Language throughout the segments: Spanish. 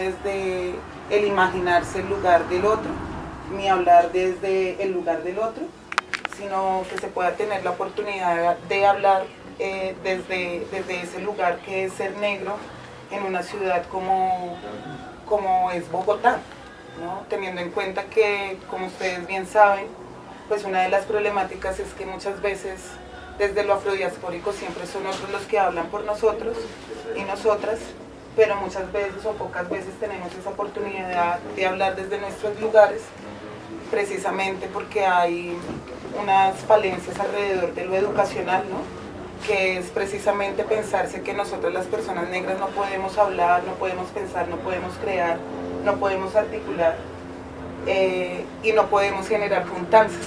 desde el imaginarse el lugar del otro, ni hablar desde el lugar del otro, sino que se pueda tener la oportunidad de hablar desde ese lugar que es ser negro en una ciudad como es Bogotá, ¿no? Teniendo en cuenta que, como ustedes bien saben, pues una de las problemáticas es que muchas veces desde lo afrodiaspórico siempre son otros los que hablan por nosotros y nosotras, pero muchas veces o pocas veces tenemos esa oportunidad de hablar desde nuestros lugares, precisamente porque hay unas falencias alrededor de lo educacional, ¿no? Que es precisamente pensarse que nosotros las personas negras no podemos hablar, no podemos pensar, no podemos crear, no podemos articular y no podemos generar juntanzas.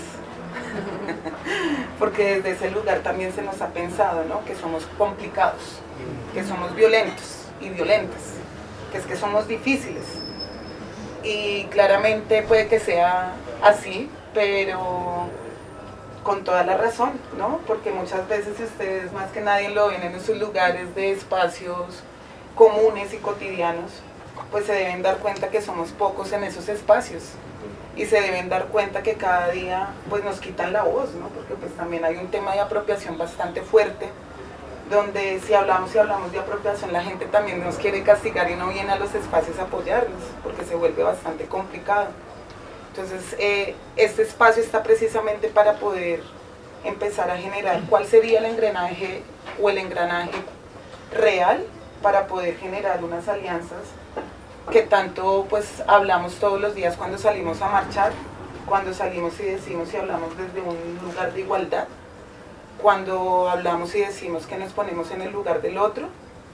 Porque desde ese lugar también se nos ha pensado, ¿no? Que somos complicados, que somos violentos y violentas, que es que somos difíciles. Y claramente puede que sea así, pero con toda la razón, ¿no? Porque muchas veces ustedes más que nadie lo ven en esos lugares de espacios comunes y cotidianos, pues se deben dar cuenta que somos pocos en esos espacios y se deben dar cuenta que cada día pues nos quitan la voz, ¿no? Porque pues también hay un tema de apropiación bastante fuerte, donde si hablamos de apropiación la gente también nos quiere castigar y no viene a los espacios a apoyarnos, porque se vuelve bastante complicado. Entonces, este espacio está precisamente para poder empezar a generar cuál sería el engranaje o el engranaje real para poder generar unas alianzas que tanto pues hablamos todos los días cuando salimos a marchar, cuando salimos y decimos y hablamos desde un lugar de igualdad, cuando hablamos y decimos que nos ponemos en el lugar del otro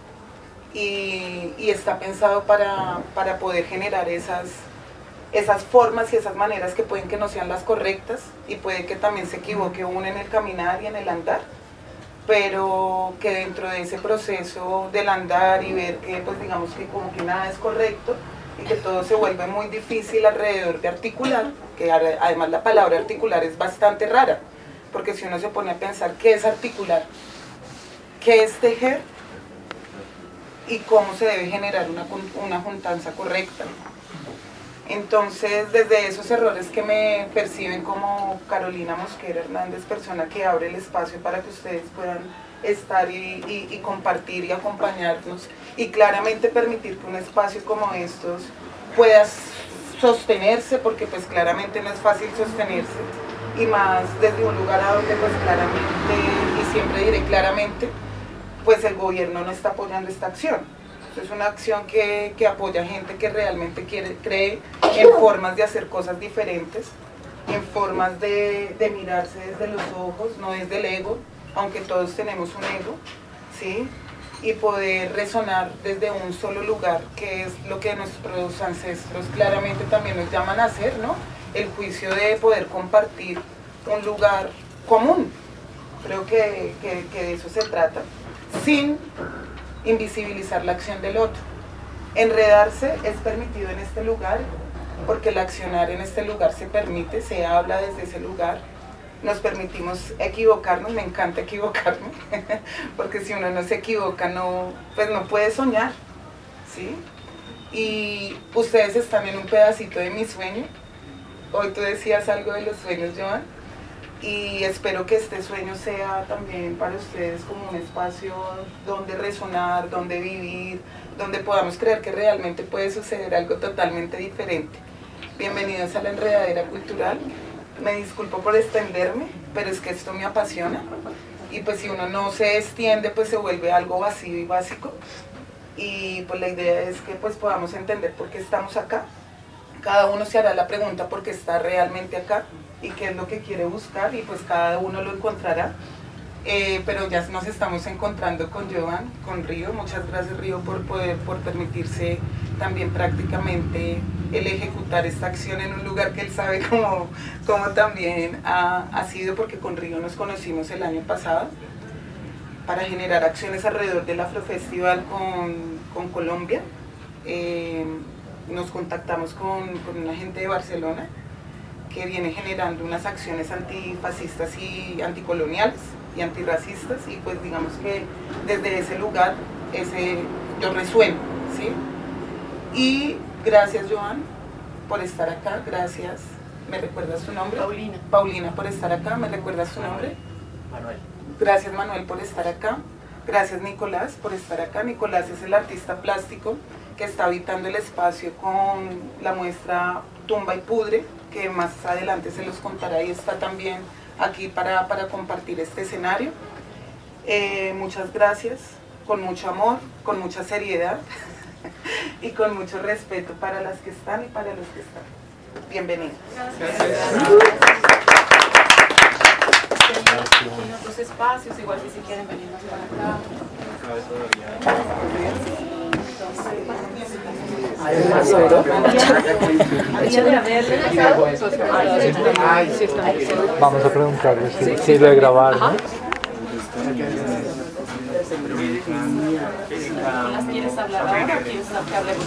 y está pensado para poder generar esas formas y esas maneras que pueden que no sean las correctas y puede que también se equivoque uno en el caminar y en el andar, pero que dentro de ese proceso del andar y ver que pues digamos que como que nada es correcto y que todo se vuelve muy difícil alrededor de articular, que además la palabra articular es bastante rara, porque si uno se pone a pensar qué es articular, qué es tejer y cómo se debe generar una juntanza correcta. Entonces, desde esos errores que me perciben como Carolina Mosquera Hernández, persona que abre el espacio para que ustedes puedan estar y compartir y acompañarnos y claramente permitir que un espacio como estos pueda sostenerse, porque pues claramente no es fácil sostenerse, y más desde un lugar a donde pues claramente, y siempre diré claramente, pues el gobierno no está apoyando esta acción. Es una acción que apoya a gente que realmente cree en formas de hacer cosas diferentes, en formas de mirarse desde los ojos, no desde el ego, aunque todos tenemos un ego, ¿sí? Y poder resonar desde un solo lugar, que es lo que nuestros ancestros claramente también nos llaman a hacer, ¿no? El juicio de poder compartir un lugar común. Creo que de eso se trata, sin invisibilizar la acción del otro. Enredarse es permitido en este lugar, porque el accionar en este lugar se permite, se habla desde ese lugar, nos permitimos equivocarnos, me encanta equivocarme, porque si uno no se equivoca, pues no puede soñar, ¿sí? Y ustedes están en un pedacito de mi sueño. Hoy tú decías algo de los sueños, Joan, y espero que este sueño sea también para ustedes como un espacio donde resonar, donde vivir, donde podamos creer que realmente puede suceder algo totalmente diferente. Bienvenidos a la Enredadera Cultural. Me disculpo por extenderme, pero es que esto me apasiona, y pues si uno no se extiende pues se vuelve algo vacío y básico, y pues la idea es que pues podamos entender por qué estamos acá. Cada uno se hará la pregunta por qué está realmente acá y qué es lo que quiere buscar, y pues cada uno lo encontrará. Pero ya nos estamos encontrando con Joan, con Río. Muchas gracias, Río, por permitirse también prácticamente el ejecutar esta acción en un lugar que él sabe cómo también ha sido, porque con Río nos conocimos el año pasado para generar acciones alrededor del Afrofestival con Colombia. Nos contactamos con una gente de Barcelona que viene generando unas acciones antifascistas y anticoloniales y antirracistas, y pues digamos que desde ese lugar yo resueno, ¿sí? Y gracias, Joan, por estar acá. Gracias. ¿Me recuerdas tu nombre? Paulina. Paulina, por estar acá. ¿Me recuerdas tu nombre? Manuel. Gracias, Manuel, por estar acá. Gracias, Nicolás, por estar acá. Nicolás es el artista plástico que está habitando el espacio con la muestra Tumba y Pudre, que más adelante se los contará y está también aquí para compartir este escenario. Muchas gracias, con mucho amor, con mucha seriedad y con mucho respeto para las que están y para los que están. Bienvenidos. Gracias. En otros espacios, igual que si quieren venir más para acá. Vamos a preguntarle si lo de grabar, ¿no? ¿Las quieres hablar ahora o quieres que hablemos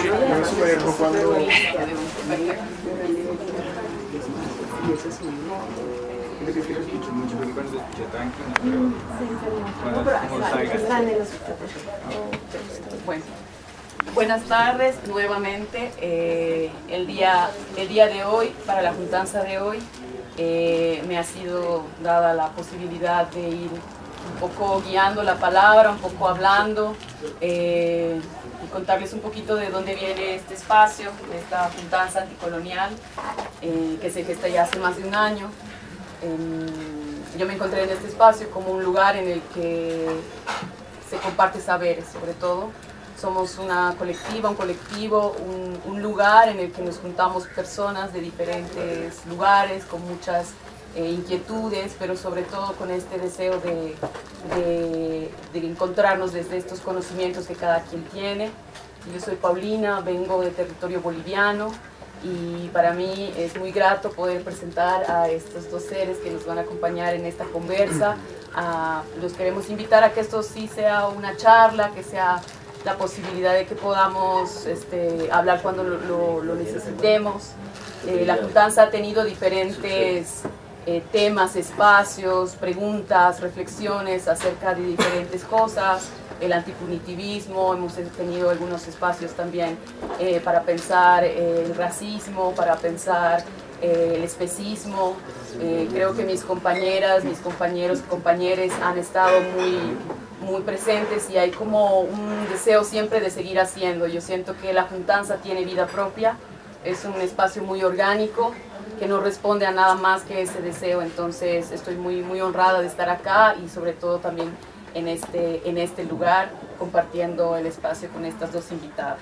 Bueno, buenas tardes nuevamente. El día de hoy, para la juntanza de hoy, me ha sido dada la posibilidad de ir un poco guiando la palabra, un poco hablando, y contarles un poquito de dónde viene este espacio, esta juntanza anticolonial, que se gesta ya hace más de un año. Yo me encontré en este espacio como un lugar en el que se comparte saberes, sobre todo. Somos una colectiva, un colectivo, un lugar en el que nos juntamos personas de diferentes lugares, con muchas inquietudes, pero sobre todo con este deseo de encontrarnos desde estos conocimientos que cada quien tiene. Yo soy Paulina, vengo de territorio boliviano y para mí es muy grato poder presentar a estos dos seres que nos van a acompañar en esta conversa. Los queremos invitar a que esto sí sea una charla, que sea la posibilidad de que podamos hablar cuando lo necesitemos. La juntanza ha tenido diferentes temas, espacios, preguntas, reflexiones acerca de diferentes cosas. El antipunitivismo, hemos tenido algunos espacios también para pensar el racismo, para pensar el especismo. Creo que mis compañeras, mis compañeros y compañeras han estado muy presentes y hay como un deseo siempre de seguir haciendo. Yo siento que la juntanza tiene vida propia, es un espacio muy orgánico que no responde a nada más que ese deseo, entonces estoy muy honrada de estar acá y sobre todo también en este lugar compartiendo el espacio con estas dos invitadas.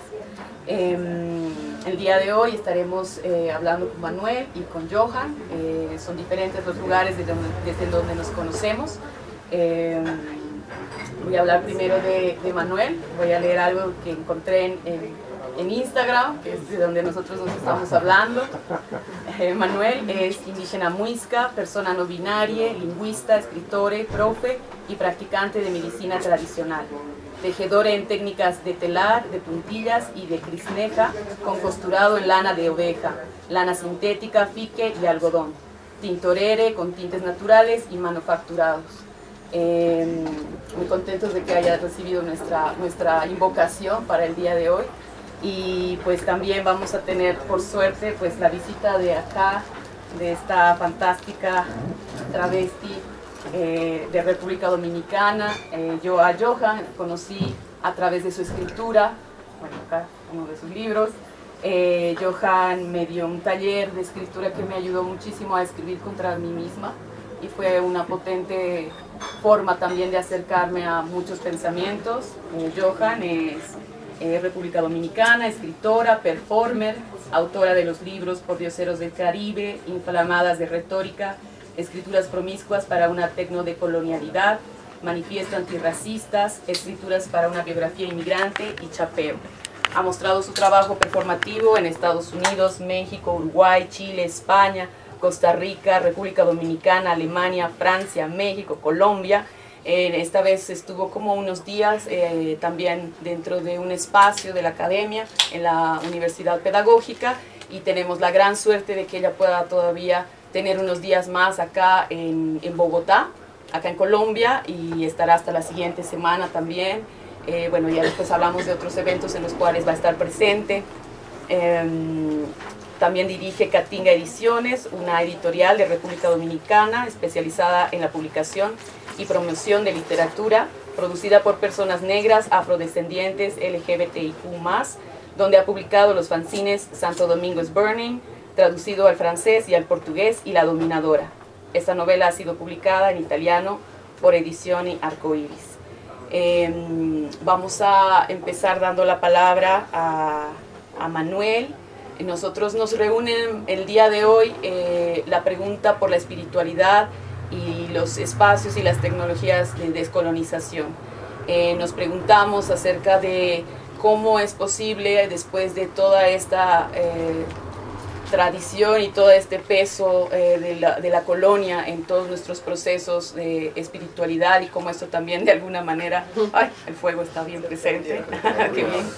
El día de hoy estaremos hablando con Manuel y con Johan. Son diferentes los lugares desde donde nos conocemos. Voy a hablar primero de Manuel, voy a leer algo que encontré en Instagram, que es de donde nosotros nos estamos hablando. Manuel es indígena muisca, persona no binaria, lingüista, escritor, profe y practicante de medicina tradicional. Tejedor en técnicas de telar, de puntillas y de crisneja, con costurado en lana de oveja, lana sintética, fique y algodón. Tintorere con tintes naturales y manufacturados. Muy contentos de que haya recibido nuestra invocación para el día de hoy. Y pues también vamos a tener, por suerte, pues la visita de acá, de esta fantástica travesti de República Dominicana. Yo a Johan conocí a través de su escritura, bueno, acá uno de sus libros. Johan me dio un taller de escritura que me ayudó muchísimo a escribir contra mí misma y fue una potente forma también de acercarme a muchos pensamientos. Johan es República Dominicana, escritora, performer, autora de los libros Pordioseros del Caribe, Inflamadas de Retórica, Escrituras promiscuas para una tecnodecolonialidad, Manifiesto antirracistas, Escrituras para una biografía inmigrante y Chapeo. Ha mostrado su trabajo performativo en Estados Unidos, México, Uruguay, Chile, España, Costa Rica, República Dominicana, Alemania, Francia, México, Colombia. Esta vez estuvo como unos días también dentro de un espacio de la academia en la Universidad Pedagógica y tenemos la gran suerte de que ella pueda todavía tener unos días más acá en Bogotá, acá en Colombia, y estará hasta la siguiente semana también. Bueno, ya después hablamos de otros eventos en los cuales va a estar presente. También dirige Catinga Ediciones, una editorial de República Dominicana especializada en la publicación y promoción de literatura, producida por personas negras, afrodescendientes, LGBTIQ+, donde ha publicado los fanzines Santo Domingo is Burning, traducido al francés y al portugués, y La Dominadora. Esta novela ha sido publicada en italiano por Edizioni Arcoiris. Vamos a empezar dando la palabra a Manuel. Nosotros nos reúnen el día de hoy la pregunta por la espiritualidad y los espacios y las tecnologías de descolonización. Nos preguntamos acerca de cómo es posible, después de toda esta tradición y todo este peso de la colonia en todos nuestros procesos de espiritualidad, y cómo esto también de alguna manera, ¡ay! El fuego está bien presente, ¡qué bien!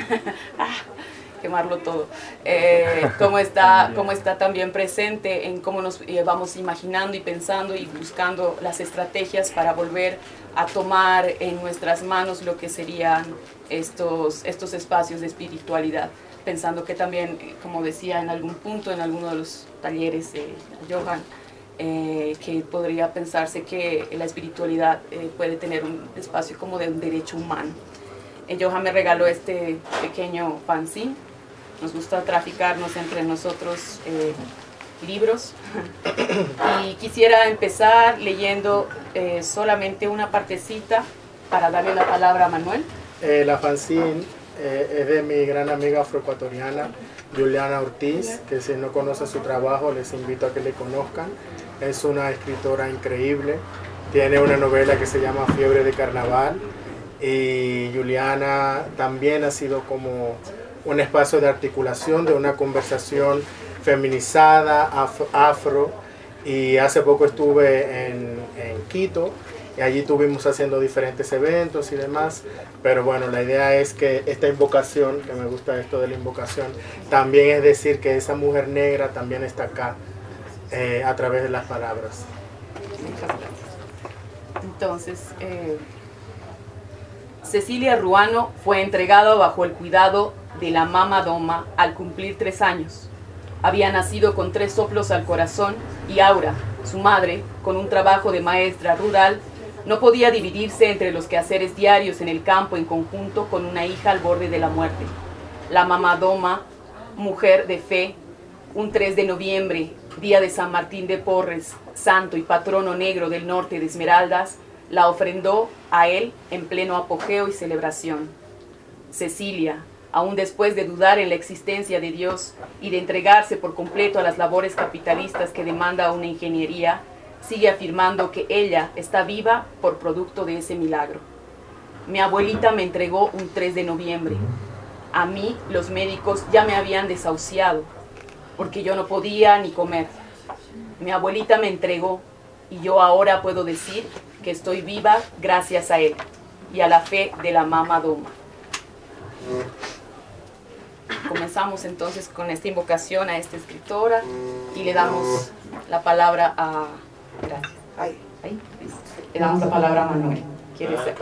Quemarlo todo, cómo está también presente en cómo nos vamos imaginando y pensando y buscando las estrategias para volver a tomar en nuestras manos lo que serían estos espacios de espiritualidad, pensando que también, como decía en algún punto, en alguno de los talleres de Johan, que podría pensarse que la espiritualidad puede tener un espacio como de un derecho humano. Johan me regaló este pequeño fanzine. Nos gusta traficarnos entre nosotros libros. Y quisiera empezar leyendo solamente una partecita para darle la palabra a Manuel. La fanzine es de mi gran amiga afroecuatoriana, Juliana Ortiz, que si no conocen su trabajo les invito a que le conozcan. Es una escritora increíble, tiene una novela que se llama Fiebre de Carnaval, y Juliana también ha sido como un espacio de articulación de una conversación feminizada, afro, y hace poco estuve en Quito, y allí estuvimos haciendo diferentes eventos y demás, pero bueno, la idea es que esta invocación, que me gusta esto de la invocación, también es decir que esa mujer negra también está acá, a través de las palabras. Muchas gracias. Entonces, Cecilia Ruano fue entregada bajo el cuidado de la Mama Doma al cumplir 3 años. Había nacido con 3 soplos al corazón, y Aura, su madre, con un trabajo de maestra rural, no podía dividirse entre los quehaceres diarios en el campo en conjunto con una hija al borde de la muerte. La Mama Doma, mujer de fe, un 3 de noviembre, día de San Martín de Porres, santo y patrono negro del norte de Esmeraldas, la ofrendó a él en pleno apogeo y celebración. Cecilia, aún después de dudar en la existencia de Dios y de entregarse por completo a las labores capitalistas que demanda una ingeniería, sigue afirmando que ella está viva por producto de ese milagro. Mi abuelita me entregó un 3 de noviembre. A mí los médicos ya me habían desahuciado porque yo no podía ni comer. Mi abuelita me entregó, y yo ahora puedo decir que estoy viva gracias a él y a la fe de la Mama Doma. Comenzamos entonces con esta invocación a esta escritora y le damos la palabra a... Gracias. Ahí. Le damos la palabra a Manuel. ¿Quieres ser?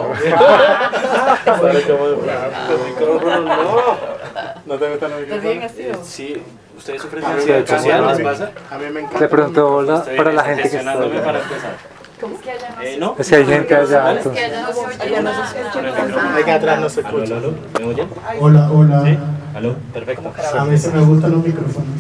¿No te gustan los ¿Estás bien así? Sí. ¿Ustedes sufren ansiedad social? ¿Les pasa? A mí me encanta. Se preguntó Estoy para la gente que está gestionándome para allá. empezar. ¿Cómo es que allá ¿No? Es que hay gente allá, entonces. Hay que atrás no se escucha. ¿Aló? ¿Me oyen? Hola, hola. ¿Sí? ¿Aló? Perfecto. A mí se me gustan los micrófonos.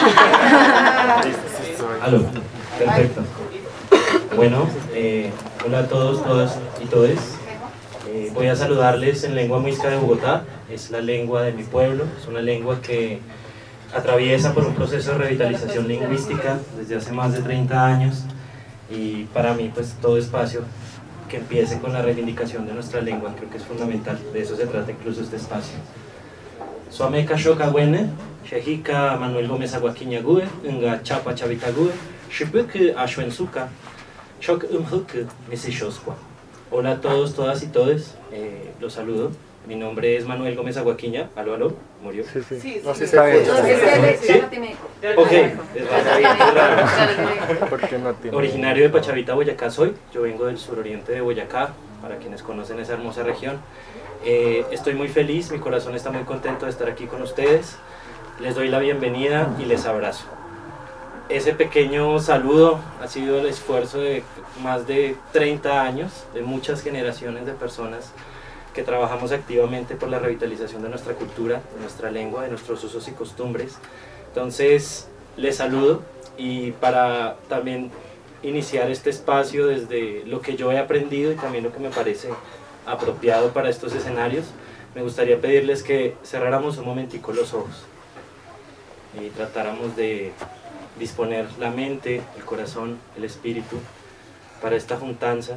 ¿Aló? Perfecto. Bueno, hola a todos, todas y todes. Voy a saludarles en lengua muisca de Bogotá. Es la lengua de mi pueblo. Es una lengua que atraviesa por un proceso de revitalización lingüística desde hace más de 30 años. Y para mí, pues, todo espacio que empiece con la reivindicación de nuestra lengua creo que es fundamental. De eso se trata incluso este espacio. Suameca Shoka Wene, Shehika Manuel Gómez Aguaquiñague, Nga Chapa Chavitague, Shipuk Ashwensuka, Shok Umhuk Misishosqua. Hola a todos, todas y todes, los saludo. Mi nombre es Manuel Gómez Aguaquiña. ¿Aló, aló? ¿Murió? Sí, sí. Sí, No sé si Está se bien. escucha. ¿Sí? Ok, es raro. ¿Por qué no tiene? Originario de Pachavita, Boyacá soy. Yo vengo del suroriente de Boyacá, para quienes conocen esa hermosa región. Estoy muy feliz, mi corazón está muy contento de estar aquí con ustedes. Les doy la bienvenida y les abrazo. Ese pequeño saludo ha sido el esfuerzo de más de 30 años, de muchas generaciones de personas que trabajamos activamente por la revitalización de nuestra cultura, de nuestra lengua, de nuestros usos y costumbres. Entonces, les saludo, y para también iniciar este espacio desde lo que yo he aprendido y también lo que me parece apropiado para estos escenarios, me gustaría pedirles que cerráramos un momentico los ojos y tratáramos de disponer la mente, el corazón, el espíritu para esta juntanza.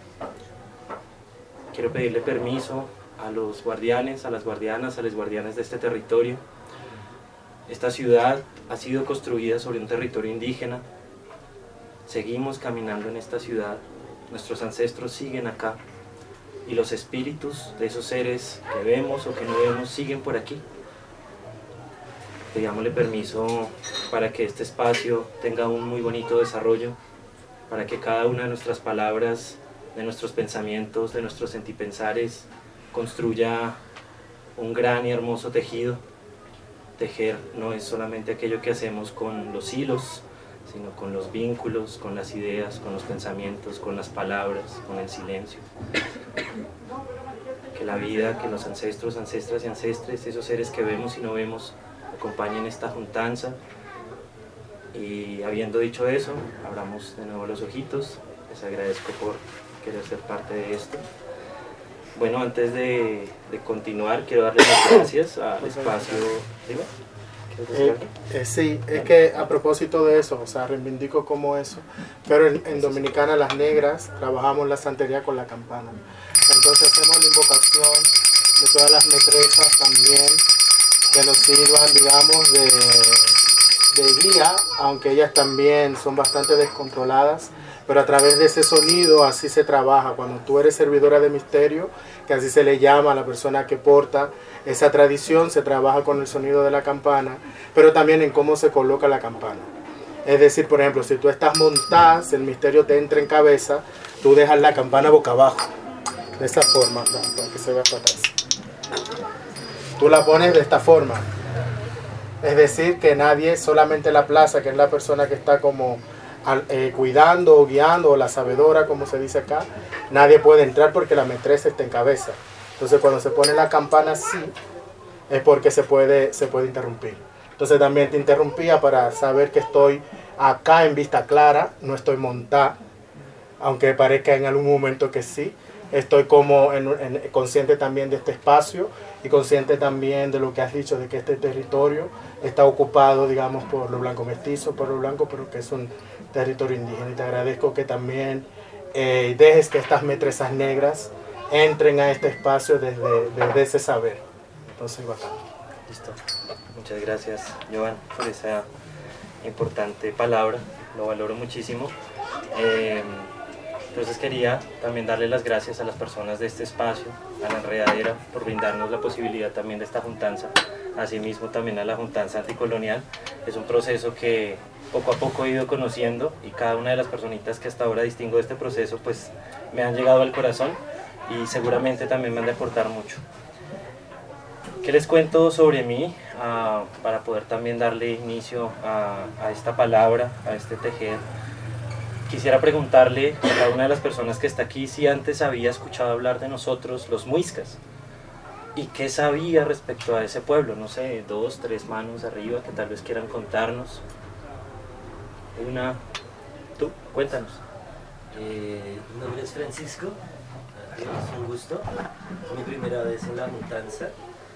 Quiero pedirle permiso a los guardianes, a las guardianas, a los guardianes de este territorio. Esta ciudad ha sido construida sobre un territorio indígena. Seguimos caminando en esta ciudad, nuestros ancestros siguen acá, y los espíritus de esos seres que vemos o que no vemos siguen por aquí. Pidámosle permiso para que este espacio tenga un muy bonito desarrollo, para que cada una de nuestras palabras, de nuestros pensamientos, de nuestros sentipensares, construya un gran y hermoso tejido. Tejer no es solamente aquello que hacemos con los hilos, sino con los vínculos, con las ideas, con los pensamientos, con las palabras, con el silencio. Que la vida, que los ancestros, ancestras y ancestres, esos seres que vemos y no vemos, acompañen esta juntanza. Y habiendo dicho eso, abramos de nuevo los ojitos. Les agradezco por querer ser parte de esto. Bueno, antes de continuar, quiero darles las gracias al espacio. ¿Dime? Sí, es que a propósito de eso, o sea, reivindico como eso, pero en Dominicana las negras trabajamos la santería con la campana. Entonces hacemos la invocación de todas las metresas también, que nos sirvan, digamos, de guía, aunque ellas también son bastante descontroladas, pero a través de ese sonido así se trabaja. Cuando tú eres servidora de misterio, que así se le llama a la persona que porta esa tradición, se trabaja con el sonido de la campana, pero también en cómo se coloca la campana. Es decir, por ejemplo, si tú estás montada, el misterio te entra en cabeza, tú dejas la campana boca abajo, de esta forma, para que se vea para atrás. Tú la pones de esta forma. Es decir, que nadie, solamente la plaza, que es la persona que está como cuidando o guiando, o la sabedora, como se dice acá, nadie puede entrar porque la metresa está en cabeza. Entonces cuando se pone la campana así, es porque se puede interrumpir. Entonces también te interrumpía para saber que estoy acá en vista clara, no estoy montada, aunque parezca en algún momento que sí. Estoy como consciente también de este espacio y consciente también de lo que has dicho, de que este territorio está ocupado, digamos, por los blancos mestizos, por los blancos, pero que es un territorio indígena. Y te agradezco que también dejes que estas metresas negras entren a este espacio desde ese saber. Entonces, bacán. Listo. Muchas gracias, Joan, por esa importante palabra. Lo valoro muchísimo. Entonces quería también darle las gracias a las personas de este espacio, a la Enredadera, por brindarnos la posibilidad también de esta juntanza, asimismo también a la juntanza anticolonial. Es un proceso que poco a poco he ido conociendo, y cada una de las personitas que hasta ahora distingo de este proceso pues me han llegado al corazón y seguramente también me han de aportar mucho. ¿Qué les cuento sobre mí? Para poder también darle inicio a esta palabra, a este tejer. Quisiera preguntarle a cada una de las personas que está aquí si antes había escuchado hablar de nosotros, los muiscas, y qué sabía respecto a ese pueblo. No sé, 2, 3 manos arriba que tal vez quieran contarnos. Una, tú, cuéntanos. Mi nombre es Francisco, es un gusto, es mi primera vez en la juntanza.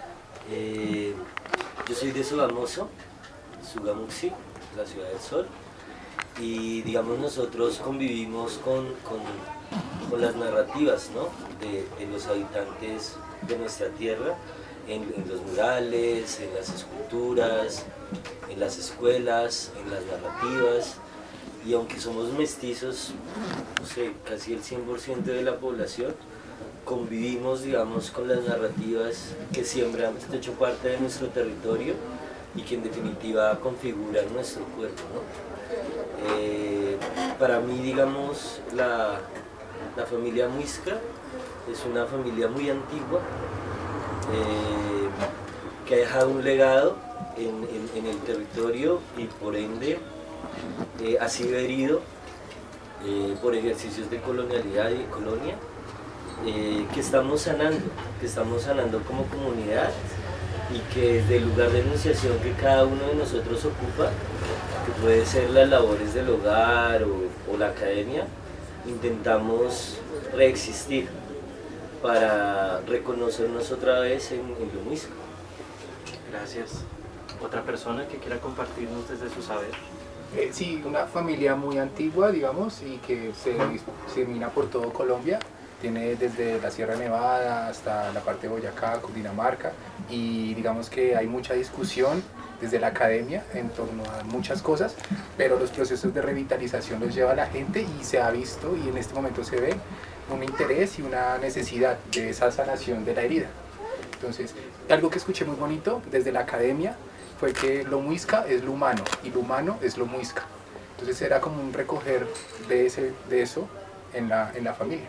Yo soy de Sogamoso, Sugamuxi, la ciudad del sol. Y digamos nosotros convivimos con las narrativas, ¿no? de los habitantes de nuestra tierra, en los murales, en las esculturas, en las escuelas, en las narrativas. Y aunque somos mestizos, no sé, casi el 100% de la población, convivimos, digamos, con las narrativas que siempre han hecho parte de nuestro territorio y que en definitiva configuran nuestro cuerpo, ¿no? Para mí, digamos, la familia muisca es una familia muy antigua que ha dejado un legado en el territorio y por ende ha sido herido por ejercicios de colonialidad y colonia que estamos sanando como comunidad, y que desde el lugar de enunciación que cada uno de nosotros ocupa, que puede ser las labores del hogar o la academia, intentamos reexistir para reconocernos otra vez en lo muisca. Gracias. ¿Otra persona que quiera compartirnos desde su saber? Sí, una familia muy antigua, digamos, y que se disemina por todo Colombia. Tiene desde la Sierra Nevada hasta la parte de Boyacá, Cundinamarca, y digamos que hay mucha discusión desde la academia en torno a muchas cosas, pero los procesos de revitalización los lleva la gente y se ha visto, y en este momento se ve un interés y una necesidad de esa sanación de la herida. Entonces, algo que escuché muy bonito desde la academia fue que lo muisca es lo humano y lo humano es lo muisca. Entonces era como un recoger de eso en la familia.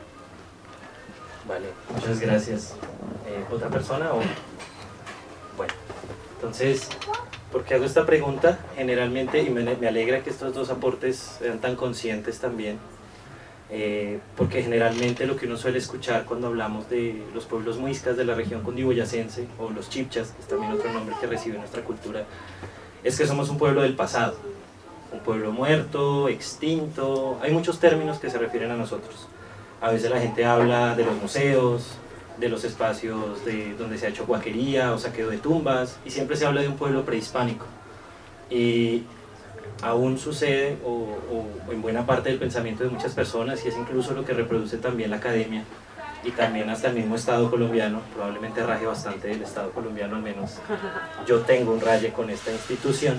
Vale, muchas gracias. ¿Otra persona? Bueno, entonces, ¿por qué hago esta pregunta? Generalmente, y me alegra que estos dos aportes sean tan conscientes también, porque generalmente lo que uno suele escuchar cuando hablamos de los pueblos muiscas de la región cundiboyacense, o los chipchas, que es también otro nombre que recibe nuestra cultura, es que somos un pueblo del pasado, un pueblo muerto, extinto. Hay muchos términos que se refieren a nosotros. A veces la gente habla de los museos, de los espacios donde se ha hecho guaquería o saqueo de tumbas, y siempre se habla de un pueblo prehispánico. Y aún sucede, o en buena parte del pensamiento de muchas personas, y es incluso lo que reproduce también la academia, y también hasta el mismo Estado colombiano, probablemente raje bastante del Estado colombiano, al menos yo tengo un raye con esta institución,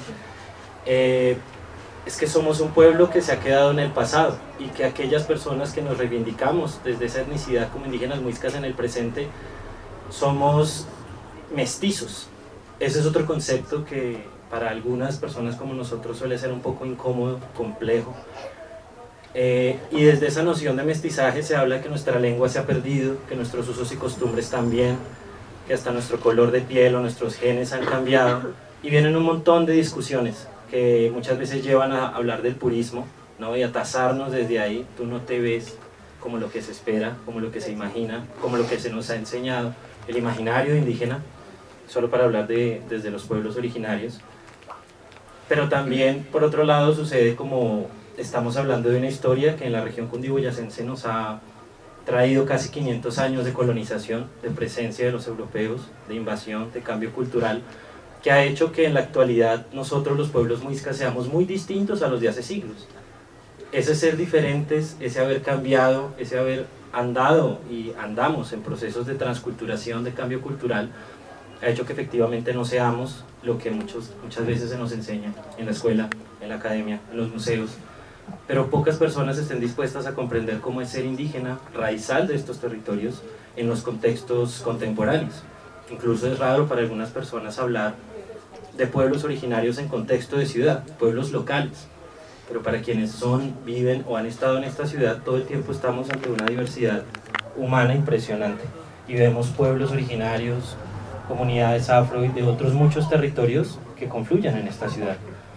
es que somos un pueblo que se ha quedado en el pasado, y que aquellas personas que nos reivindicamos desde esa etnicidad como indígenas muiscas en el presente, somos mestizos. Ese es otro concepto que para algunas personas como nosotros suele ser un poco incómodo, complejo, y desde esa noción de mestizaje se habla que nuestra lengua se ha perdido, que nuestros usos y costumbres también, que hasta nuestro color de piel o nuestros genes han cambiado, y vienen un montón de discusiones que muchas veces llevan a hablar del purismo, ¿no? Y a tasarnos desde ahí. Tú no te ves como lo que se espera, como lo que se imagina, como lo que se nos ha enseñado, el imaginario indígena, solo para hablar desde los pueblos originarios. Pero también, por otro lado, sucede como estamos hablando de una historia que en la región cundiboyacense nos ha traído casi 500 años de colonización, de presencia de los europeos, de invasión, de cambio cultural, que ha hecho que en la actualidad nosotros los pueblos muiscas seamos muy distintos a los de hace siglos. Ese ser diferentes, ese haber cambiado, ese haber andado y andamos en procesos de transculturación, de cambio cultural, ha hecho que efectivamente no seamos lo que muchas veces se nos enseña en la escuela, en la academia, en los museos, pero pocas personas estén dispuestas a comprender cómo es ser indígena, raizal de estos territorios en los contextos contemporáneos. Incluso es raro para algunas personas hablar de pueblos originarios en contexto de ciudad, pueblos locales, pero para quienes viven o han estado en esta ciudad, todo el tiempo estamos ante una diversidad humana impresionante, y vemos pueblos originarios, comunidades afro y de otros muchos territorios que confluyen en esta ciudad.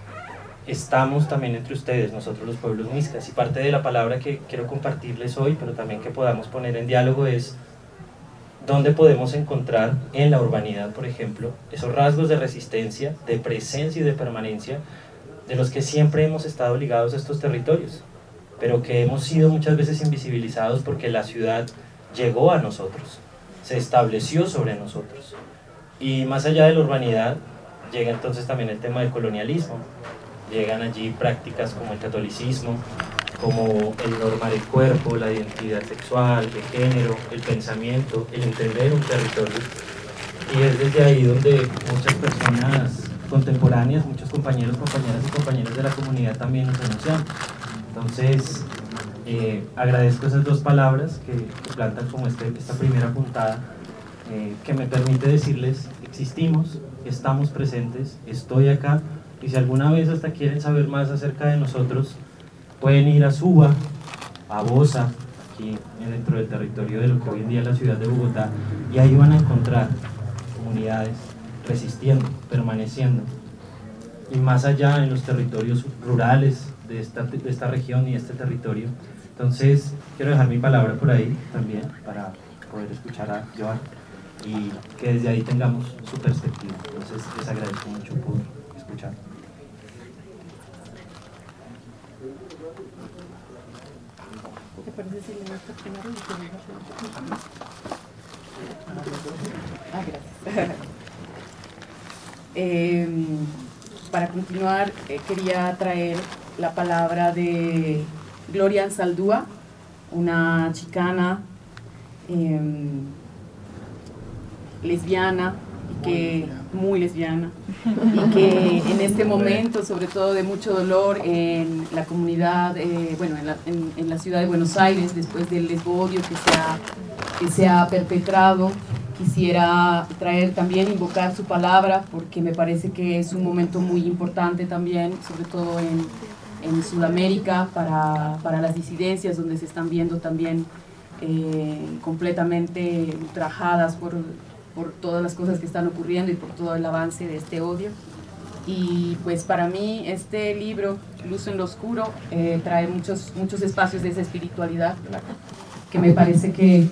Estamos también entre ustedes, nosotros los pueblos muiscas, y parte de la palabra que quiero compartirles hoy, pero también que podamos poner en diálogo, es dónde podemos encontrar en la urbanidad, por ejemplo, esos rasgos de resistencia, de presencia y de permanencia de los que siempre hemos estado ligados a estos territorios, pero que hemos sido muchas veces invisibilizados porque la ciudad llegó a nosotros, se estableció sobre nosotros. Y más allá de la urbanidad, llega entonces también el tema del colonialismo. Llegan allí prácticas como el catolicismo, como el normar el cuerpo, la identidad sexual, el género, el pensamiento, el entender un territorio. Y es desde ahí donde muchas personas contemporáneas, muchos compañeros, compañeras y compañeros de la comunidad también nos denuncian. Entonces, agradezco esas dos palabras que plantan como esta primera puntada, que me permite decirles: existimos, estamos presentes, estoy acá, y si alguna vez hasta quieren saber más acerca de nosotros, pueden ir a Suba, a Bosa, aquí dentro del territorio de lo que hoy en día es la ciudad de Bogotá, y ahí van a encontrar comunidades resistiendo, permaneciendo, y más allá en los territorios rurales de esta región y de este territorio. Entonces quiero dejar mi palabra por ahí también para poder escuchar a Joan y que desde ahí tengamos su perspectiva. Entonces les agradezco mucho por escuchar. ¿Te parece si le das primero y te digo? Gracias. Para continuar, quería traer la palabra de Gloria Anzaldúa, una chicana lesbiana, muy lesbiana, y que en este momento, sobre todo de mucho dolor en la comunidad, en la ciudad de Buenos Aires, después del lesbodio que se ha perpetrado, quisiera traer también, invocar su palabra, porque me parece que es un momento muy importante también, sobre todo en Sudamérica, para las disidencias, donde se están viendo también completamente ultrajadas por todas las cosas que están ocurriendo y por todo el avance de este odio. Y pues para mí este libro, Luz en lo Oscuro, trae muchos espacios de esa espiritualidad que me parece que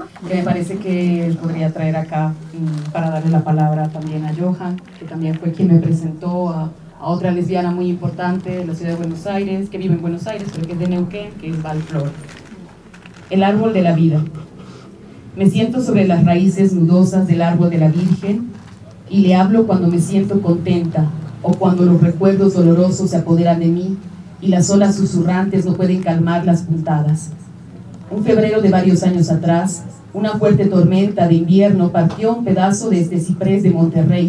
podría traer acá, para darle la palabra también a Johan, que también fue quien me presentó a otra lesbiana muy importante de la ciudad de Buenos Aires, que vive en Buenos Aires, pero que es de Neuquén, que es Val Flores. El árbol de la vida. Me siento sobre las raíces nudosas del árbol de la Virgen y le hablo cuando me siento contenta o cuando los recuerdos dolorosos se apoderan de mí y las olas susurrantes no pueden calmar las puntadas. Un febrero de varios años atrás, una fuerte tormenta de invierno partió un pedazo de este ciprés de Monterrey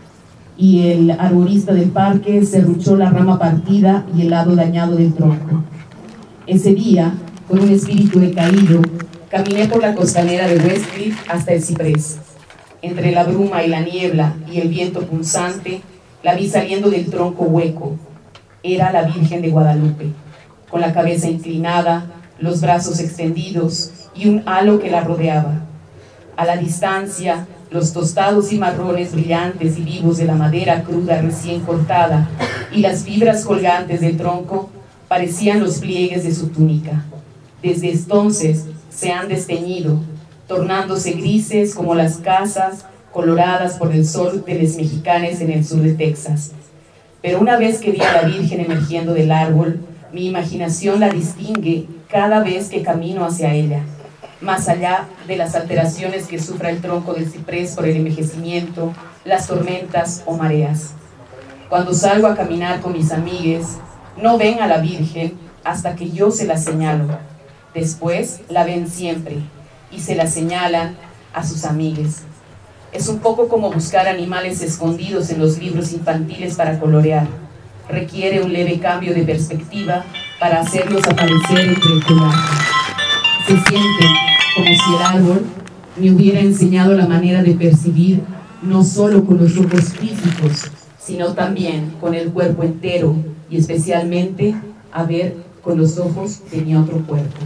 y el arborista del parque serruchó la rama partida y el lado dañado del tronco. Ese día, con un espíritu decaído, caminé por la costanera de Westcliff hasta el ciprés. Entre la bruma y la niebla y el viento punzante, la vi saliendo del tronco hueco. Era la Virgen de Guadalupe, con la cabeza inclinada, los brazos extendidos y un halo que la rodeaba. A la distancia, los tostados y marrones brillantes y vivos de la madera cruda recién cortada y las fibras colgantes del tronco parecían los pliegues de su túnica. Desde entonces se han desteñido, tornándose grises como las casas coloradas por el sol de los mexicanos en el sur de Texas. Pero una vez que vi a la Virgen emergiendo del árbol, mi imaginación la distingue cada vez que camino hacia ella, más allá de las alteraciones que sufra el tronco del ciprés por el envejecimiento, las tormentas o mareas. Cuando salgo a caminar con mis amigues, no ven a la Virgen hasta que yo se la señalo. Después la ven siempre y se la señalan a sus amigues. Es un poco como buscar animales escondidos en los libros infantiles para colorear. Requiere un leve cambio de perspectiva para hacerlos aparecer entre el follaje. Se siente como si el árbol me hubiera enseñado la manera de percibir, no solo con los ojos físicos, sino también con el cuerpo entero y especialmente a ver con los ojos de mi otro cuerpo.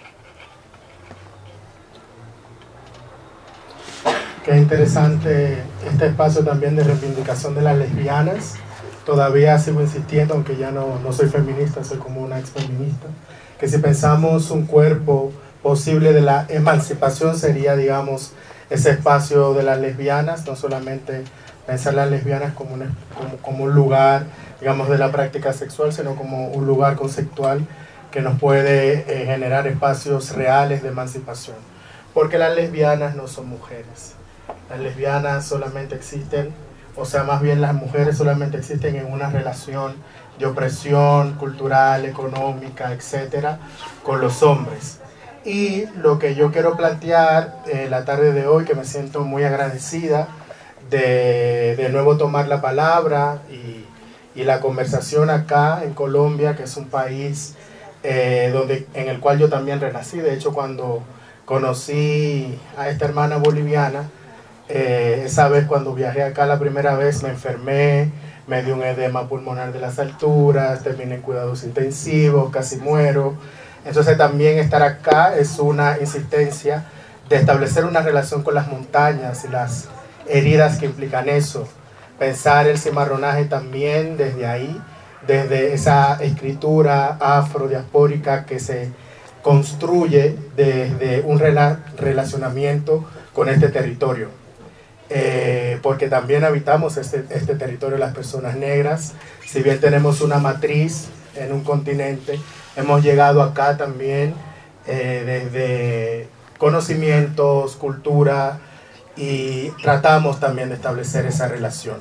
Qué interesante este espacio también de reivindicación de las lesbianas. Todavía sigo insistiendo, aunque ya no soy feminista, soy como una exfeminista, que si pensamos un cuerpo posible de la emancipación sería, digamos, ese espacio de las lesbianas, no solamente pensar las lesbianas como un lugar, digamos, de la práctica sexual, sino como un lugar conceptual que nos puede generar espacios reales de emancipación. Porque las lesbianas no son mujeres. Las lesbianas solamente existen, o sea, más bien las mujeres solamente existen en una relación de opresión cultural, económica, etcétera, con los hombres. Y lo que yo quiero plantear la tarde de hoy, que me siento muy agradecida de nuevo tomar la palabra y la conversación acá en Colombia, que es un país en el cual yo también renací. De hecho, cuando conocí a esta hermana boliviana, esa vez cuando viajé acá la primera vez me enfermé, me dio un edema pulmonar de las alturas, terminé en cuidados intensivos, casi muero. Entonces también estar acá es una insistencia de establecer una relación con las montañas y las heridas que implican eso. Pensar el cimarronaje también desde ahí, desde esa escritura afrodiaspórica que se construye desde un relacionamiento con este territorio. Porque también habitamos este territorio las personas negras, si bien tenemos una matriz en un continente, hemos llegado acá también desde conocimientos, cultura, y tratamos también de establecer esa relación.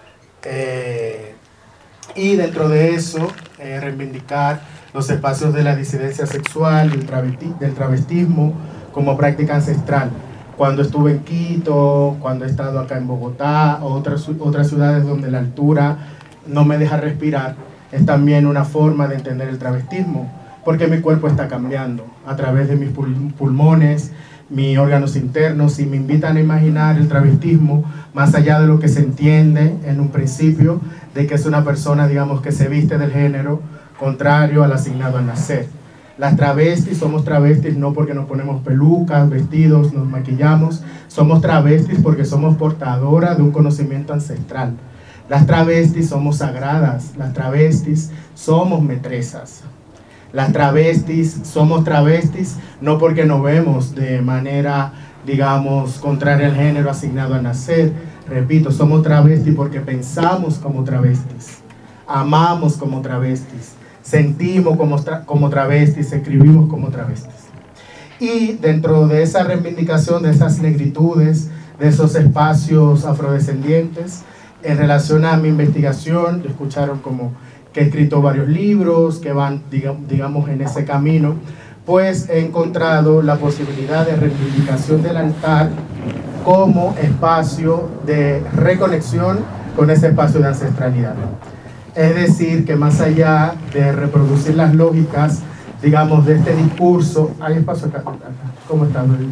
Y dentro de eso, reivindicar los espacios de la disidencia sexual, del travestismo como práctica ancestral. Cuando estuve en Quito, cuando he estado acá en Bogotá, o otras ciudades donde la altura no me deja respirar, es también una forma de entender el travestismo, porque mi cuerpo está cambiando a través de mis pulmones, mis órganos internos, y me invitan a imaginar el travestismo más allá de lo que se entiende en un principio, de que es una persona, digamos, que se viste del género contrario al asignado al nacer. Las travestis somos travestis no porque nos ponemos pelucas, vestidos, nos maquillamos, somos travestis porque somos portadoras de un conocimiento ancestral. Las travestis somos sagradas, las travestis somos metresas. Las travestis somos travestis no porque nos vemos de manera, digamos, contraria al género asignado al nacer. Repito, somos travestis porque pensamos como travestis, amamos como travestis, sentimos como travestis, escribimos como travestis. Y dentro de esa reivindicación de esas negritudes, de esos espacios afrodescendientes, en relación a mi investigación, escucharon como que he escrito varios libros que van, digamos, en ese camino, pues he encontrado la posibilidad de reivindicación del altar como espacio de reconexión con ese espacio de ancestralidad. Es decir, que más allá de reproducir las lógicas, digamos, de este discurso, ¿hay espacio acá? ¿Cómo está, Luis?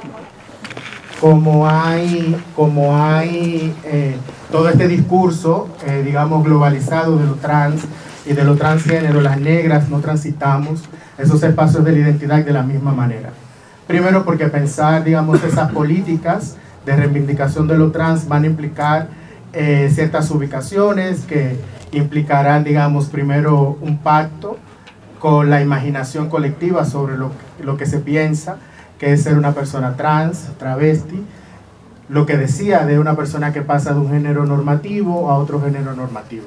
Como hay todo este discurso, digamos, globalizado de lo trans y de lo transgénero, las negras no transitamos esos espacios de la identidad de la misma manera. Primero porque pensar, digamos, esas políticas de reivindicación de lo trans van a implicar ciertas ubicaciones que implicarán, digamos, primero un pacto con la imaginación colectiva sobre lo que se piensa que es ser una persona trans, travesti, lo que decía de una persona que pasa de un género normativo a otro género normativo.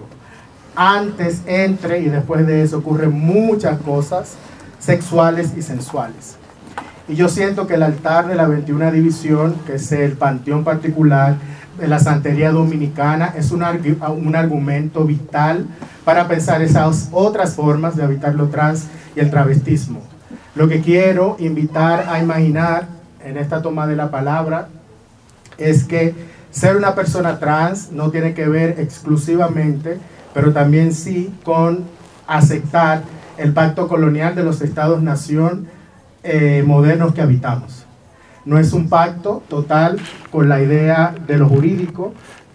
Antes, entre y después de eso ocurren muchas cosas sexuales y sensuales. Y yo siento que el altar de la 21 División, que es el panteón particular de la santería dominicana, es un argumento vital para pensar esas otras formas de habitar lo trans y el travestismo. Lo que quiero invitar a imaginar en esta toma de la palabra es que ser una persona trans no tiene que ver exclusivamente, pero también sí con aceptar el pacto colonial de los estados-nación modernos que habitamos. No es un pacto total con la idea de lo jurídico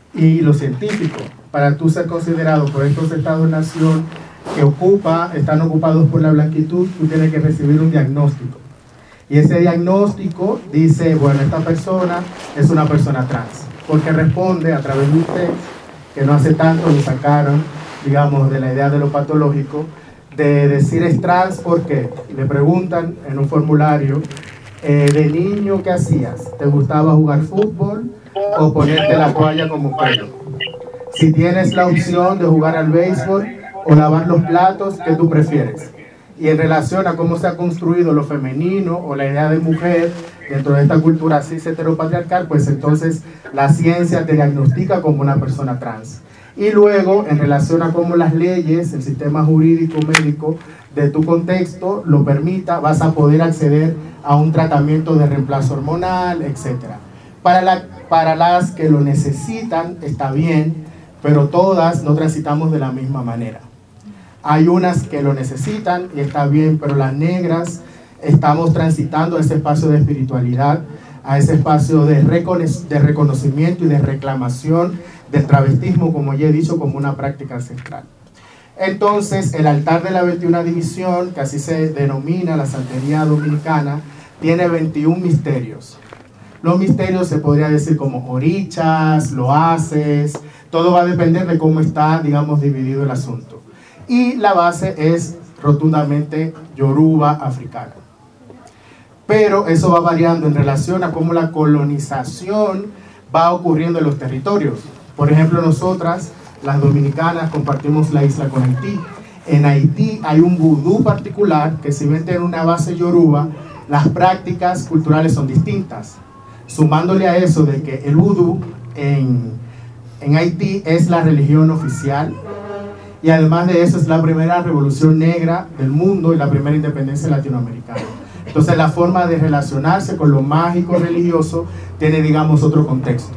y lo científico. Para tú ser considerado por estos estados-nación que están ocupados por la blanquitud, tú tienes que recibir un diagnóstico. Y ese diagnóstico dice, bueno, esta persona es una persona trans, porque responde a través de un test que no hace tanto lo sacaron, digamos, de la idea de lo patológico, de decir es trans porque le preguntan en un formulario, de niño, ¿qué hacías? ¿Te gustaba jugar fútbol o ponerte la toalla como perro? Si tienes la opción de jugar al béisbol o lavar los platos, ¿qué tú prefieres? Y en relación a cómo se ha construido lo femenino o la idea de mujer dentro de esta cultura cis heteropatriarcal, pues entonces la ciencia te diagnostica como una persona trans. Y luego, en relación a cómo las leyes, el sistema jurídico médico de tu contexto lo permita, vas a poder acceder a un tratamiento de reemplazo hormonal, etc. Para las que lo necesitan, está bien, pero todas no transitamos de la misma manera. Hay unas que lo necesitan y está bien, pero las negras estamos transitando a ese espacio de espiritualidad, a ese espacio de reconocimiento y de reclamación del travestismo, como ya he dicho, como una práctica ancestral. Entonces, el altar de la 21 división, que así se denomina la santería dominicana, tiene 21 misterios. Los misterios se podría decir como orichas, loaces, todo va a depender de cómo está, digamos, dividido el asunto. Y la base es rotundamente yoruba africana. Pero eso va variando en relación a cómo la colonización va ocurriendo en los territorios. Por ejemplo, nosotras, las dominicanas, compartimos la isla con Haití. En Haití hay un vudú particular que, si bien tiene una base yoruba, las prácticas culturales son distintas. Sumándole a eso de que el vudú en Haití es la religión oficial, y además de eso es la primera revolución negra del mundo y la primera independencia latinoamericana. Entonces la forma de relacionarse con lo mágico religioso tiene, digamos, otro contexto.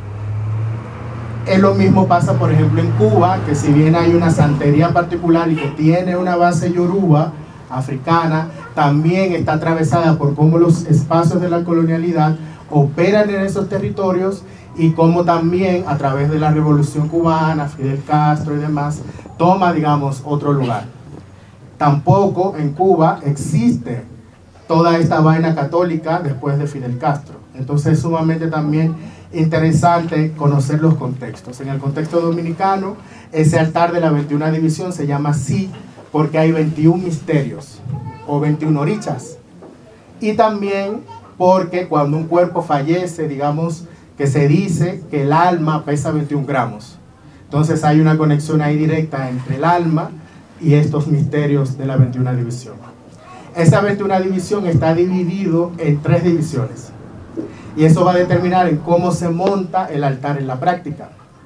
Lo mismo pasa, por ejemplo, en Cuba, que si bien hay una santería particular y que tiene una base yoruba africana, también está atravesada por cómo los espacios de la colonialidad operan en esos territorios y cómo también a través de la Revolución Cubana, Fidel Castro y demás, toma, digamos, otro lugar. Tampoco en Cuba existe toda esta vaina católica después de Fidel Castro. Entonces es sumamente también interesante conocer los contextos. En el contexto dominicano, ese altar de la 21 división se llama así porque hay 21 misterios o 21 orichas. Y también porque cuando un cuerpo fallece, digamos que se dice que el alma pesa 21 gramos. Entonces hay una conexión ahí directa entre el alma y estos misterios de la 21 división. Esa 21 división está dividido en 3 divisiones. Y eso va a determinar en cómo se monta el altar en la práctica.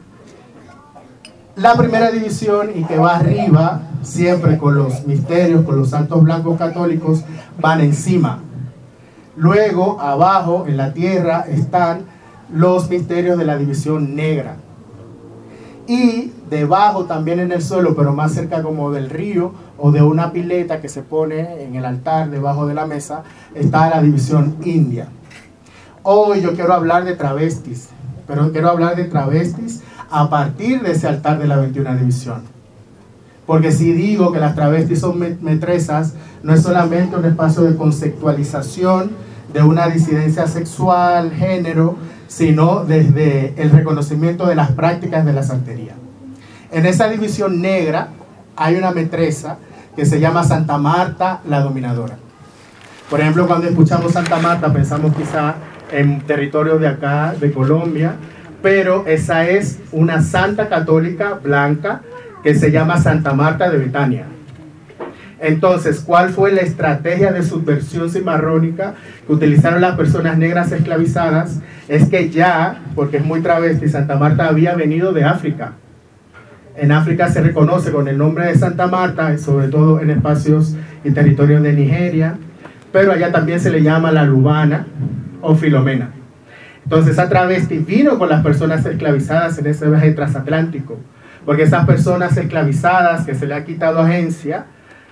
La primera división, y que va arriba, siempre con los misterios, con los santos blancos católicos, van encima. Luego, abajo, en la tierra, están los misterios de la división negra. Y debajo, también en el suelo, pero más cerca como del río o de una pileta que se pone en el altar debajo de la mesa, está la división india. Hoy yo quiero hablar de travestis, pero quiero hablar de travestis a partir de ese altar de la 21 división. Porque si digo que las travestis son metresas, no es solamente un espacio de conceptualización de una disidencia sexual, género, sino desde el reconocimiento de las prácticas de la santería. En esa división negra hay una metresa que se llama Santa Marta la Dominadora. Por ejemplo, cuando escuchamos Santa Marta pensamos quizá en territorios de acá, de Colombia, pero esa es una santa católica blanca que se llama Santa Marta de Betania. Entonces, ¿cuál fue la estrategia de subversión cimarrónica que utilizaron las personas negras esclavizadas? Es que ya, porque es muy travesti, Santa Marta había venido de África. En África se reconoce con el nombre de Santa Marta, sobre todo en espacios y territorios de Nigeria, pero allá también se le llama la Lubana o Filomena. Entonces, esa travesti vino con las personas esclavizadas en ese viaje transatlántico, porque esas personas esclavizadas que se le ha quitado agencia,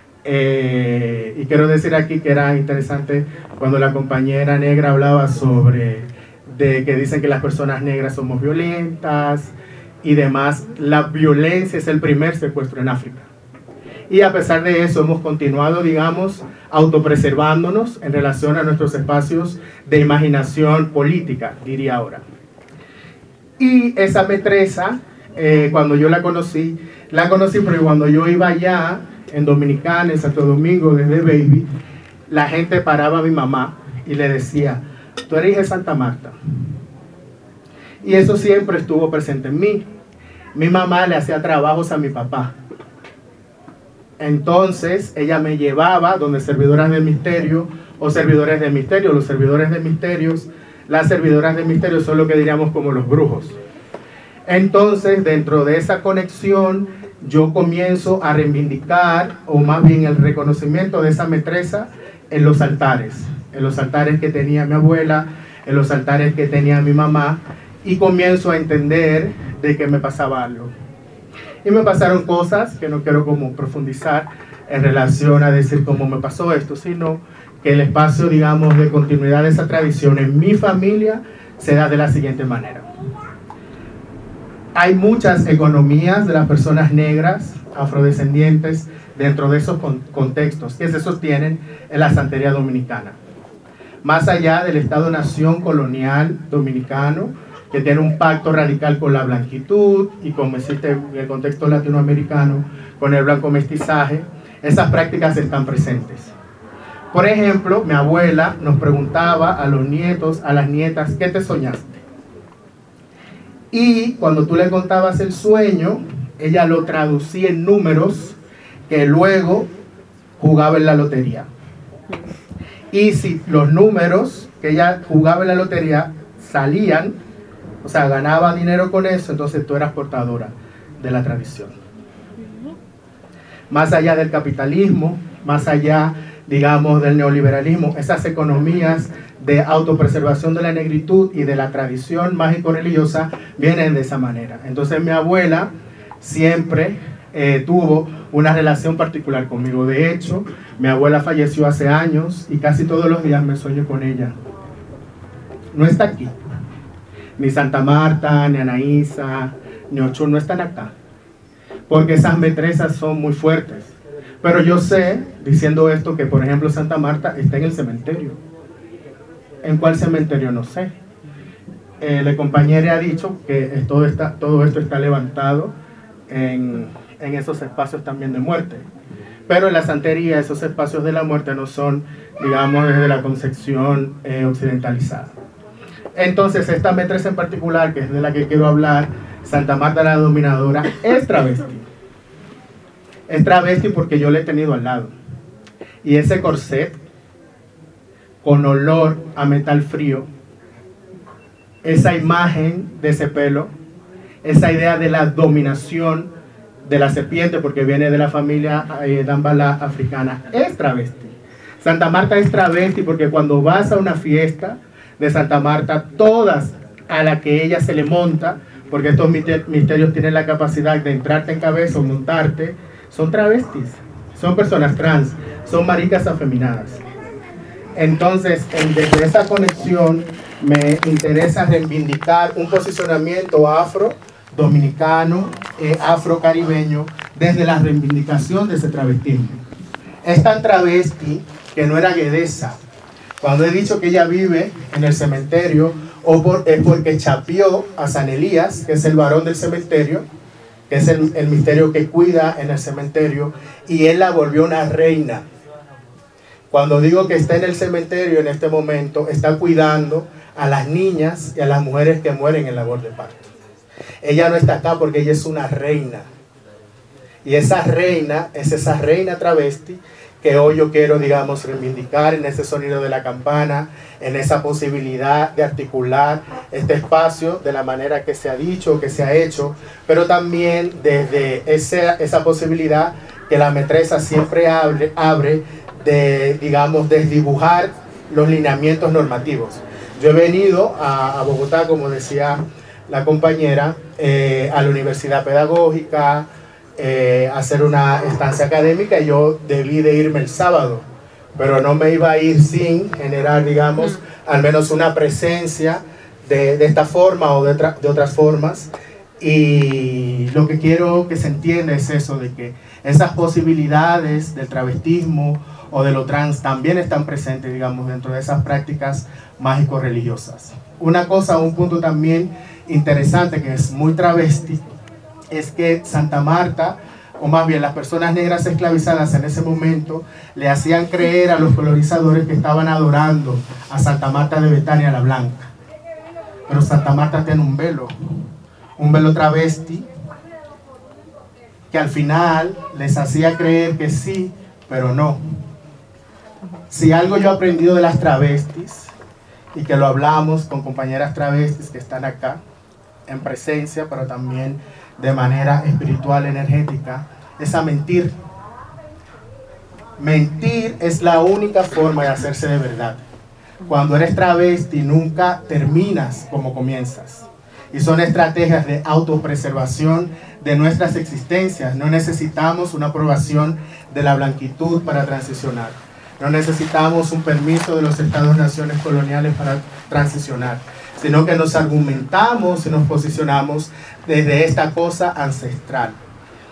y quiero decir aquí que era interesante cuando la compañera negra hablaba sobre de que dicen que las personas negras somos violentas y demás. La violencia es el primer secuestro en África, y a pesar de eso hemos continuado, digamos, autopreservándonos en relación a nuestros espacios de imaginación política, diría ahora. Y esa metresa, cuando yo la conocí porque cuando yo iba allá en Dominicana, en Santo Domingo, desde Baby, la gente paraba a mi mamá y le decía: tú eres hija de Santa Marta. Y eso siempre estuvo presente en mí. Mi mamá le hacía trabajos a mi papá. Entonces ella me llevaba donde servidoras del misterio o servidores del misterio. Los servidores de misterios, las servidoras de misterio son lo que diríamos como los brujos. Entonces, dentro de esa conexión, yo comienzo a reivindicar, o más bien el reconocimiento de esa metresa en los altares que tenía mi abuela, en los altares que tenía mi mamá, y comienzo a entender de que me pasaba algo. Y me pasaron cosas que no quiero como profundizar en relación a decir cómo me pasó esto, sino que el espacio, digamos, de continuidad de esa tradición en mi familia se da de la siguiente manera. Hay muchas economías de las personas negras afrodescendientes dentro de esos contextos que se sostienen en la santería dominicana. Más allá del Estado-nación colonial dominicano, que tiene un pacto radical con la blanquitud y, como existe en el contexto latinoamericano, con el blanco mestizaje, esas prácticas están presentes. Por ejemplo, mi abuela nos preguntaba a los nietos, a las nietas, ¿qué te soñaste? Y cuando tú le contabas el sueño, ella lo traducía en números que luego jugaba en la lotería. Y si los números que ella jugaba en la lotería salían, o sea, ganaba dinero con eso, entonces tú eras portadora de la tradición. Más allá del capitalismo, más allá, digamos, del neoliberalismo, esas economías de autopreservación de la negritud y de la tradición mágico-religiosa vienen de esa manera. Entonces mi abuela siempre tuvo una relación particular conmigo. De hecho, mi abuela falleció hace años y casi todos los días me sueño con ella. No está aquí. Ni Santa Marta, ni Anaísa, ni Ochun no están acá. Porque esas metresas son muy fuertes. Pero yo sé, diciendo esto, que por ejemplo Santa Marta está en el cementerio. ¿En cuál cementerio? No sé. La compañera ha dicho que todo esto está levantado en esos espacios también de muerte. Pero en la santería esos espacios de la muerte no son, digamos, desde la concepción occidentalizada. Entonces esta metresa en particular, que es de la que quiero hablar, Santa Marta la Dominadora, es travesti. Es travesti porque yo la he tenido al lado. Y ese corset, con olor a metal frío, esa imagen de ese pelo, esa idea de la dominación de la serpiente, porque viene de la familia Dambala africana, es travesti. Santa Marta es travesti porque cuando vas a una fiesta de Santa Marta, todas a la que ella se le monta, porque estos misterios tienen la capacidad de entrarte en cabeza o montarte, son travestis, son personas trans, son maricas afeminadas. Entonces, desde esa conexión me interesa reivindicar un posicionamiento afro-dominicano, afro-caribeño, desde la reivindicación de ese travestismo. Es tan travesti que no era guedesa. Cuando he dicho que ella vive en el cementerio, es porque chapió a San Elías, que es el varón del cementerio, que es el misterio que cuida en el cementerio, y él la volvió una reina. Cuando digo que está en el cementerio en este momento, está cuidando a las niñas y a las mujeres que mueren en labor de parto. Ella no está acá porque ella es una reina. Y esa reina es esa reina travesti que hoy yo quiero, digamos, reivindicar en ese sonido de la campana, en esa posibilidad de articular este espacio de la manera que se ha dicho, que se ha hecho, pero también desde esa posibilidad que la metresa siempre abre de, digamos, desdibujar los lineamientos normativos. Yo he venido a Bogotá, como decía la compañera, a la Universidad Pedagógica, hacer una estancia académica, y yo debí de irme el sábado, pero no me iba a ir sin generar, digamos, al menos una presencia de esta forma o de otras formas. Y lo que quiero que se entienda es eso, de que esas posibilidades del travestismo o de lo trans también están presentes, digamos, dentro de esas prácticas mágico-religiosas. Una cosa, un punto también interesante que es muy travesti, es que Santa Marta, o más bien las personas negras esclavizadas en ese momento, le hacían creer a los colonizadores que estaban adorando a Santa Marta de Betania la Blanca. Pero Santa Marta tiene un velo travesti, que al final les hacía creer que sí, pero no. Si algo yo he aprendido de las travestis, y que lo hablamos con compañeras travestis que están acá, en presencia, pero también de manera espiritual, energética, es a mentir. Mentir es la única forma de hacerse de verdad. Cuando eres travesti nunca terminas como comienzas. Y son estrategias de autopreservación de nuestras existencias. No necesitamos una aprobación de la blanquitud para transicionar. No necesitamos un permiso de los estados-naciones coloniales para transicionar, sino que nos argumentamos y nos posicionamos desde esta cosa ancestral.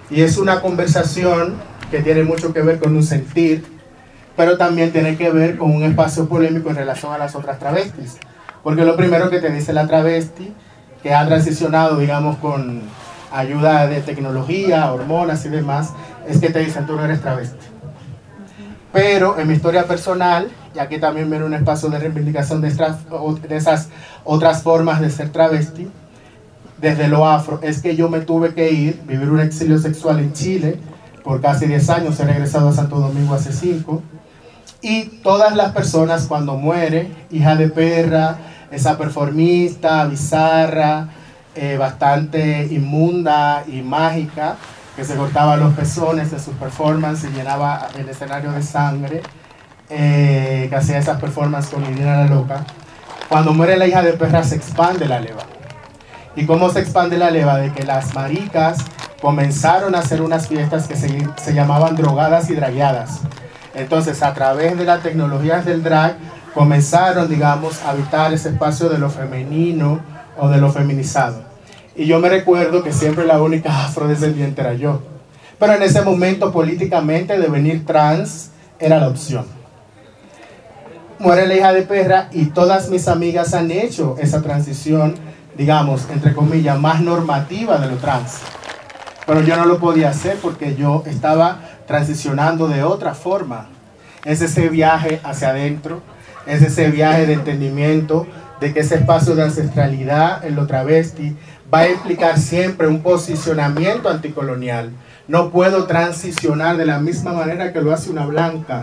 Y es una conversación que tiene mucho que ver con un sentir, pero también tiene que ver con un espacio polémico en relación a las otras travestis. Porque lo primero que te dice la travesti, que ha transicionado, digamos, con ayuda de tecnología, hormonas y demás, es que te dicen tú no eres travesti. Pero en mi historia personal, y aquí también viene un espacio de reivindicación de esas otras formas de ser travesti, desde lo afro, es que yo me tuve que ir, vivir un exilio sexual en Chile por casi 10 años, he regresado a Santo Domingo hace 5, y todas las personas cuando muere, hija de perra, esa performista, bizarra, bastante inmunda y mágica, que se cortaba los pezones de sus performances y llenaba el escenario de sangre, que hacía esas performances con Irina la Loca. Cuando muere la hija de perra se expande la leva. ¿Y cómo se expande la leva? De que las maricas comenzaron a hacer unas fiestas que se llamaban drogadas y dragueadas. Entonces, a través de las tecnologías del drag, comenzaron, digamos, a habitar ese espacio de lo femenino o de lo feminizado. Y yo me recuerdo que siempre la única afrodescendiente era yo. Pero en ese momento, políticamente, devenir trans era la opción. Muere la hija de perra y todas mis amigas han hecho esa transición, digamos, entre comillas, más normativa de lo trans. Pero yo no lo podía hacer porque yo estaba transicionando de otra forma. Es ese viaje hacia adentro, es ese viaje de entendimiento de que ese espacio de ancestralidad en lo travesti va a implicar siempre un posicionamiento anticolonial. No puedo transicionar de la misma manera que lo hace una blanca,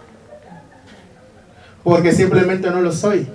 porque simplemente no lo soy.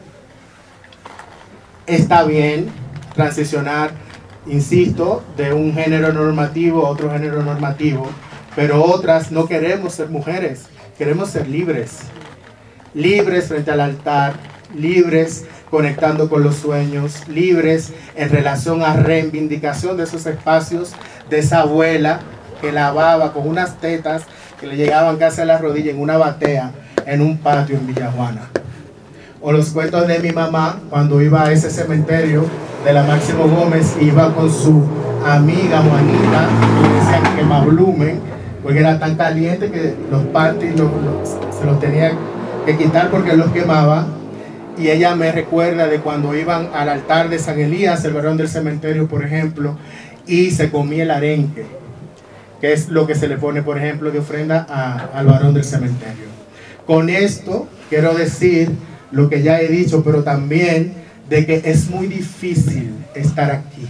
Está bien transicionar, insisto, de un género normativo a otro género normativo, pero otras no queremos ser mujeres, queremos ser libres. Libres frente al altar, libres conectando con los sueños, libres en relación a reivindicación de esos espacios, de esa abuela que lavaba con unas tetas que le llegaban casi a la rodilla en una batea en un patio en Villajuana. O los cuentos de mi mamá cuando iba a ese cementerio de la Máximo Gómez, iba con su amiga Juanita, que decían que mablumen, porque era tan caliente que los parties se los tenían que quitar porque los quemaba. Y ella me recuerda de cuando iban al altar de San Elías, el varón del cementerio, por ejemplo, y se comía el arenque, que es lo que se le pone, por ejemplo, de ofrenda al varón del cementerio. Con esto quiero decir lo que ya he dicho, pero también de que es muy difícil estar aquí.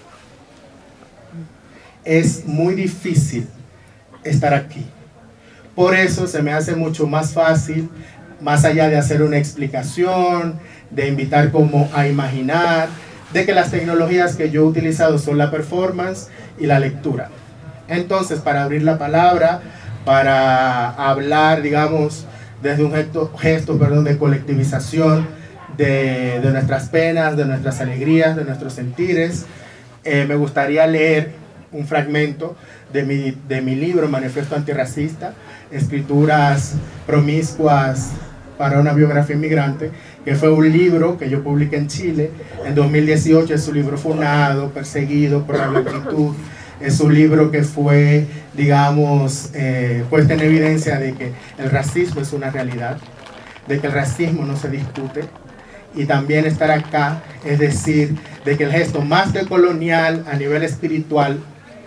Es muy difícil estar aquí. Por eso se me hace mucho más fácil, más allá de hacer una explicación, de invitar como a imaginar, de que las tecnologías que yo he utilizado son la performance y la lectura. Entonces, para abrir la palabra, para hablar, digamos, desde un gesto de colectivización de nuestras penas, de nuestras alegrías, de nuestros sentires, me gustaría leer un fragmento de mi libro Manifiesto Antirracista, Escrituras Promiscuas para una biografía inmigrante, que fue un libro que yo publiqué en Chile en 2018. Es un libro funado, perseguido por la blanquitud. Es un libro que fue, digamos, puesto en evidencia de que el racismo es una realidad, de que el racismo no se discute, y también estar acá, es decir, de que el gesto más que colonial a nivel espiritual,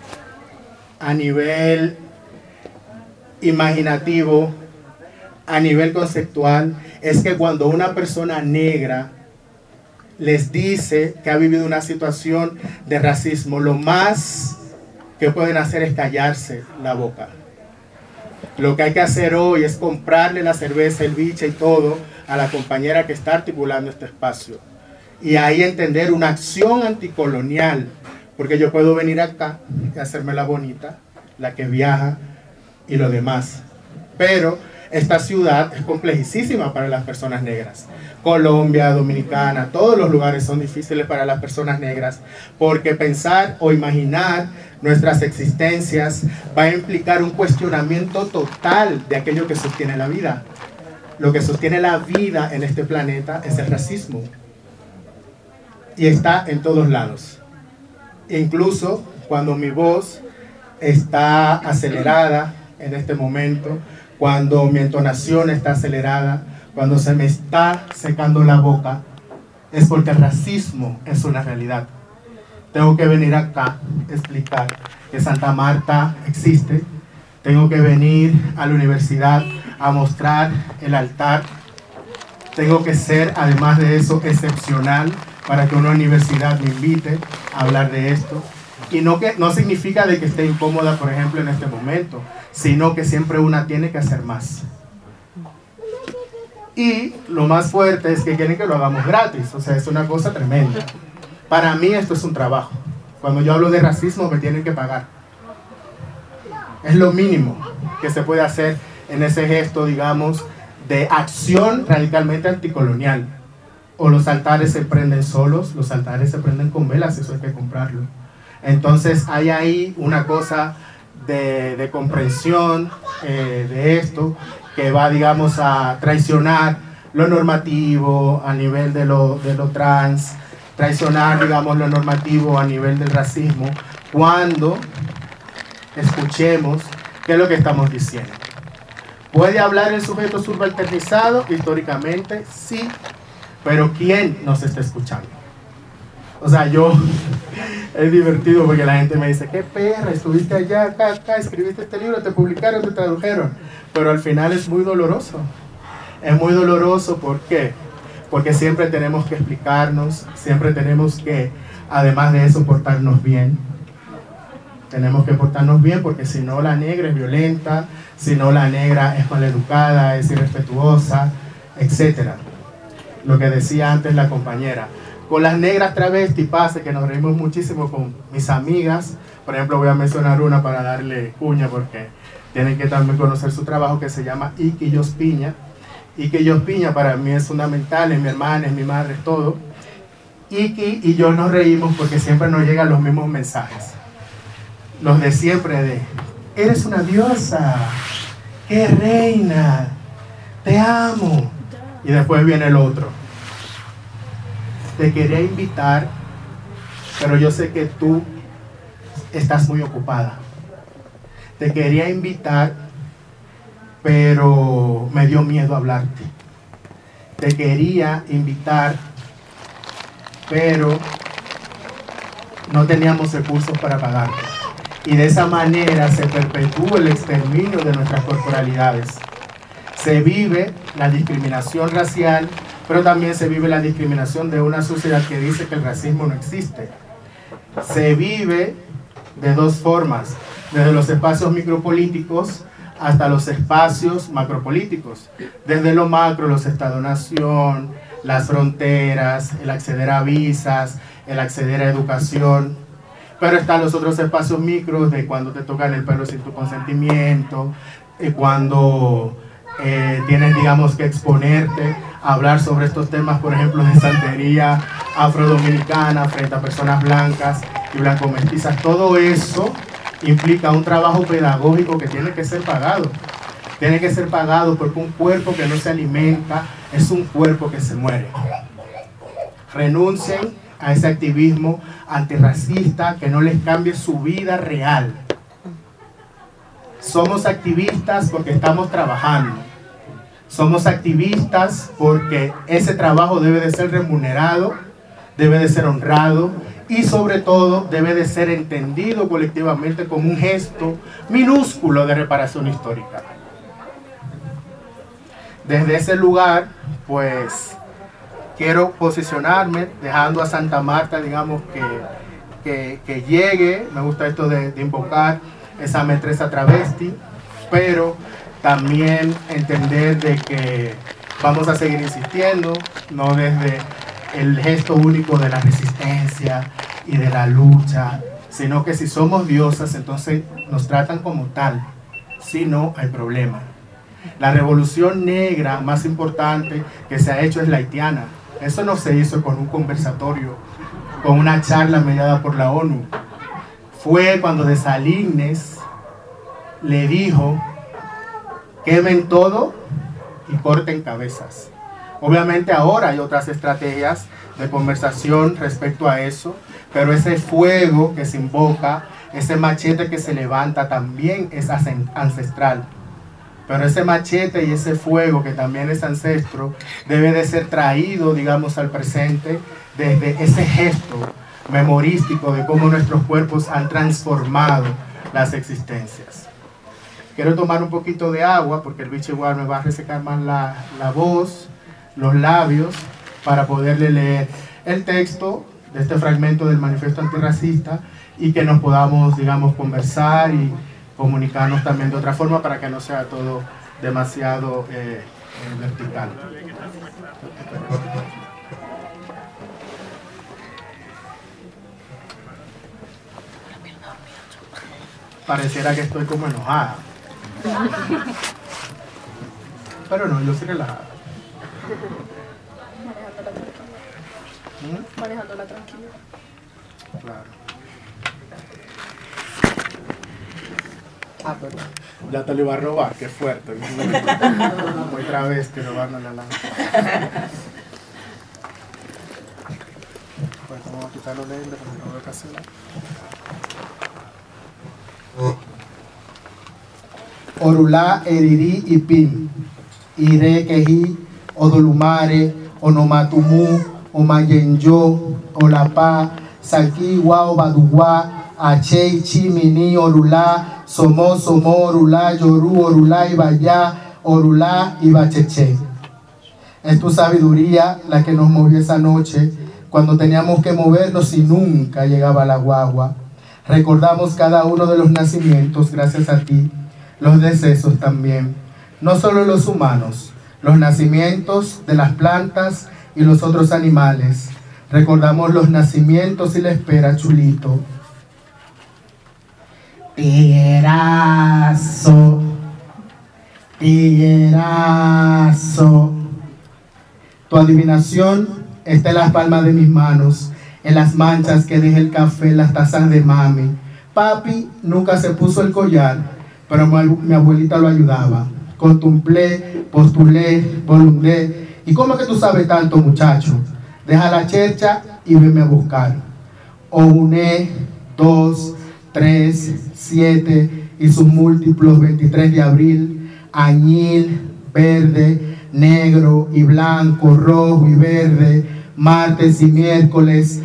a nivel imaginativo, a nivel conceptual, es que cuando una persona negra les dice que ha vivido una situación de racismo, lo más que pueden hacer es callarse la boca. Lo que hay que hacer hoy es comprarle la cerveza, el biche y todo a la compañera que está articulando este espacio. Y ahí entender una acción anticolonial, porque yo puedo venir acá y hacerme la bonita, la que viaja y lo demás. Pero esta ciudad es complejísima para las personas negras. Colombia, Dominicana, todos los lugares son difíciles para las personas negras, porque pensar o imaginar nuestras existencias va a implicar un cuestionamiento total de aquello que sostiene la vida. Lo que sostiene la vida en este planeta es el racismo. Y está en todos lados. Incluso cuando mi voz está acelerada en este momento, cuando mi entonación está acelerada, cuando se me está secando la boca, es porque el racismo es una realidad. Tengo que venir acá a explicar que Santa Marta existe. Tengo que venir a la universidad a mostrar el altar. Tengo que ser, además de eso, excepcional para que una universidad me invite a hablar de esto. Y no significa de que esté incómoda, por ejemplo, en este momento, sino que siempre una tiene que hacer más. Y lo más fuerte es que quieren que lo hagamos gratis. O sea, es una cosa tremenda. Para mí esto es un trabajo. Cuando yo hablo de racismo me tienen que pagar. Es lo mínimo que se puede hacer en ese gesto, digamos, de acción radicalmente anticolonial. O los altares se prenden solos, los altares se prenden con velas, eso hay que comprarlo. Entonces hay ahí una cosa de comprensión de esto que va, digamos, a traicionar lo normativo a nivel de lo trans, traicionar, digamos, lo normativo a nivel del racismo, cuando escuchemos qué es lo que estamos diciendo. ¿Puede hablar el sujeto subalternizado? Históricamente, sí, pero ¿quién nos está escuchando? O sea, es divertido porque la gente me dice, qué perra, estuviste allá, acá, escribiste este libro, te publicaron, te tradujeron, pero al final es muy doloroso. Es muy doloroso, ¿por qué? Porque siempre tenemos que explicarnos, siempre tenemos que, además de eso, portarnos bien. Tenemos que portarnos bien porque si no la negra es violenta, si no la negra es maleducada, es irrespetuosa, etc. Lo que decía antes la compañera. Con las negras travestis pasa que nos reímos muchísimo con mis amigas. Por ejemplo, voy a mencionar una para darle cuña porque tienen que también conocer su trabajo, que se llama Iki Yospiña. Iki Yospiña para mí es fundamental, es mi hermana, es mi madre, es todo. Iki y yo nos reímos porque siempre nos llegan los mismos mensajes. Los de siempre de, eres una diosa, qué reina, te amo. Y después viene el otro. Te quería invitar, pero yo sé que tú estás muy ocupada. Te quería invitar, pero me dio miedo hablarte. Te quería invitar, pero no teníamos recursos para pagarte. Y de esa manera se perpetúa el exterminio de nuestras corporalidades. Se vive la discriminación racial, pero también se vive la discriminación de una sociedad que dice que el racismo no existe. Se vive de dos formas, desde los espacios micropolíticos hasta los espacios macropolíticos. Desde lo macro, los Estado-nación, las fronteras, el acceder a visas, el acceder a educación. Pero están los otros espacios micros de cuando te tocan el pelo sin tu consentimiento, cuando tienes, digamos, que exponerte a hablar sobre estos temas, por ejemplo, de santería afrodominicana frente a personas blancas y blanco-mestizas. Todo eso implica un trabajo pedagógico que tiene que ser pagado. Tiene que ser pagado porque un cuerpo que no se alimenta es un cuerpo que se muere. Renuncien a ese activismo antirracista que no les cambie su vida real. Somos activistas porque estamos trabajando. Somos activistas porque ese trabajo debe de ser remunerado, debe de ser honrado y sobre todo debe de ser entendido colectivamente como un gesto minúsculo de reparación histórica. Desde ese lugar, pues, quiero posicionarme dejando a Santa Marta, digamos, que llegue. Me gusta esto de invocar esa metresa travesti, pero también entender de que vamos a seguir insistiendo, no desde el gesto único de la resistencia y de la lucha, sino que si somos diosas, entonces nos tratan como tal, si no hay problema. La revolución negra más importante que se ha hecho es la haitiana. Eso no se hizo con un conversatorio, con una charla mediada por la ONU. Fue cuando Dessalines le dijo, quemen todo y corten cabezas. Obviamente ahora hay otras estrategias de conversación respecto a eso, pero ese fuego que se invoca ese machete que se levanta también es ancestral. Pero ese machete y ese fuego que también es ancestro debe de ser traído, digamos, al presente desde ese gesto memorístico de cómo nuestros cuerpos han transformado las existencias. Quiero tomar un poquito de agua porque el bicho igual me va a resecar más la voz, los labios, para poderle leer el texto de este fragmento del Manifiesto Antirracista y que nos podamos, digamos, conversar y comunicarnos también de otra forma para que no sea todo demasiado vertical. Pareciera que estoy como enojada. Pero no, yo soy relajada. Manejándola tranquila. Claro. Perdón. Ya te lo iba a robar, qué fuerte. Otra vez que robarnos la lanza. Pues vamos a quitar los lentes porque no veo casi nada. Orulá, Eriri y Pim. Ire, Keji, Odolumare, Onomatumu, Omayenyo, Olapa, Saki, Wao, Baduwa, Achei, Chimini, Orulá, Somo, Orulá, Yoru, Orulá, Ibayá, Orulá, Ibacheche. Es tu sabiduría la que nos movió esa noche, cuando teníamos que movernos y nunca llegaba la guagua. Recordamos cada uno de los nacimientos gracias a ti, los decesos también. No solo los humanos, los nacimientos de las plantas y los otros animales. Recordamos los nacimientos y la espera, chulito. Tiguerazo, tiguerazo. Tu adivinación está en las palmas de mis manos, en las manchas que deja el café en las tazas de mami. Papi nunca se puso el collar, pero mi abuelita lo ayudaba. Contemplé, postulé, volundé. ¿Y cómo es que tú sabes tanto, muchacho? Deja la chercha y venme a buscar. Ouné, 2, 3, 7 y sus múltiplos 23 de abril, añil, verde, negro y blanco, rojo y verde, martes y miércoles,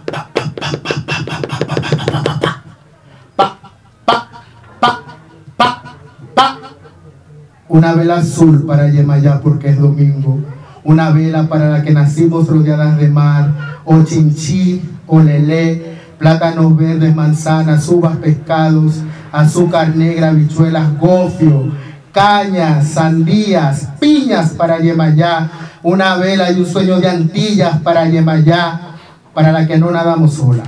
una vela azul para Yemayá porque es domingo, una vela para la que nacimos rodeadas de mar, o chinchí, o lelé, plátanos verdes, manzanas, uvas, pescados, azúcar negra, habichuelas, gofio, cañas, sandías, piñas para Yemayá, una vela y un sueño de Antillas para Yemayá, para la que no nadamos sola.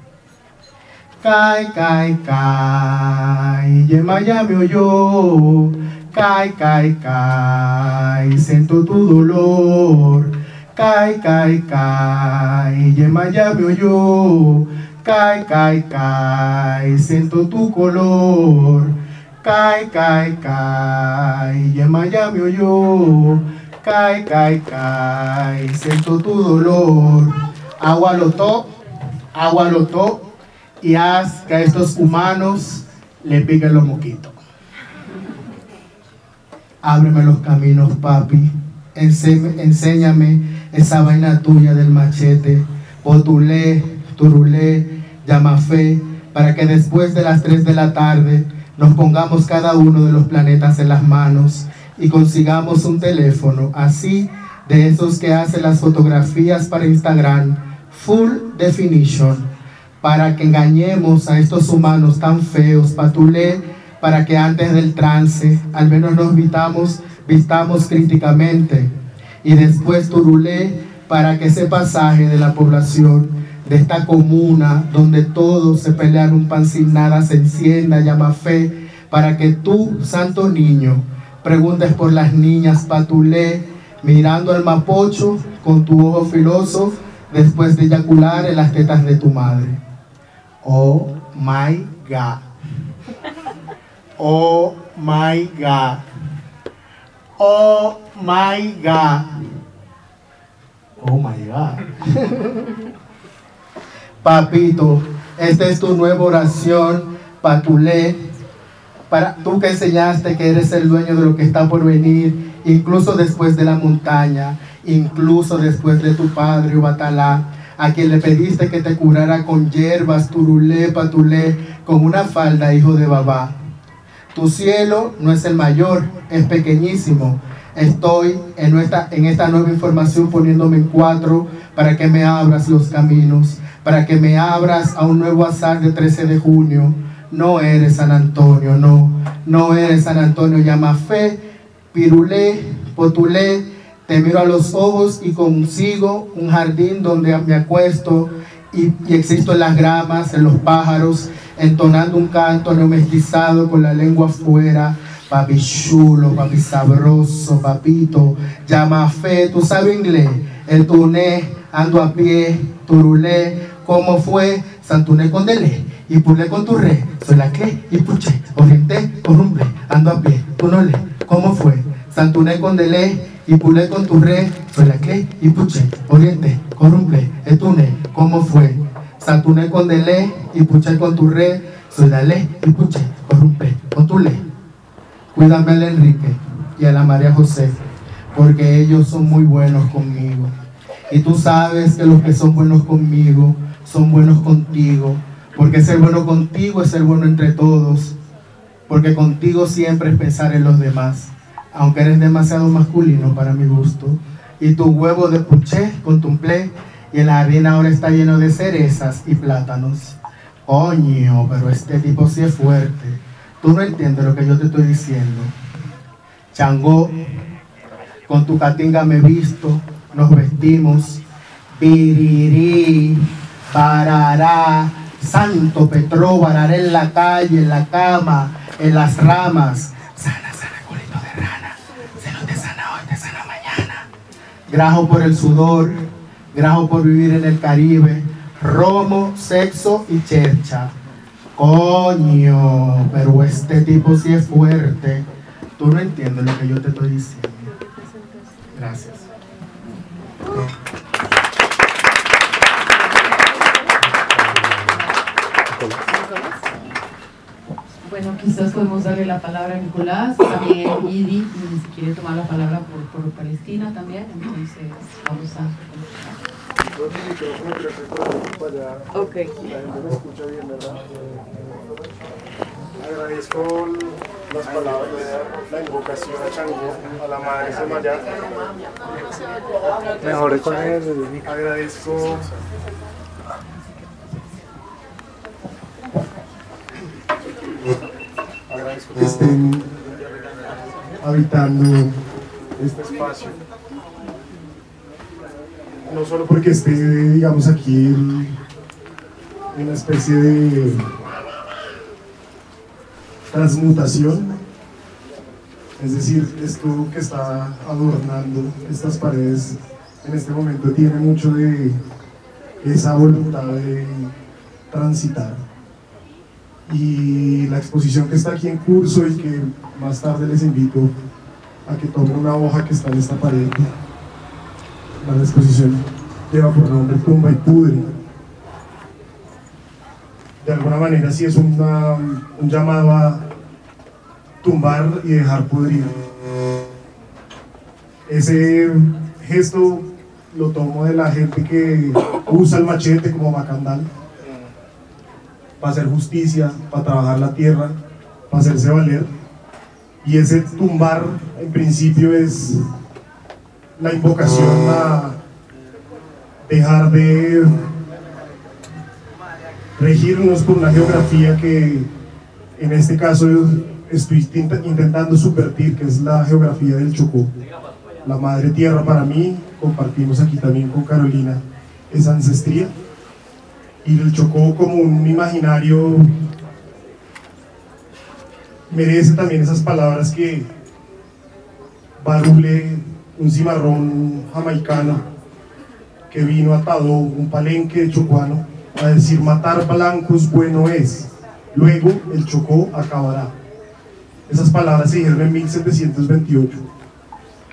Cai, cai, cai, Yemayá me oyó. Cai, cai, cai, siento tu dolor. Cai, cai, cai, Yemayá me oyó. Cai, cai, cai, siento tu color. Cai, cai, cai, Yemayá me oyó. Cai, cai, cai, siento tu dolor. Agua lotó, y haz que a estos humanos le piquen los moquitos. Ábreme los caminos, papi. Enséñame esa vaina tuya del machete. Potulé, turulé, llamafé, para que después de las 3 de la tarde nos pongamos cada uno de los planetas en las manos y consigamos un teléfono, así de esos que hacen las fotografías para Instagram, full definition, para que engañemos a estos humanos tan feos. Patulé, para que antes del trance al menos nos vistamos críticamente, y después turulé, para que ese pasaje de la población de esta comuna donde todos se pelean un pan sin nada se encienda, llama fe, para que tú, santo niño, preguntes por las niñas. Patulé, mirando al mapocho con tu ojo filoso después de eyacular en las tetas de tu madre. Oh my God. Oh my God. Oh my God. Oh my God. Papito, Esta es tu nueva oración, Patulé, para tú que enseñaste que eres el dueño de lo que está por venir, incluso después de la montaña, incluso después de tu padre Ubatalá, a quien le pediste que te curara con hierbas, turulé, patulé, con una falda, hijo de Babá. Tu cielo no es el mayor, es pequeñísimo. Estoy en esta nueva información poniéndome en 4 para que me abras los caminos, para que me abras a un nuevo azar de 13 de junio. No eres San Antonio, no eres San Antonio. Yamafé, pirulé, potulé, te miro a los ojos y consigo un jardín donde me acuesto y existo en las gramas, en los pájaros, entonando un canto neomestizado con la lengua afuera. Papi chulo, papi sabroso, papito, Yamafé, tú sabes inglés, el tuné, ando a pie, turulé, ¿cómo fue? Santuné con delé, y pulé con tu re, soy la que, y puché, orienté, corrumble, ando a pie, tú no le, ¿cómo fue? Santuné con delé, y pulé con tu re, soy la que, y puché, orienté, corrumble, etuné, ¿cómo fue? Santuné con delé, y puché con tu re, soy la le, y puché, corrumble, con tu le. Cuídame al Enrique y a la María José, porque ellos son muy buenos conmigo. Y tú sabes que los que son buenos conmigo, son buenos contigo. Porque ser bueno contigo es ser bueno entre todos. Porque contigo siempre es pensar en los demás, aunque eres demasiado masculino para mi gusto. Y tu huevo de puché contemplé, y el jardín ahora está lleno de cerezas y plátanos. Coño, pero este tipo sí es fuerte. Tú no entiendes lo que yo te estoy diciendo. Changó, con tu catinga me visto, nos vestimos. Pirirí, parará, santo Petro, vararé en la calle, en la cama, en las ramas. Sana, sana, culito de rana. Se no te sana hoy, te sana mañana. Grajo por el sudor, grajo por vivir en el Caribe. Romo, sexo y chercha. Coño, pero este tipo sí es fuerte. Tú no entiendes lo que yo te estoy diciendo. Gracias. Bueno, quizás podemos darle la palabra a Nicolás, también Idi, si quiere tomar la palabra por Palestina también, entonces vamos a... Ok. Agradezco las palabras, la invocación a Changó, a la madre Semaya. Mejoré con él. Agradezco que estén habitando este espacio. No solo porque esté, digamos, aquí en una especie de transmutación, es decir, esto que está adornando estas paredes en este momento tiene mucho de esa voluntad de transitar. Y la exposición que está aquí en curso y que más tarde les invito a que tomen una hoja que está en esta pared. La exposición lleva por nombre Tumba y Pudre. De alguna manera sí es un llamado a tumbar y dejar pudrir. Ese gesto lo tomo de la gente que usa el machete como macandal para hacer justicia, para trabajar la tierra, para hacerse valer. Y ese tumbar en principio es la invocación a dejar de regirnos por una geografía que en este caso estoy intentando subvertir, que es la geografía del Chocó. La madre tierra para mí, compartimos aquí también con Carolina esa ancestría, y el Chocó como un imaginario merece también esas palabras que Barule, un cimarrón jamaicano que vino a Tadó, un palenque chocuano, a decir: matar blancos bueno es, luego el Chocó acabará. Esas palabras se dijeron en 1728,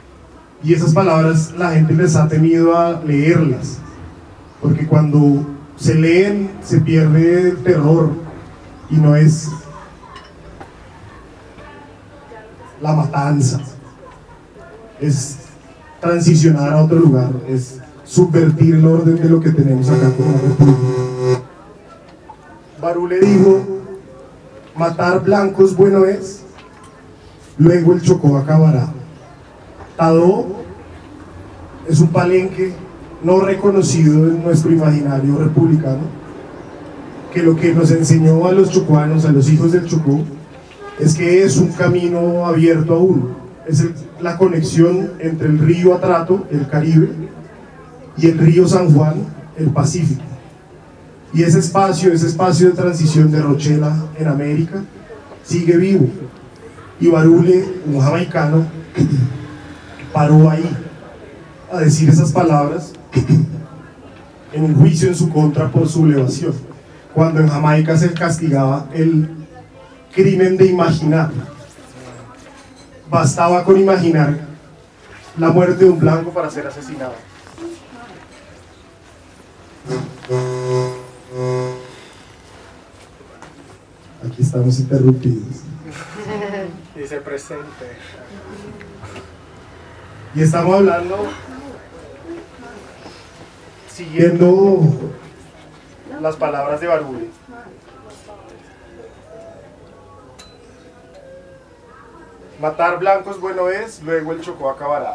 y esas palabras la gente les ha temido a leerlas, porque cuando se leen, se pierde el terror y no es la matanza, es transicionar a otro lugar, es subvertir el orden de lo que tenemos acá como república. Barú le dijo, matar blancos bueno es, luego el Chocó acabará. Tadó es un palenque no reconocido en nuestro imaginario republicano, que lo que nos enseñó a los chocuanos, a los hijos del Chocó, es que es un camino abierto a uno, es la conexión entre el río Atrato, el Caribe, y el río San Juan, el Pacífico. Y ese espacio de transición de Rochela en América, sigue vivo. Y Barule, un jamaicano, paró ahí a decir esas palabras en un juicio en su contra por sublevación, cuando en Jamaica se castigaba el crimen de imaginar. Bastaba con imaginar la muerte de un blanco para ser asesinado. Aquí estamos interrumpidos. Dice presente. Y estamos hablando, siguiendo las palabras de Barule. Matar blancos bueno es, luego el Chocó acabará.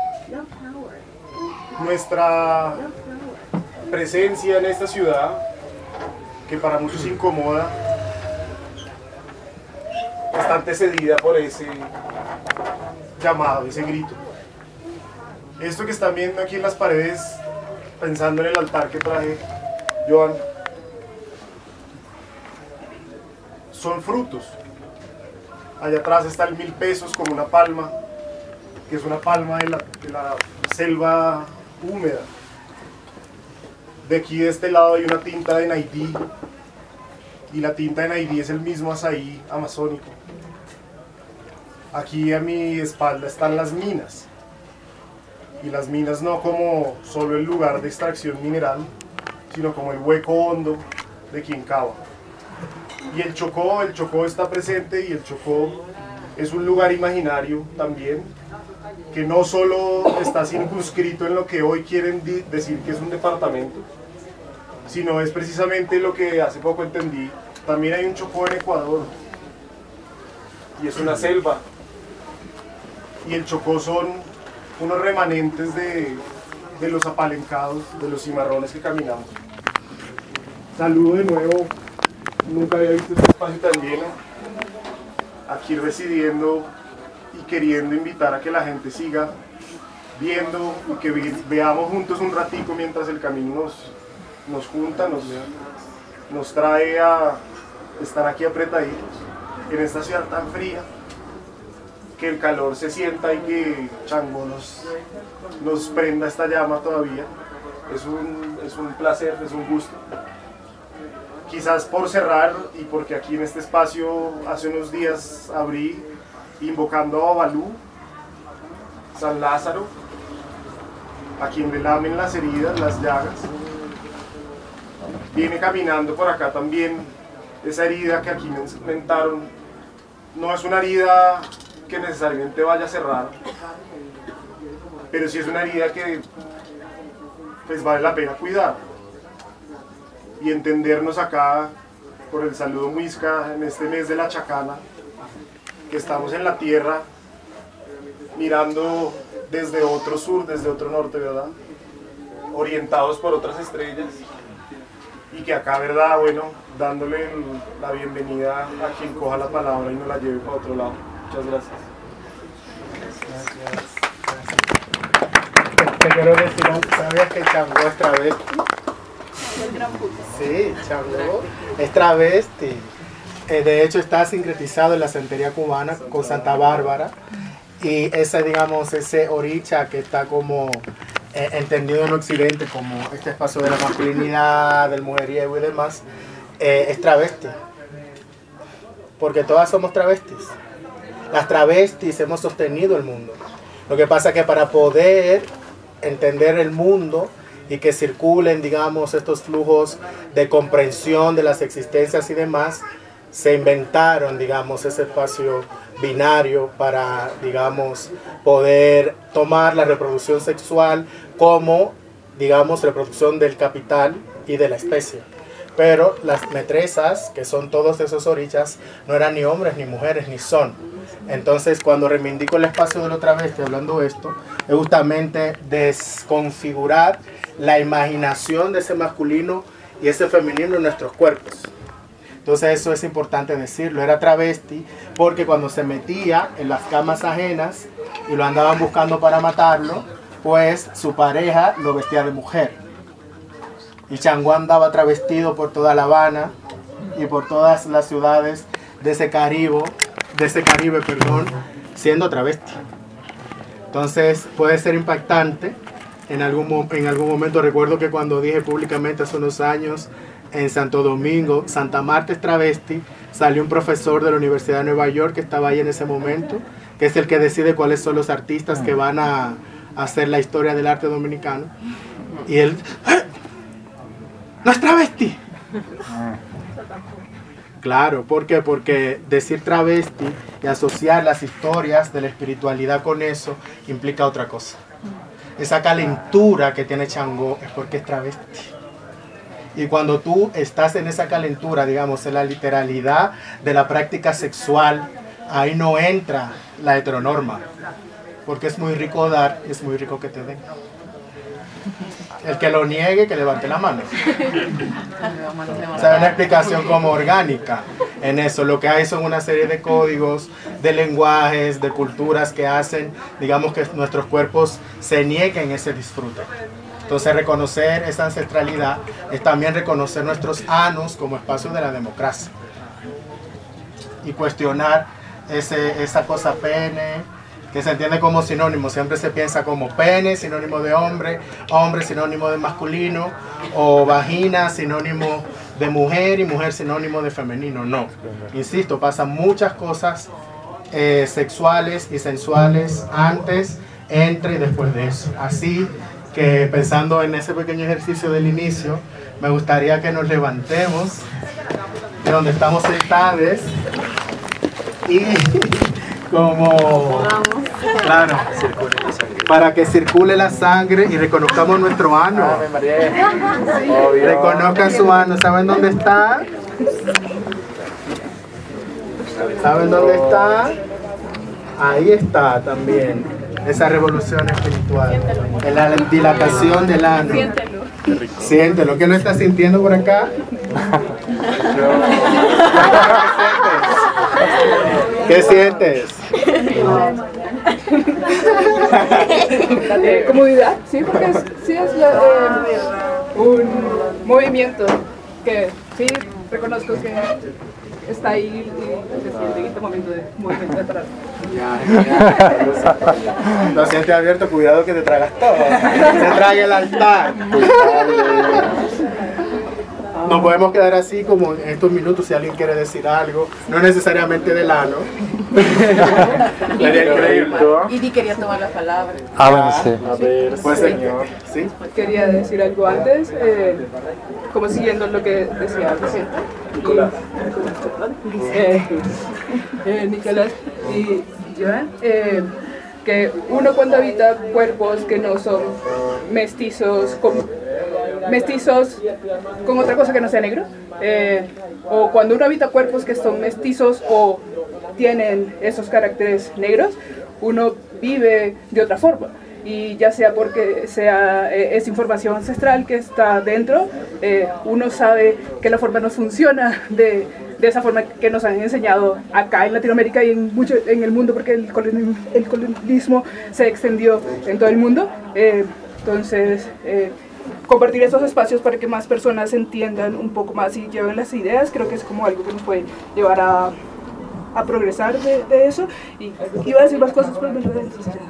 Nuestra presencia en esta ciudad, que para muchos incomoda, está antecedida por ese llamado, ese grito. Esto que están viendo aquí en las paredes, pensando en el altar que traje, Joan, son frutos. Allá atrás está el 1000 pesos como una palma, que es una palma de la selva húmeda. De aquí de este lado hay una tinta de Naidí, y la tinta de Naidí es el mismo azaí amazónico. Aquí a mi espalda están las minas, y las minas no como solo el lugar de extracción mineral, sino como el hueco hondo de Quincaba. Y el Chocó está presente, y el Chocó es un lugar imaginario también, que no solo está circunscrito en lo que hoy quieren decir que es un departamento, sino es precisamente lo que hace poco entendí. También hay un Chocó en Ecuador, y es una selva, y el Chocó son unos remanentes de los apalencados, de los cimarrones que caminamos. Saludo de nuevo, nunca había visto este espacio tan lleno, aquí residiendo y queriendo invitar a que la gente siga viendo y que veamos juntos un ratico mientras el camino nos junta, nos trae a estar aquí apretaditos en esta ciudad tan fría, que el calor se sienta y que Changó nos prenda esta llama todavía. Es un placer, es un gusto. Quizás por cerrar, y porque aquí en este espacio hace unos días abrí invocando a Babalú, San Lázaro, a quien le lamen las heridas, las llagas. Viene caminando por acá también esa herida que aquí me comentaron. No es una herida que necesariamente vaya a cerrar, pero sí es una herida que pues vale la pena cuidar y entendernos acá por el saludo muisca en este mes de la Chacana, que estamos en la tierra mirando desde otro sur, desde otro norte, ¿verdad? Orientados por otras estrellas, y que acá, ¿verdad? Bueno, dándole la bienvenida a quien coja la palabra y nos la lleve para otro lado. Muchas gracias. Te quiero decir, ¿sabías que Changó es travesti? Sí, Changó es travesti. De hecho está sincretizado en la santería cubana con Santa Bárbara, y ese oricha que está como entendido en Occidente como este espacio de la masculinidad, del mujeriego y demás, es travesti, porque todas somos travestis. Las travestis hemos sostenido el mundo. Lo que pasa es que para poder entender el mundo y que circulen, digamos, estos flujos de comprensión de las existencias y demás, se inventaron, digamos, ese espacio binario para, digamos, poder tomar la reproducción sexual como, digamos, reproducción del capital y de la especie. Pero las metresas, que son todos esos orichas, no eran ni hombres, ni mujeres, ni son. Entonces, cuando reivindico el espacio de la travesti, hablando de esto, es justamente desconfigurar la imaginación de ese masculino y ese femenino en nuestros cuerpos. Entonces, eso es importante decirlo. Era travesti porque cuando se metía en las camas ajenas y lo andaban buscando para matarlo, pues su pareja lo vestía de mujer. Y Chango andaba travestido por toda La Habana y por todas las ciudades de ese Caribe, siendo travesti. Entonces puede ser impactante. En algún momento recuerdo que cuando dije públicamente hace unos años en Santo Domingo, Santa Marta es travesti, salió un profesor de la Universidad de Nueva York que estaba ahí en ese momento, que es el que decide cuáles son los artistas que van a hacer la historia del arte dominicano. Y él... ¡No es travesti! Claro, ¿por qué? Porque decir travesti y asociar las historias de la espiritualidad con eso implica otra cosa. Esa calentura que tiene Chango es porque es travesti. Y cuando tú estás en esa calentura, digamos, en la literalidad de la práctica sexual, ahí no entra la heteronorma. Porque es muy rico dar, es muy rico que te den. El que lo niegue, que levante la mano. O sea, una explicación como orgánica en eso. Lo que hay son una serie de códigos, de lenguajes, de culturas que hacen, digamos, que nuestros cuerpos se nieguen ese disfrute. Entonces, reconocer esa ancestralidad es también reconocer nuestros anos como espacio de la democracia. Y cuestionar esa cosa pene, que se entiende como sinónimo. Siempre se piensa como pene, sinónimo de hombre, hombre, sinónimo de masculino, o vagina, sinónimo de mujer, y mujer, sinónimo de femenino. No. Insisto, pasan muchas cosas sexuales y sensuales antes, entre y después de eso. Así que, pensando en ese pequeño ejercicio del inicio, me gustaría que nos levantemos de donde estamos sentados y como, claro, para que circule la sangre y reconozcamos nuestro ano. Reconozcan su ano. ¿Saben dónde está? ¿Saben dónde está? Ahí está también esa revolución espiritual, en la dilatación del ano. Siéntelo. ¿Qué lo estás sintiendo por acá? ¿Qué sientes? Comodidad, sí, porque es un movimiento que sí reconozco que está ahí y se siente en este momento de movimiento lateral. Lo sientes abierto, cuidado que te tragas todo. Se traga el altar. Nos podemos quedar así como en estos minutos si alguien quiere decir algo, no necesariamente del ano. Idi quería tomar la palabra. A ver, pues señor. ¿Sí? Quería decir algo antes, como siguiendo lo que decía Vicente. Nicolás y Joan, que uno cuando habita cuerpos que no son mestizos con otra cosa que no sea negro, o cuando uno habita cuerpos que son mestizos o tienen esos caracteres negros, uno vive de otra forma. Y ya sea porque es información ancestral que está dentro, uno sabe que la forma no funciona de esa forma que nos han enseñado acá en Latinoamérica y en el mundo, porque el colonialismo se extendió en todo el mundo. Entonces, compartir esos espacios para que más personas entiendan un poco más y lleven las ideas, creo que es como algo que nos puede llevar a progresar de eso. Y iba a decir más cosas, pero me olvidé.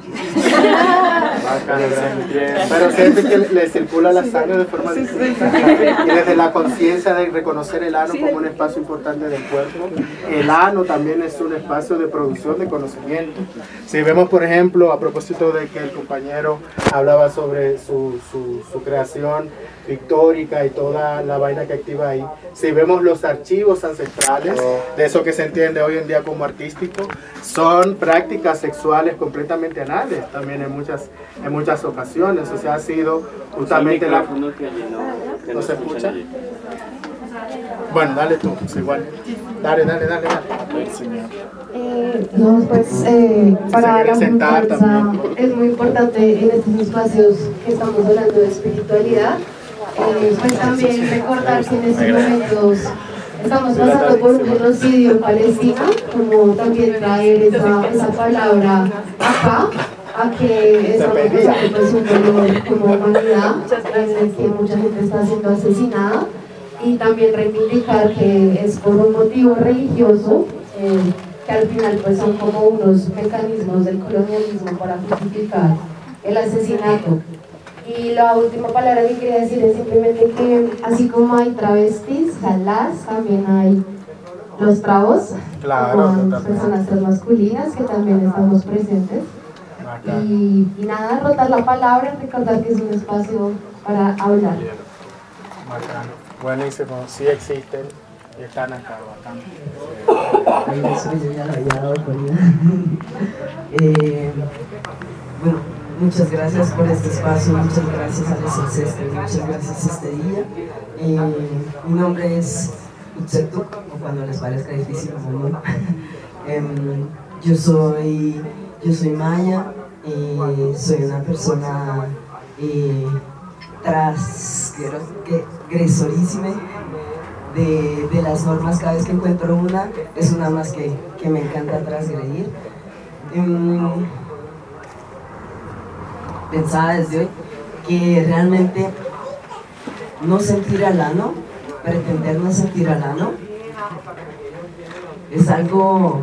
Pero siente que le circula la sangre de forma distinta. Y desde la conciencia de reconocer el ano como un espacio importante del cuerpo, el ano también es un espacio de producción de conocimiento. Si vemos, por ejemplo, a propósito de que el compañero hablaba sobre su creación pictórica y toda la vaina que activa ahí, si vemos los archivos ancestrales de eso que se entiende hoy en día como artístico, son prácticas sexuales completamente anales también en muchas ocasiones. O sea, ha sido justamente la... ¿No se escucha? Bueno, dale tú, pues igual. Dale. No, pues para la confianza es muy importante en estos espacios que estamos hablando de espiritualidad, pues también recordar que en estos momentos estamos pasando por un genocidio en Palestina, como también traer esa palabra acá, a que estamos pasando pues un dolor como humanidad, en el que mucha gente está siendo asesinada, y también reivindicar que es por un motivo religioso, que al final pues son como unos mecanismos del colonialismo para justificar el asesinato. Y la última palabra que quería decir es simplemente que así como hay travestis, las también hay los trabos, con personas transmasculinas que también estamos presentes. Y nada, rotar la palabra, recordar que es un espacio para hablar. Buenísimo, sí existen y están acá, bastante. Bueno, muchas gracias por este espacio, muchas gracias a los ancestros, muchas gracias este día. Mi nombre es Utsetuk, o cuando les parezca difícil, como no. Yo soy maya, soy una persona transgresorísima de las normas. Cada vez que encuentro una, es una más que me encanta transgredir. Pensaba desde hoy que realmente no sentir al ano, pretender no sentir al ano, es algo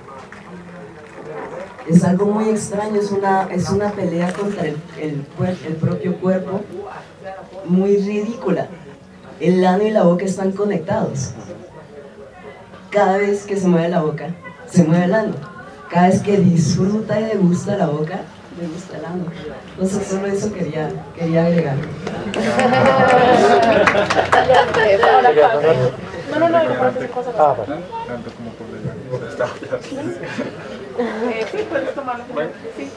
muy extraño, es una pelea contra el propio cuerpo, muy ridícula. El ano y la boca están conectados. Cada vez que se mueve la boca, se mueve el ano. Cada vez que disfruta y degusta la boca, degusta el ano. Entonces solo eso quería agregar. Sí, puedes tomarlo. Sí.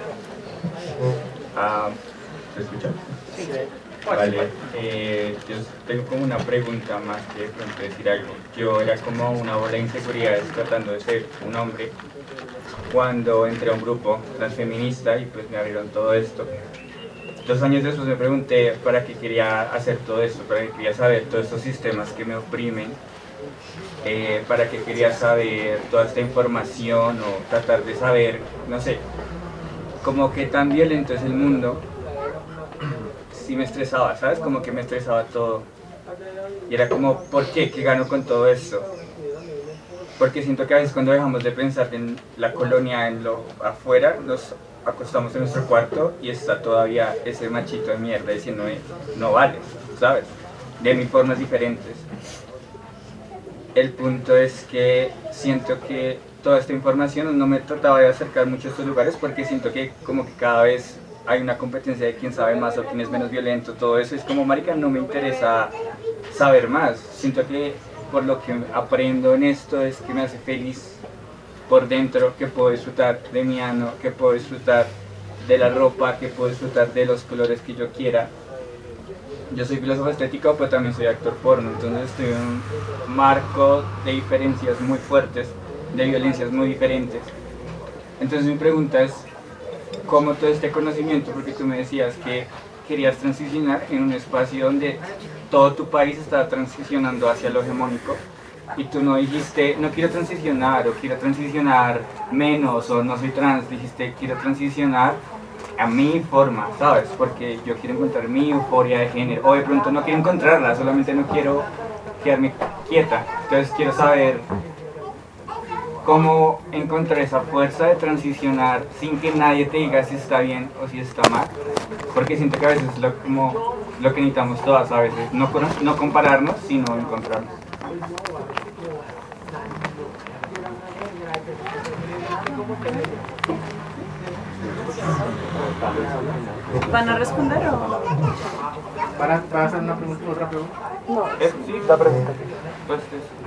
¿Se escucha? Sí. Vale, yo tengo como una pregunta más que de pronto decir algo. Yo era como una bola de inseguridades tratando de ser un hombre cuando entré a un grupo transfeminista y pues me abrieron todo esto. 2 años después me pregunté para qué quería hacer todo esto, para qué quería saber todos estos sistemas que me oprimen, para qué quería saber toda esta información o tratar de saber, no sé, como que tan violento es el mundo. Sí me estresaba, ¿sabes? Como que me estresaba todo. Y era como, ¿por qué? ¿Qué gano con todo esto? Porque siento que a veces cuando dejamos de pensar en la colonia, en lo afuera, nos acostamos en nuestro cuarto y está todavía ese machito de mierda diciendo, no vales, ¿sabes? De mil formas diferentes. El punto es que siento que toda esta información no me trataba de acercar mucho a estos lugares porque siento que como que cada vez hay una competencia de quién sabe más o quién es menos violento, todo eso. Es como, marica, no me interesa saber más. Siento que por lo que aprendo en esto es que me hace feliz por dentro, que puedo disfrutar de mi ano, que puedo disfrutar de la ropa, que puedo disfrutar de los colores que yo quiera. Yo soy filósofo estético, pero también soy actor porno, entonces estoy en un marco de diferencias muy fuertes, de violencias muy diferentes. Entonces mi pregunta es, ¿cómo todo este conocimiento, porque tú me decías que querías transicionar en un espacio donde todo tu país estaba transicionando hacia lo hegemónico, y tú no dijiste, no quiero transicionar, o quiero transicionar menos, o no soy trans, dijiste, quiero transicionar a mi forma, ¿sabes? Porque yo quiero encontrar mi euforia de género, o de pronto no quiero encontrarla, solamente no quiero quedarme quieta. Entonces quiero saber cómo encontrar esa fuerza de transicionar sin que nadie te diga si está bien o si está mal, porque siento que a veces es como lo que necesitamos todas a veces, no compararnos, sino encontrarnos. ¿Van a responder o...? ¿Para hacer una pregunta, otra pregunta? No. Sí, la pregunta. Pues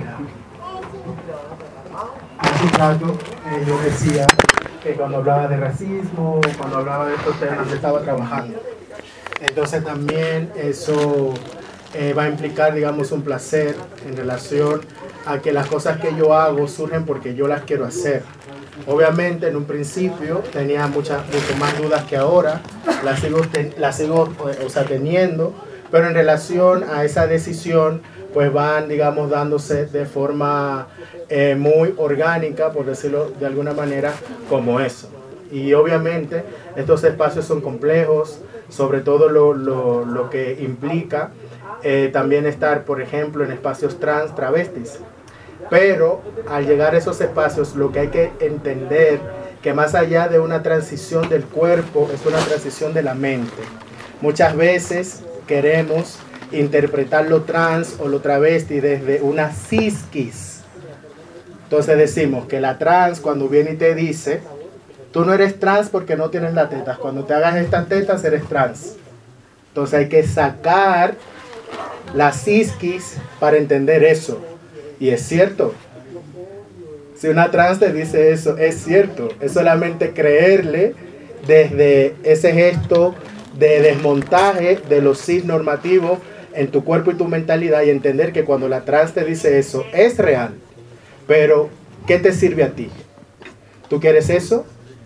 Hace un rato yo decía que cuando hablaba de racismo, cuando hablaba de estos temas, yo estaba trabajando. Entonces también eso va a implicar, digamos, un placer en relación a que las cosas que yo hago surgen porque yo las quiero hacer. Obviamente en un principio tenía mucho más dudas que ahora, las sigo teniendo, pero en relación a esa decisión pues van, digamos, dándose de forma muy orgánica, por decirlo de alguna manera, como eso. Y obviamente estos espacios son complejos, sobre todo lo que implica también estar, por ejemplo, en espacios trans, travestis. Pero al llegar a esos espacios, lo que hay que entender que más allá de una transición del cuerpo, es una transición de la mente. Muchas veces queremos interpretar lo trans o lo travesti desde una cisquis. Entonces decimos que la trans, cuando viene y te dice, tú no eres trans porque no tienes las tetas, cuando te hagas estas tetas eres trans. Entonces hay que sacar la cisquis para entender eso. Y es cierto. Si una trans te dice eso, es cierto. Es solamente creerle desde ese gesto de desmontaje de los cis normativos en tu cuerpo y tu mentalidad y entender que cuando la trans te dice eso, es real. Pero, ¿qué te sirve a ti? ¿Tú quieres eso?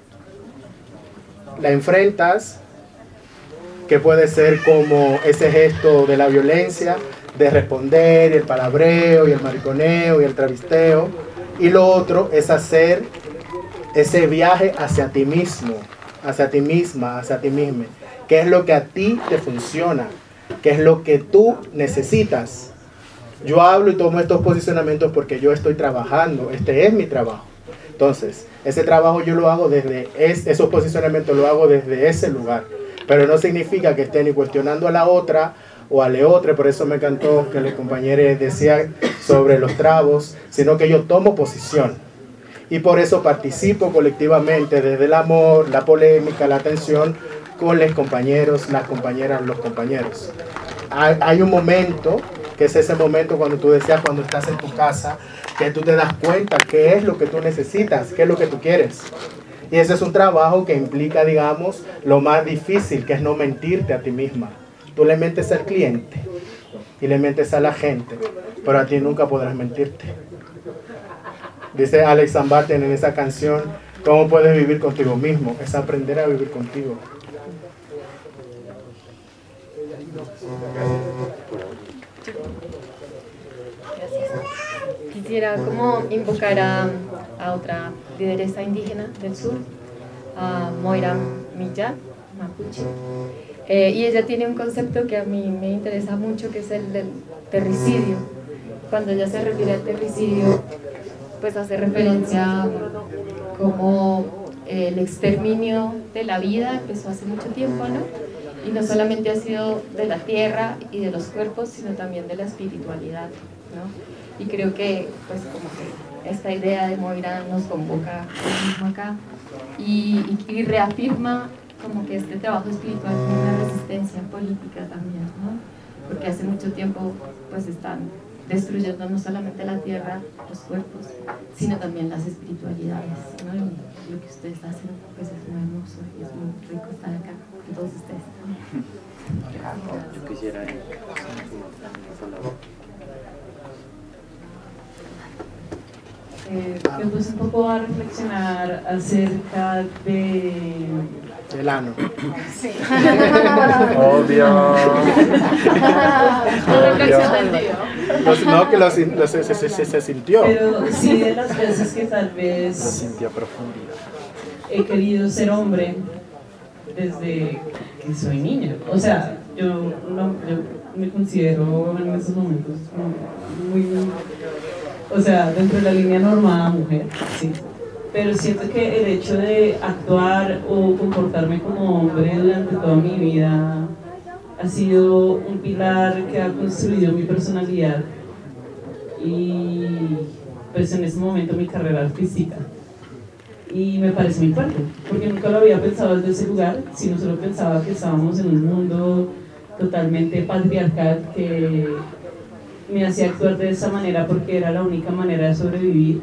La enfrentas, que puede ser como ese gesto de la violencia, de responder, y el palabreo, y el mariconeo, y el travisteo. Y lo otro es hacer ese viaje hacia ti mismo, hacia ti misma, hacia ti misma. ¿Qué es lo que a ti te funciona? ¿Qué es lo que tú necesitas? Yo hablo y tomo estos posicionamientos porque yo estoy trabajando, este es mi trabajo. Entonces, ese trabajo yo lo hago desde, esos posicionamientos lo hago desde ese lugar. Pero no significa que esté ni cuestionando a la otra o a la otra, por eso me encantó que los compañeros decían sobre los trabos, sino que yo tomo posición. Y por eso participo colectivamente desde el amor, la polémica, la atención con los compañeros, las compañeras, los compañeros. Hay un momento, que es ese momento cuando tú decías, cuando estás en tu casa, que tú te das cuenta qué es lo que tú necesitas, qué es lo que tú quieres. Y ese es un trabajo que implica, digamos, lo más difícil, que es no mentirte a ti misma. Tú le mientes al cliente y le mientes a la gente, pero a ti nunca podrás mentirte. Dice Alex Zambaten en esa canción, ¿cómo puedes vivir contigo mismo? Es aprender a vivir contigo. Quisiera como invocar a otra lideresa indígena del sur, a Moira Millán, mapuche. Y ella tiene un concepto que a mí me interesa mucho, que es el del terricidio. Cuando ella se refiere al terricidio, pues hace referencia a como el exterminio de la vida empezó hace mucho tiempo, ¿no? Y no solamente ha sido de la tierra y de los cuerpos, sino también de la espiritualidad, ¿no? Y creo que, pues, como que esta idea de Moira nos convoca mismo acá y reafirma como que este trabajo espiritual tiene una resistencia política también, ¿no? Porque hace mucho tiempo, pues, están destruyendo no solamente la tierra, los cuerpos, sino también las espiritualidades, ¿no? Y lo que ustedes hacen, pues, es muy hermoso y es muy rico estar acá con todos ustedes también. Yo quisiera me puse un poco a reflexionar acerca de... El ano. Sí. Obvio. No, que se sintió. Pero sí, de las veces que tal vez... Lo sintió a profundidad. He querido ser hombre desde que soy niña. O sea, yo me considero en esos momentos muy o sea, dentro de la línea normada mujer, sí. Pero siento que el hecho de actuar o comportarme como hombre durante toda mi vida ha sido un pilar que ha construido mi personalidad y pues en este momento mi carrera artística. Y me parece muy fuerte, porque nunca lo había pensado desde ese lugar, sino solo pensaba que estábamos en un mundo totalmente patriarcal que me hacía actuar de esa manera porque era la única manera de sobrevivir,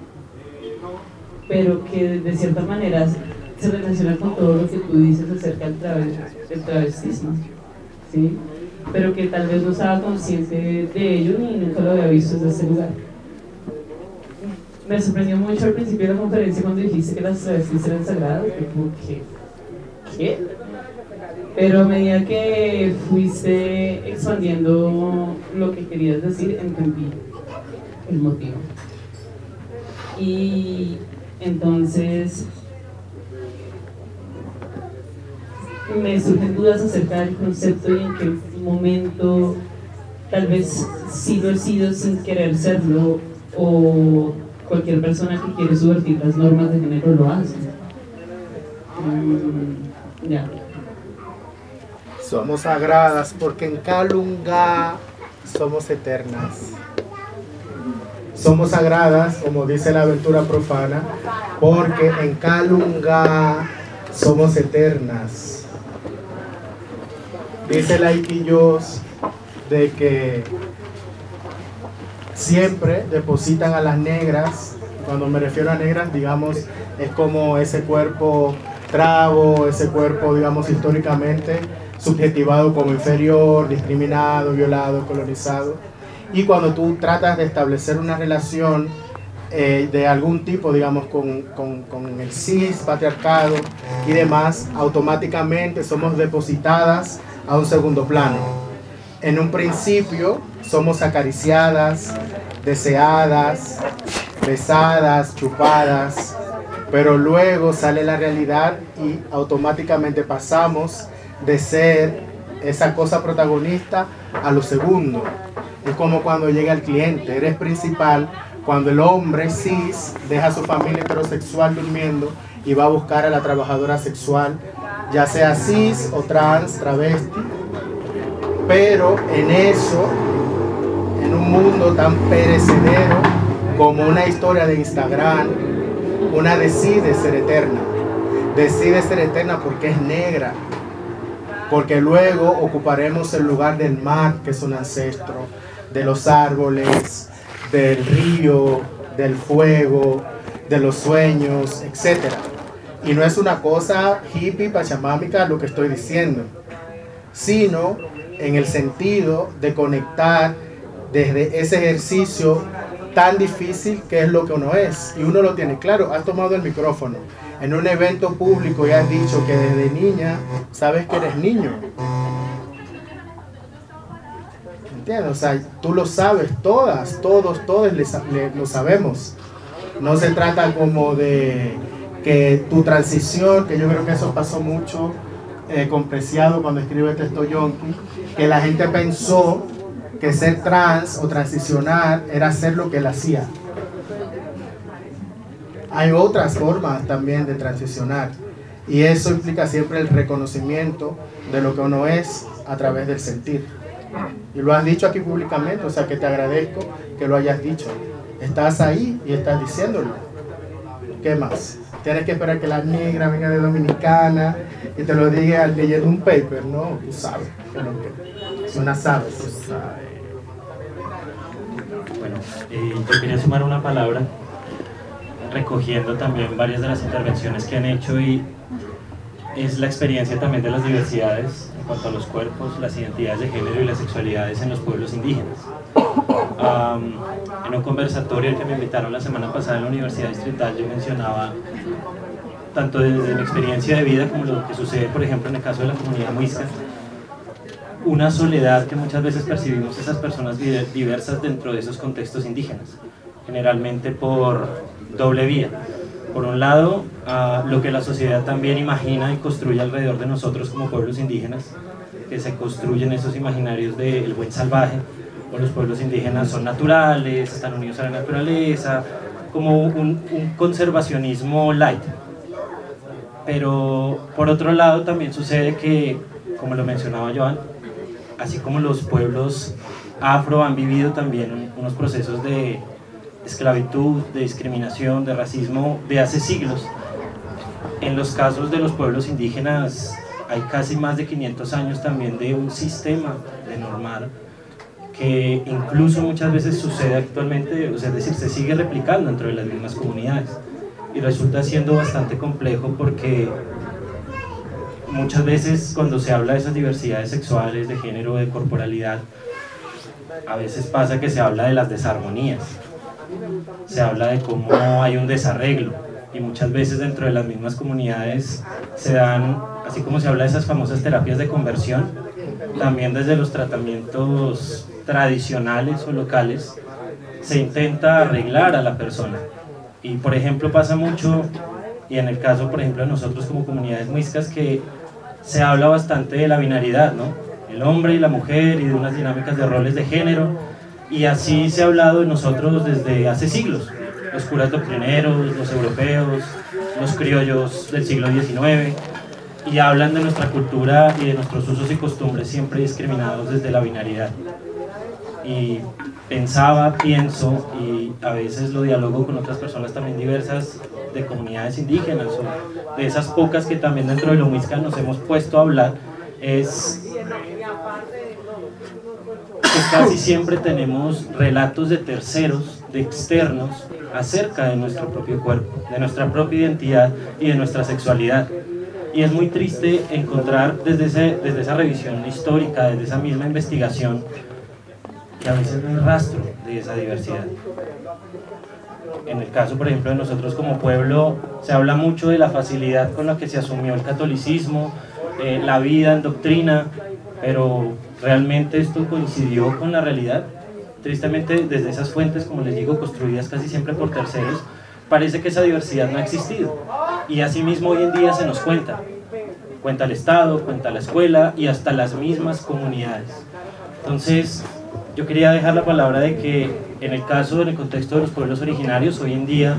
pero que de cierta manera se relaciona con todo lo que tú dices acerca del travestismo, ¿sí? Pero que tal vez no estaba consciente de ello ni nunca lo había visto desde ese lugar. Me sorprendió mucho al principio de la conferencia cuando dijiste que las travestis eran sagradas, ¿qué? Pero a medida que fuiste expandiendo lo que querías decir, entendí el motivo. Y entonces me surgen dudas acerca del concepto y en qué momento tal vez sí lo he sido sin querer serlo, o cualquier persona que quiere subvertir las normas de género lo hace. Ya. Somos sagradas porque en Kalunga somos eternas. Somos sagradas, como dice la aventura profana, porque en Kalunga somos eternas. Dice la Iquillos de que siempre depositan a las negras. Cuando me refiero a negras, digamos, es como ese cuerpo trabo, ese cuerpo, digamos, históricamente subjetivado como inferior, discriminado, violado, colonizado. Y cuando tú tratas de establecer una relación de algún tipo, digamos, con el cis, patriarcado y demás, automáticamente somos depositadas a un segundo plano. En un principio somos acariciadas, deseadas, besadas, chupadas, pero luego sale la realidad y automáticamente pasamos de ser esa cosa protagonista a lo segundo. Es como cuando llega el cliente, eres principal cuando el hombre cis deja a su familia heterosexual durmiendo y va a buscar a la trabajadora sexual, ya sea cis o trans, travesti. Pero en eso, en un mundo tan perecedero como una historia de Instagram, una decide ser eterna. Decide ser eterna porque es negra, porque luego ocuparemos el lugar del mar, que es un ancestro, de los árboles, del río, del fuego, de los sueños, etc. Y no es una cosa hippie, pachamámica lo que estoy diciendo, sino en el sentido de conectar desde ese ejercicio tan difícil que es lo que uno es. Y uno lo tiene claro. Has tomado el micrófono en un evento público y has dicho que desde niña sabes que eres niño. ¿Entiendes? O sea, tú lo sabes, todos lo sabemos. No se trata como de que tu transición, que yo creo que eso pasó mucho con Preciado cuando escribe Texto Yonki, que la gente pensó que ser trans o transicionar era hacer lo que él hacía. Hay otras formas también de transicionar y eso implica siempre el reconocimiento de lo que uno es a través del sentir. Y lo has dicho aquí públicamente, o sea que te agradezco que lo hayas dicho. Estás ahí y estás diciéndolo. ¿Qué más? Tienes que esperar que la negra venga de Dominicana y te lo diga leyendo un paper, ¿no? Tú sabes, es una sabes. Bueno, yo quería sumar una palabra recogiendo también varias de las intervenciones que han hecho, y es la experiencia también de las diversidades en cuanto a los cuerpos, las identidades de género y las sexualidades en los pueblos indígenas. En un conversatorio al que me invitaron la semana pasada en la Universidad Distrital, yo mencionaba tanto desde mi experiencia de vida como lo que sucede, por ejemplo, en el caso de la comunidad muisca, una soledad que muchas veces percibimos esas personas diversas dentro de esos contextos indígenas, generalmente por doble vía. Por un lado, lo que la sociedad también imagina y construye alrededor de nosotros como pueblos indígenas, que se construyen esos imaginarios del buen salvaje, o los pueblos indígenas son naturales, están unidos a la naturaleza, como un conservacionismo light. Pero por otro lado también sucede que, como lo mencionaba Joan, así como los pueblos afro han vivido también unos procesos de esclavitud, de discriminación, de racismo de hace siglos, en los casos de los pueblos indígenas hay casi más de 500 años también de un sistema de normar que incluso muchas veces sucede actualmente, o sea, es decir, se sigue replicando dentro de las mismas comunidades y resulta siendo bastante complejo porque muchas veces cuando se habla de esas diversidades sexuales, de género, de corporalidad, a veces pasa que se habla de las desarmonías, se habla de cómo hay un desarreglo y muchas veces dentro de las mismas comunidades se dan, así como se habla de esas famosas terapias de conversión, también desde los tratamientos tradicionales o locales se intenta arreglar a la persona. Y por ejemplo pasa mucho, y en el caso por ejemplo de nosotros como comunidades muiscas, que se habla bastante de la binaridad, ¿no? El hombre y la mujer y de unas dinámicas de roles de género, y así se ha hablado de nosotros desde hace siglos. Los curas doctrineros, los europeos, los criollos del siglo XIX, y hablan de nuestra cultura y de nuestros usos y costumbres siempre discriminados desde la binaridad. Y pienso, y a veces lo dialogo con otras personas también diversas de comunidades indígenas, o de esas pocas que también dentro de lo muisca nos hemos puesto a hablar, es que casi siempre tenemos relatos de terceros, de externos, acerca de nuestro propio cuerpo, de nuestra propia identidad y de nuestra sexualidad. Y es muy triste encontrar desde esa revisión histórica, desde esa misma investigación, que a veces no hay rastro de esa diversidad. En el caso, por ejemplo, de nosotros como pueblo, se habla mucho de la facilidad con la que se asumió el catolicismo, la vida en doctrina, pero ¿realmente esto coincidió con la realidad? Tristemente, desde esas fuentes, como les digo, construidas casi siempre por terceros, parece que esa diversidad no ha existido. Y asimismo hoy en día se nos cuenta el Estado, cuenta la escuela y hasta las mismas comunidades. Entonces, yo quería dejar la palabra de que en el contexto de los pueblos originarios, hoy en día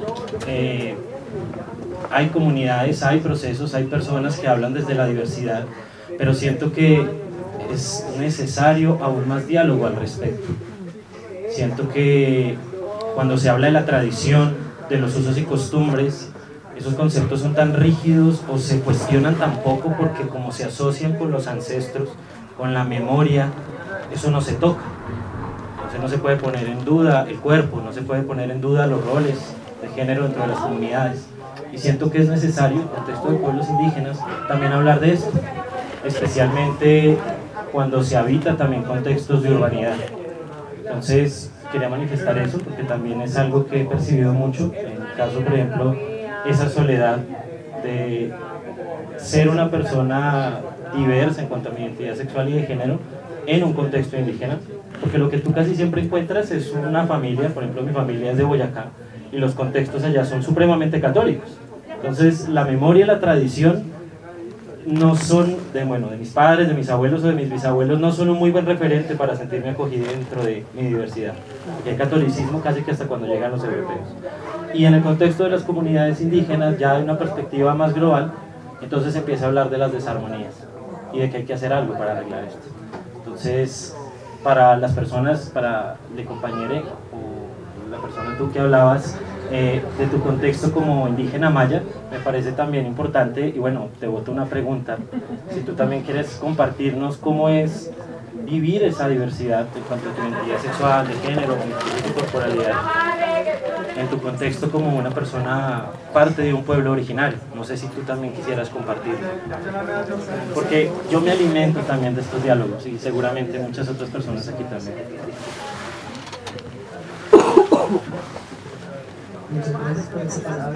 hay comunidades, hay procesos, hay personas que hablan desde la diversidad, pero siento que es necesario aún más diálogo al respecto. Siento que cuando se habla de la tradición, de los usos y costumbres, esos conceptos son tan rígidos o se cuestionan tan poco porque como se asocian con los ancestros, con la memoria, eso no se toca. Entonces no se puede poner en duda el cuerpo, no se puede poner en duda los roles de género dentro de las comunidades. Y siento que es necesario, en el contexto de pueblos indígenas, también hablar de esto, especialmente cuando se habita también contextos de urbanidad. Entonces quería manifestar eso porque también es algo que he percibido mucho, en el caso por ejemplo, esa soledad de ser una persona diversa en cuanto a mi identidad sexual y de género en un contexto indígena, porque lo que tú casi siempre encuentras es una familia, por ejemplo mi familia es de Boyacá, y los contextos allá son supremamente católicos. Entonces la memoria y la tradición no son de mis padres, de mis abuelos o de mis bisabuelos, no son un muy buen referente para sentirme acogido dentro de mi diversidad, porque hay catolicismo casi que hasta cuando llegan los europeos. Y en el contexto de las comunidades indígenas, ya de una perspectiva más global, entonces se empieza a hablar de las desarmonías y de que hay que hacer algo para arreglar esto. Entonces, para las personas, para el compañero o la persona tú que hablabas de tu contexto como indígena maya, me parece también importante, y bueno, te boto una pregunta, si tú también quieres compartirnos cómo es vivir esa diversidad en cuanto a tu identidad sexual, de género, de corporalidad, en tu contexto como una persona parte de un pueblo originario. No sé si tú también quisieras compartirlo, porque yo me alimento también de estos diálogos y seguramente muchas otras personas aquí también. Muchas gracias por esa palabra.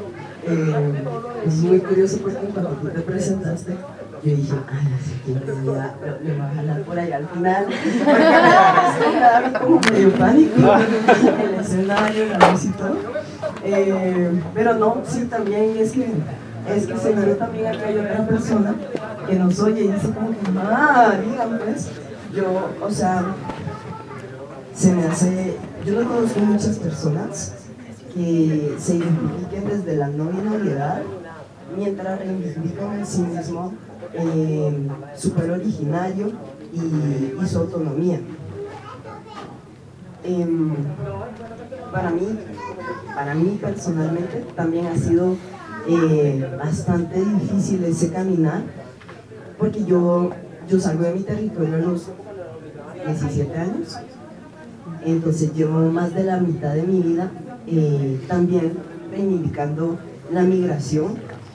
Es muy curioso porque cuando tú te presentaste, yo dije, así que le va a jalar por allá al final. Porque me da como medio pánico el escenario, la voz y todo. Pero no, sí, también es que seguro también acá hay otra persona que nos oye y dice como que, dígame pues, yo, o sea, se me hace, yo no conozco muchas personas que se identifiquen desde la no binariedad mientras reivindican en sí mismo su pueblo originario y su autonomía. Para mí personalmente también ha sido bastante difícil ese caminar, porque yo salgo de mi territorio a los 17 años, entonces llevo más de la mitad de mi vida también reivindicando la migración,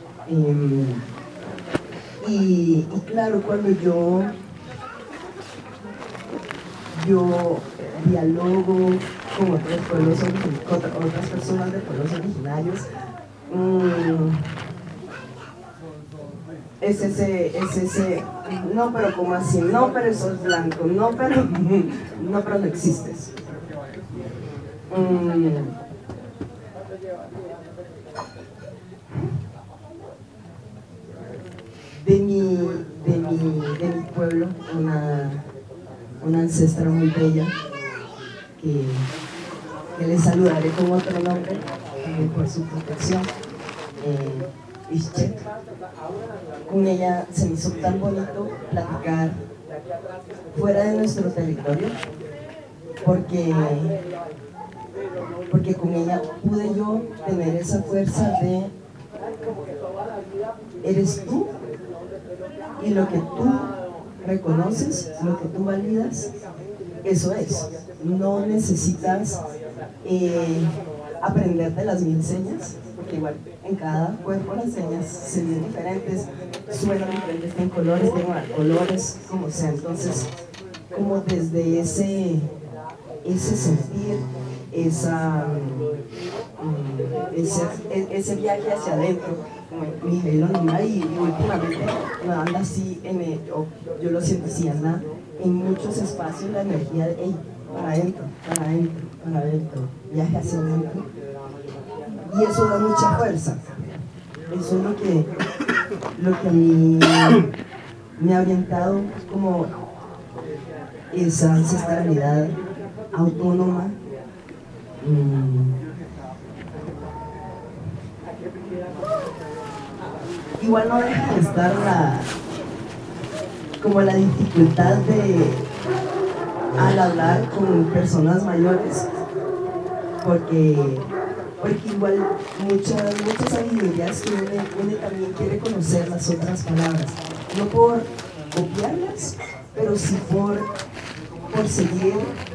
y claro, cuando yo dialogo con otros pueblos, con otras personas de pueblos originarios, es ese, no, pero ¿cómo así? No, pero sos blanco, no, pero no existes. De mi pueblo, una ancestra muy bella que le saludaré con otro nombre por su protección, Ischek. Con ella se me hizo tan bonito platicar fuera de nuestro territorio, porque con ella pude yo tener esa fuerza de eres tú, y lo que tú reconoces, lo que tú validas, eso es. No necesitas aprenderte las 1000 señas, porque igual en cada cuerpo las señas se ven diferentes, suenan diferentes, tienen colores, tienen colores, como sea. Entonces, como desde ese sentir, ese viaje hacia adentro, como mi hija normal, y últimamente no anda así, yo lo siento así, anda en muchos espacios la energía de para adentro, para adentro, para adentro, viaje hacia adentro, y eso da mucha fuerza. Eso es lo que a mí me ha orientado, como esa ancestralidad autónoma. Igual no deja de estar como la dificultad al hablar con personas mayores, porque igual muchas sabidurías que uno también quiere conocer las otras palabras, no por copiarlas, pero sí por seguir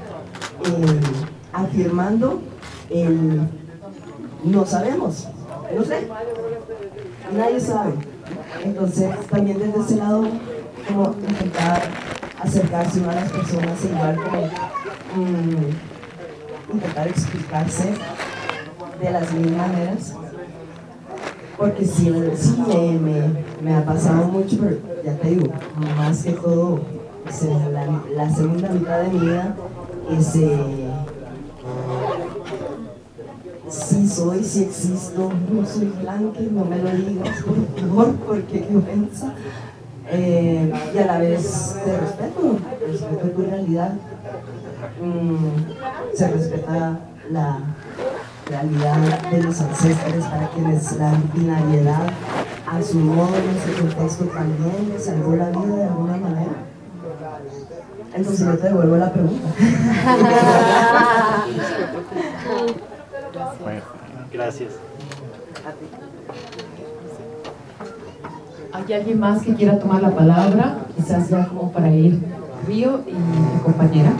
afirmando el no sabemos, no sé, nadie sabe. Entonces también desde ese lado, como intentar acercarse a las personas, igual como intentar explicarse de las mismas maneras, porque sí me ha pasado mucho, pero ya te digo, más que todo, la segunda mitad de mi vida, sí soy, sí existo, no soy blanca, no me lo digas, por favor, porque qué ofensa. Y a la vez te respeto tu realidad, se respeta la realidad de los ancestres, para quienes la binariedad a su modo, en su contexto, también les salvó la vida de alguna manera. Entonces yo te devuelvo la pregunta. Bueno, gracias. ¿Hay alguien más que quiera tomar la palabra? Quizás ya como para ir. Río y mi compañera.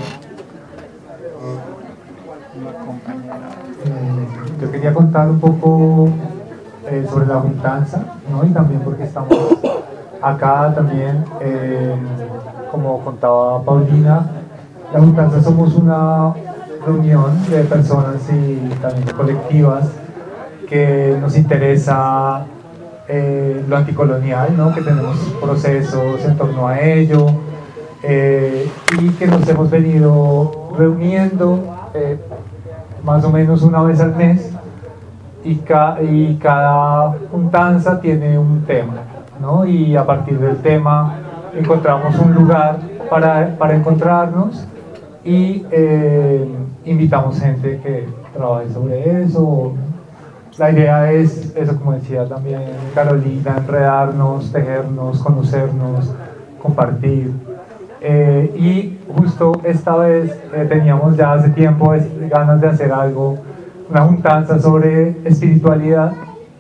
Yo quería contar un poco sobre la juntanza, ¿no? Y también porque estamos acá también, como contaba Paulina, la juntanza somos una reunión de personas y también de colectivas que nos interesa lo anticolonial, ¿no? Que tenemos procesos en torno a ello, y que nos hemos venido reuniendo más o menos una vez al mes, y cada juntanza tiene un tema, ¿no? Y a partir del tema encontramos un lugar para encontrarnos y invitamos gente que trabaje sobre eso. La idea es, eso como decía también Carolina, enredarnos, tejernos, conocernos, compartir. Y justo esta vez teníamos ya hace tiempo ganas de hacer algo, una juntanza sobre espiritualidad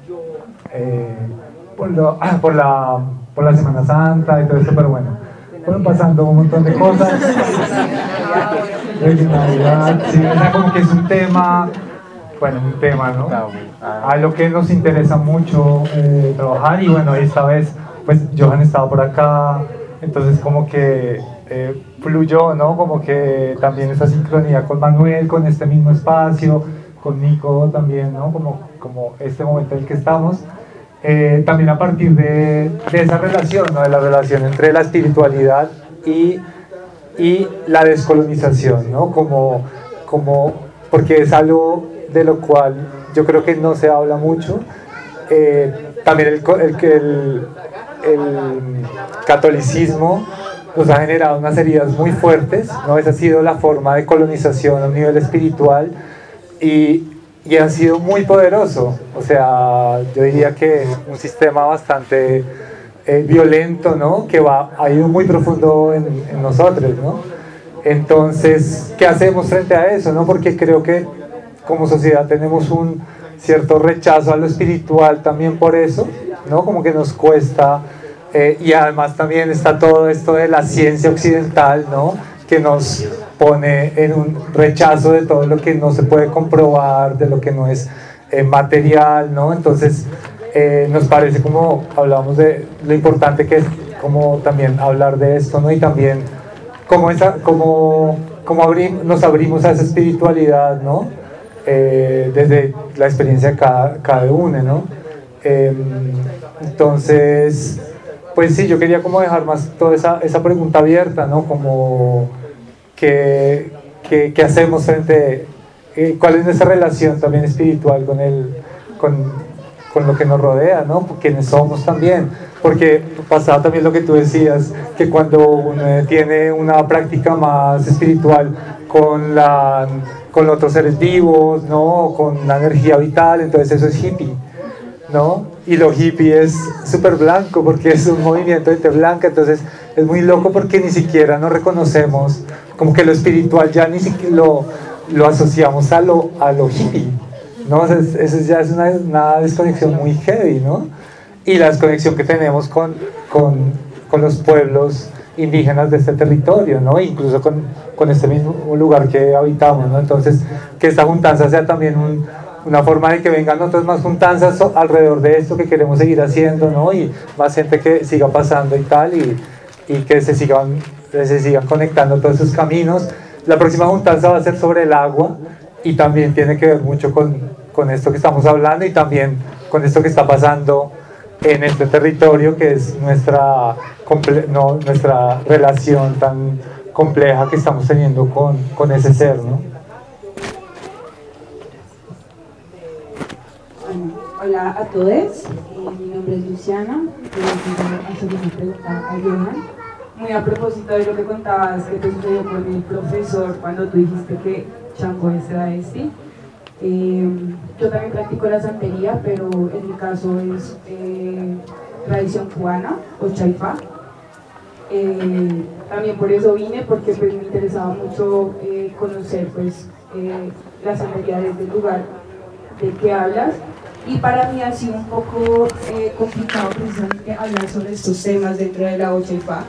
por la Semana Santa y todo eso, pero bueno, fueron pasando un montón de cosas. Sí, o sea, como que es un tema, ¿no? A lo que nos interesa mucho trabajar, y bueno, esta vez pues Johan estaba por acá, entonces como que fluyó, ¿no? Como que también esa sincronía con Manuel, con este mismo espacio, con Nico también, ¿no? Como este momento en el que estamos. También a partir de esa relación, ¿no? De la relación entre la espiritualidad y la descolonización, ¿no? Porque es algo de lo cual yo creo que no se habla mucho. También el catolicismo nos ha generado unas heridas muy fuertes, ¿no? Esa ha sido la forma de colonización a un nivel espiritual y ha sido muy poderoso. O sea, yo diría que un sistema bastante violento, ¿no? Que ha ido muy profundo en nosotros, ¿no? Entonces, ¿qué hacemos frente a eso, no? Porque creo que como sociedad tenemos un cierto rechazo a lo espiritual también por eso, ¿no? Como que nos cuesta, y además también está todo esto de la ciencia occidental, ¿no? Que nos pone en un rechazo de todo lo que no se puede comprobar, de lo que no es material, ¿no? Entonces nos parece, como hablamos de lo importante que es como también hablar de esto, ¿no? Y también nos abrimos a esa espiritualidad, ¿no? Desde la experiencia de cada uno, ¿no? Entonces, pues sí, yo quería como dejar más toda esa pregunta abierta, ¿no? Como ¿qué hacemos frente, cuál es nuestra relación también espiritual con lo que nos rodea, ¿no? ¿Quiénes somos también? Porque pasaba también lo que tú decías, que cuando uno tiene una práctica más espiritual con otros seres vivos, ¿no? Con la energía vital, entonces eso es hippie, ¿no? Y lo hippie es súper blanco porque es un movimiento de gente blanca, entonces es muy loco porque ni siquiera nos reconocemos, como que lo espiritual ya ni siquiera lo asociamos a lo hippie, ¿no? O sea, eso ya es una desconexión muy heavy, ¿no? Y la desconexión que tenemos con los pueblos indígenas de este territorio, ¿no? Incluso con este mismo lugar que habitamos, ¿no? Entonces, que esta juntanza sea también una forma de que vengan otras más juntanzas alrededor de esto que queremos seguir haciendo, ¿no? Y más gente que siga pasando y tal, y que se sigan conectando todos esos caminos. La próxima juntanza va a ser sobre el agua y también tiene que ver mucho con esto que estamos hablando y también con esto que está pasando en este territorio, que es nuestra relación tan compleja que estamos teniendo con ese ser, ¿no? Hola a todos, mi nombre es Luciana. Quiero hacer una pregunta a Johan. Muy a propósito de lo que contabas que te sucedió con el profesor cuando tú dijiste que Chango es travesti. Yo también practico la santería, pero en mi caso es tradición cubana o chaifá. También por eso vine, porque pues, me interesaba mucho conocer pues, la santería desde el lugar del que hablas. Y para mí ha sido un poco complicado precisamente hablar sobre estos temas dentro de la chaifá.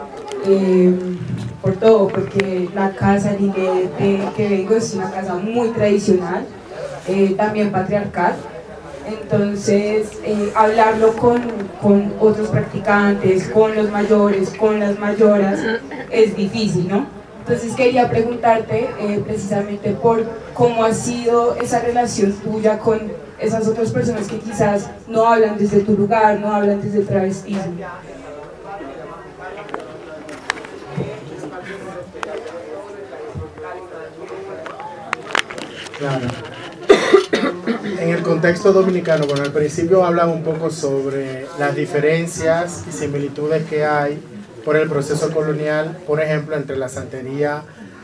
Por todo, porque la casa de que vengo es una casa muy tradicional, también patriarcal. Entonces, hablarlo con otros practicantes, con los mayores, con las mayoras, es difícil, ¿no? Entonces quería preguntarte precisamente por cómo ha sido esa relación tuya con esas otras personas que quizás no hablan desde tu lugar, no hablan desde el travestismo. Claro. En el contexto dominicano, bueno, al principio hablan un poco sobre las diferencias y similitudes que hay por el proceso colonial, por ejemplo, entre la santería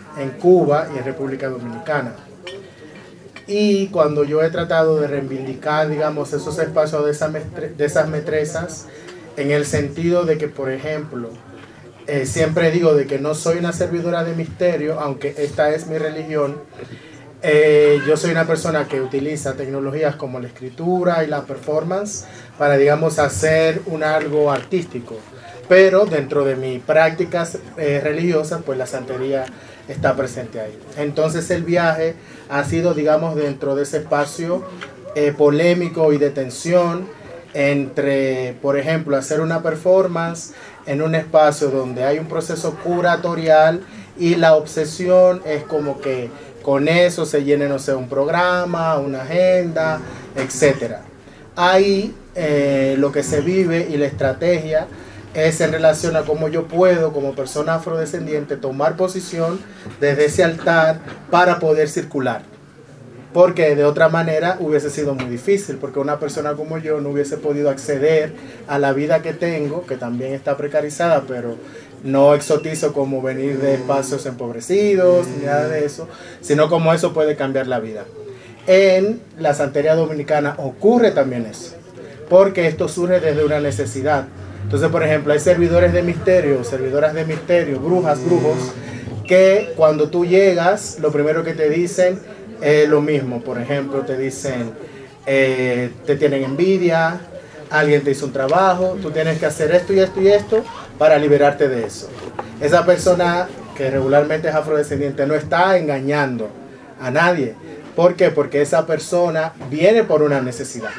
en Cuba y en República Dominicana. Y cuando yo he tratado de reivindicar, digamos, esos espacios de esas metresas, en el sentido de que, por ejemplo, siempre digo de que no soy una servidora de misterio, aunque esta es mi religión. Yo soy una persona que utiliza tecnologías como la escritura y la performance para, digamos, hacer algo artístico. Pero dentro de mis prácticas religiosas, pues la santería está presente ahí. Entonces el viaje ha sido, digamos, dentro de ese espacio polémico y de tensión entre, por ejemplo, hacer una performance en un espacio donde hay un proceso curatorial y la obsesión es como que con eso se llene, no sé, un programa, una agenda, etc. Ahí lo que se vive y la estrategia es en relación a cómo yo puedo, como persona afrodescendiente, tomar posición desde ese altar para poder circular. Porque de otra manera hubiese sido muy difícil, porque una persona como yo no hubiese podido acceder a la vida que tengo, que también está precarizada, pero no exotizo como venir de espacios empobrecidos, ni nada de eso, sino como eso puede cambiar la vida. En la santería dominicana ocurre también eso, porque esto surge desde una necesidad. Entonces, por ejemplo, hay servidores de misterio, servidoras de misterio, brujas, brujos, que cuando tú llegas, lo primero que te dicen es lo mismo. Por ejemplo, te dicen, te tienen envidia, alguien te hizo un trabajo, tú tienes que hacer esto y esto y esto para liberarte de eso. Esa persona que regularmente es afrodescendiente no está engañando a nadie. ¿Por qué? Porque esa persona viene por una necesidad.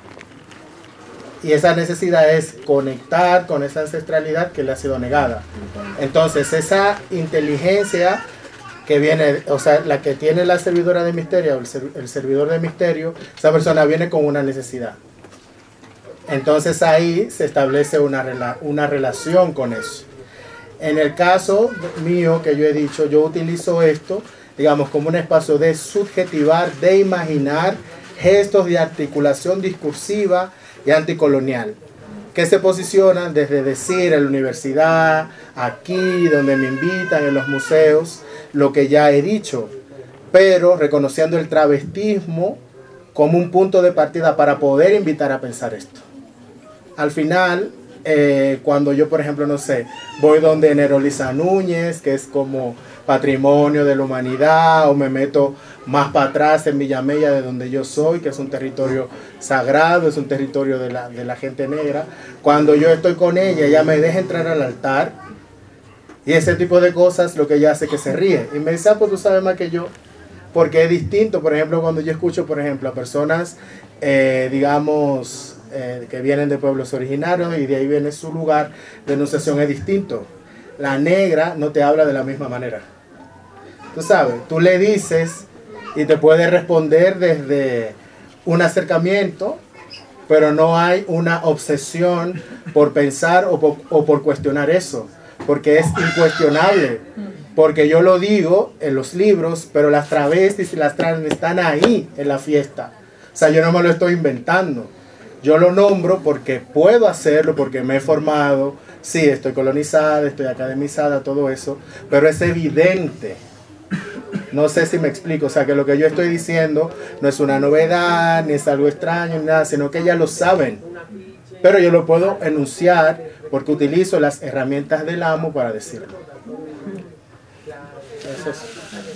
Y esa necesidad es conectar con esa ancestralidad que le ha sido negada. Entonces, esa inteligencia que viene, o sea, la que tiene la servidora de misterio, el servidor de misterio, esa persona viene con una necesidad. Entonces ahí se establece una relación con eso. En el caso mío, que yo he dicho, yo utilizo esto, digamos, como un espacio de subjetivar, de imaginar gestos de articulación discursiva y anticolonial, que se posicionan desde decir en la universidad, aquí, donde me invitan, en los museos, lo que ya he dicho, pero reconociendo el travestismo como un punto de partida para poder invitar a pensar esto. Al final, cuando yo, por ejemplo, no sé, voy donde Nerolisa Núñez, que es como patrimonio de la humanidad, o me meto más para atrás en Villamella, de donde yo soy, que es un territorio sagrado, es un territorio de la gente negra, cuando yo estoy con ella, ella me deja entrar al altar, y ese tipo de cosas, lo que ella hace es que se ríe, y me dice, pues tú sabes más que yo, porque es distinto. Por ejemplo, cuando yo escucho, por ejemplo, a personas, digamos, que vienen de pueblos originarios, y de ahí viene su lugar de enunciación, es distinto. La negra no te habla de la misma manera. Tú sabes, tú le dices y te puede responder desde un acercamiento, pero no hay una obsesión por pensar o por cuestionar eso, porque es incuestionable. Porque yo lo digo en los libros, pero las travestis y las trans están ahí en la fiesta. O sea, yo no me lo estoy inventando. Yo lo nombro porque puedo hacerlo, porque me he formado. Sí, estoy colonizada, estoy academizada, todo eso, pero es evidente. No sé si me explico, o sea, que lo que yo estoy diciendo no es una novedad, ni es algo extraño, ni nada, sino que ellas lo saben. Pero yo lo puedo enunciar porque utilizo las herramientas del amo para decirlo. Es eso.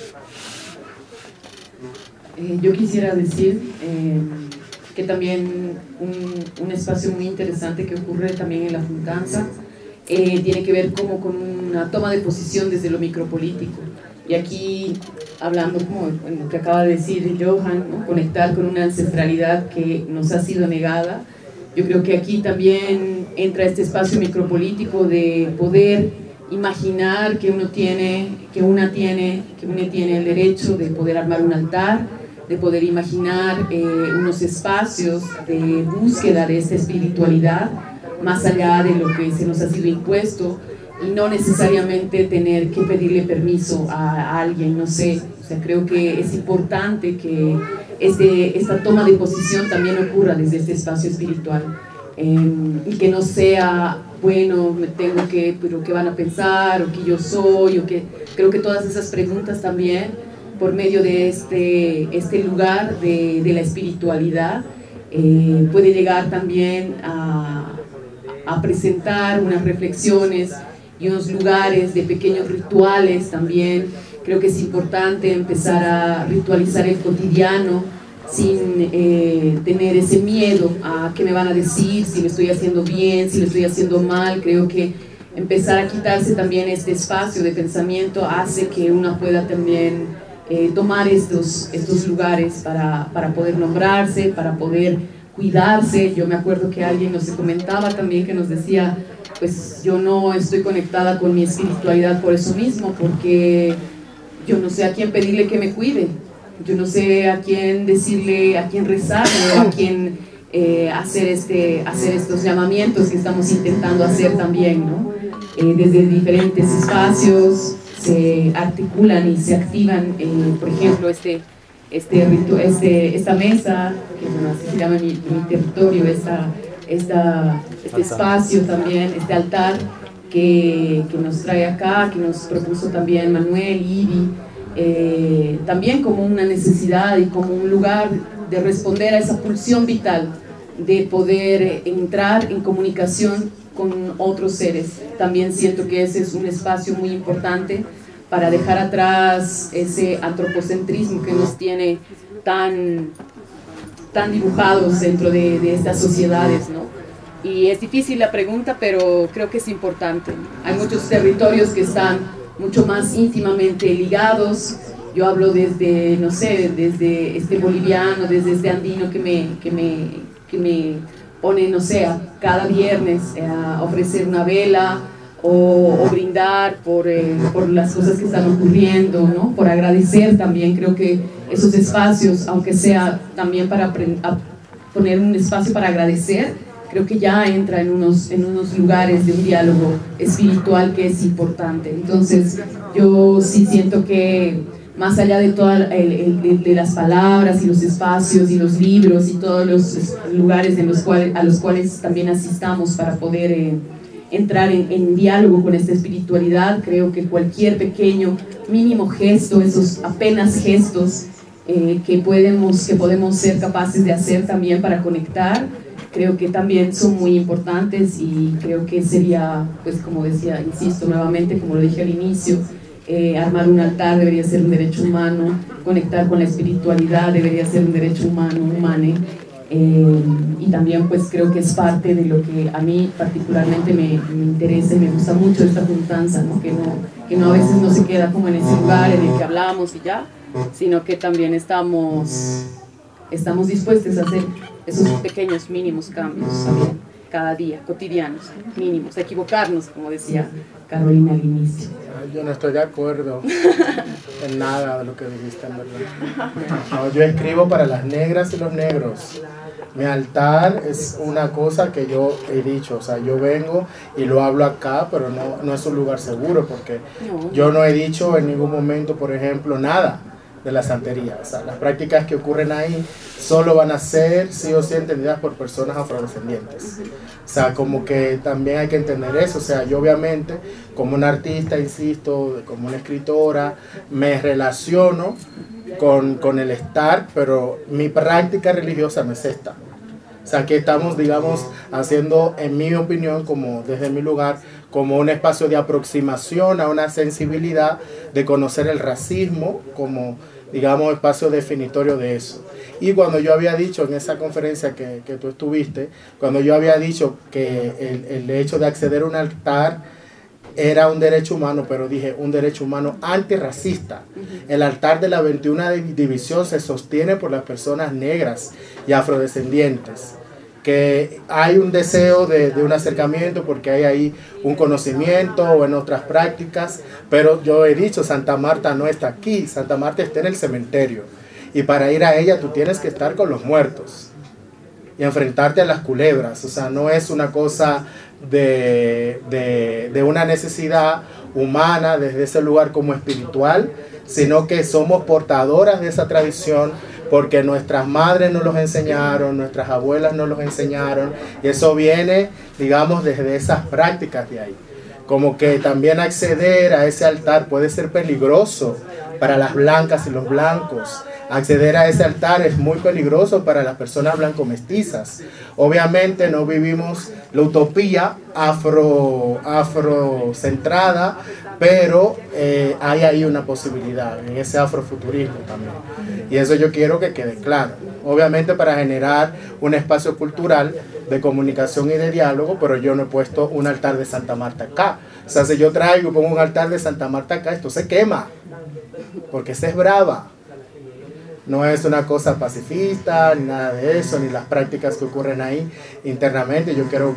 Yo quisiera decir que también un espacio muy interesante que ocurre también en la juntanza tiene que ver como con una toma de posición desde lo micropolítico. Y aquí, hablando como lo que acaba de decir Johan, ¿no? Conectar con una ancestralidad que nos ha sido negada. Yo creo que aquí también entra este espacio micropolítico de poder imaginar que uno tiene el derecho de poder armar un altar, de poder imaginar unos espacios de búsqueda de esta espiritualidad más allá de lo que se nos ha sido impuesto, y no necesariamente tener que pedirle permiso a alguien, no sé. O sea, creo que es importante que esta toma de posición también ocurra desde este espacio espiritual, y que no sea bueno, me tengo que, pero qué van a pensar, o qué yo soy, o qué, creo que todas esas preguntas también, por medio de este lugar de la espiritualidad, puede llegar también a presentar unas reflexiones y unos lugares de pequeños rituales también. Creo que es importante empezar a ritualizar el cotidiano sin tener ese miedo a qué me van a decir, si lo estoy haciendo bien, si lo estoy haciendo mal. Creo que empezar a quitarse también este espacio de pensamiento hace que uno pueda también tomar estos lugares para poder nombrarse, para poder cuidarse. Yo me acuerdo que alguien nos comentaba también, que nos decía, pues yo no estoy conectada con mi espiritualidad por eso mismo, porque yo no sé a quién pedirle que me cuide, yo no sé a quién decirle, a quién rezarle, a quién hacer estos llamamientos que estamos intentando hacer también, ¿no? Desde diferentes espacios se articulan y se activan, por ejemplo, esta mesa, que bueno, así se llama mi territorio, este espacio también, este altar que nos trae acá, que nos propuso también Manuel, Ivy, también como una necesidad y como un lugar de responder a esa pulsión vital, de poder entrar en comunicación con otros seres. También siento que ese es un espacio muy importante para dejar atrás ese antropocentrismo que nos tiene tan dibujados dentro de estas sociedades, ¿no? Y es difícil la pregunta, pero creo que es importante. Hay muchos territorios que están mucho más íntimamente ligados. Yo hablo desde, no sé, desde este boliviano, desde este andino que me pone, no sé, cada viernes a ofrecer una vela o brindar por las cosas que están ocurriendo, ¿no? Por agradecer también. Creo que esos espacios, aunque sea también para poner un espacio para agradecer, creo que ya entra en unos lugares de un diálogo espiritual que es importante. Entonces yo sí siento que más allá de todas de las palabras y los espacios y los libros y todos los lugares a los cuales también asistamos para poder entrar en diálogo con esta espiritualidad, creo que cualquier pequeño, mínimo gesto, esos apenas gestos que podemos ser capaces de hacer también para conectar, creo que también son muy importantes. Y creo que sería, pues como decía, insisto nuevamente, como lo dije al inicio, armar un altar debería ser un derecho humano, conectar con la espiritualidad debería ser un derecho humano, humane. Y también pues creo que es parte de lo que a mí particularmente me interesa y me gusta mucho esta juntanza, ¿no? Que no a veces no se queda como en ese lugar en el que hablamos y ya, sino que también estamos dispuestos a hacer esos pequeños mínimos cambios también, cada día, cotidianos, mínimos, a equivocarnos, como decía Carolina al inicio. Yo no estoy de acuerdo en nada de lo que dijiste, en verdad. No, yo escribo para las negras y los negros. Mi altar es una cosa que yo he dicho, o sea, yo vengo y lo hablo acá, pero no es un lugar seguro, porque yo no he dicho en ningún momento, por ejemplo, nada de la santería. O sea, las prácticas que ocurren ahí solo van a ser sí o sí entendidas por personas afrodescendientes. O sea, como que también hay que entender eso. O sea, yo obviamente como un artista, insisto, como una escritora, me relaciono con el estar, pero mi práctica religiosa no es esta. O sea, que estamos, digamos, haciendo, en mi opinión, como desde mi lugar, como un espacio de aproximación a una sensibilidad de conocer el racismo como, digamos, espacio definitorio de eso. Y cuando yo había dicho en esa conferencia que tú estuviste, cuando yo había dicho que el hecho de acceder a un altar era un derecho humano, pero dije un derecho humano antirracista. El altar de la 21 división se sostiene por las personas negras y afrodescendientes, que hay un deseo de un acercamiento porque hay ahí un conocimiento o en otras prácticas, pero yo he dicho, Santa Marta no está aquí, Santa Marta está en el cementerio, y para ir a ella tú tienes que estar con los muertos y enfrentarte a las culebras. O sea, no es una cosa de una necesidad humana desde ese lugar como espiritual, sino que somos portadoras de esa tradición, porque nuestras madres nos los enseñaron, nuestras abuelas nos los enseñaron, y eso viene, digamos, desde esas prácticas de ahí. Como que también acceder a ese altar puede ser peligroso para las blancas y los blancos. Acceder a ese altar es muy peligroso para las personas blanco-mestizas. Obviamente no vivimos la utopía afrocentrada, pero hay ahí una posibilidad en ese afrofuturismo también. Y eso yo quiero que quede claro. Obviamente para generar un espacio cultural de comunicación y de diálogo, pero yo no he puesto un altar de Santa Marta acá. O sea, si yo traigo y pongo un altar de Santa Marta acá, esto se quema, porque esa es brava. No es una cosa pacifista, ni nada de eso, ni las prácticas que ocurren ahí internamente. Yo creo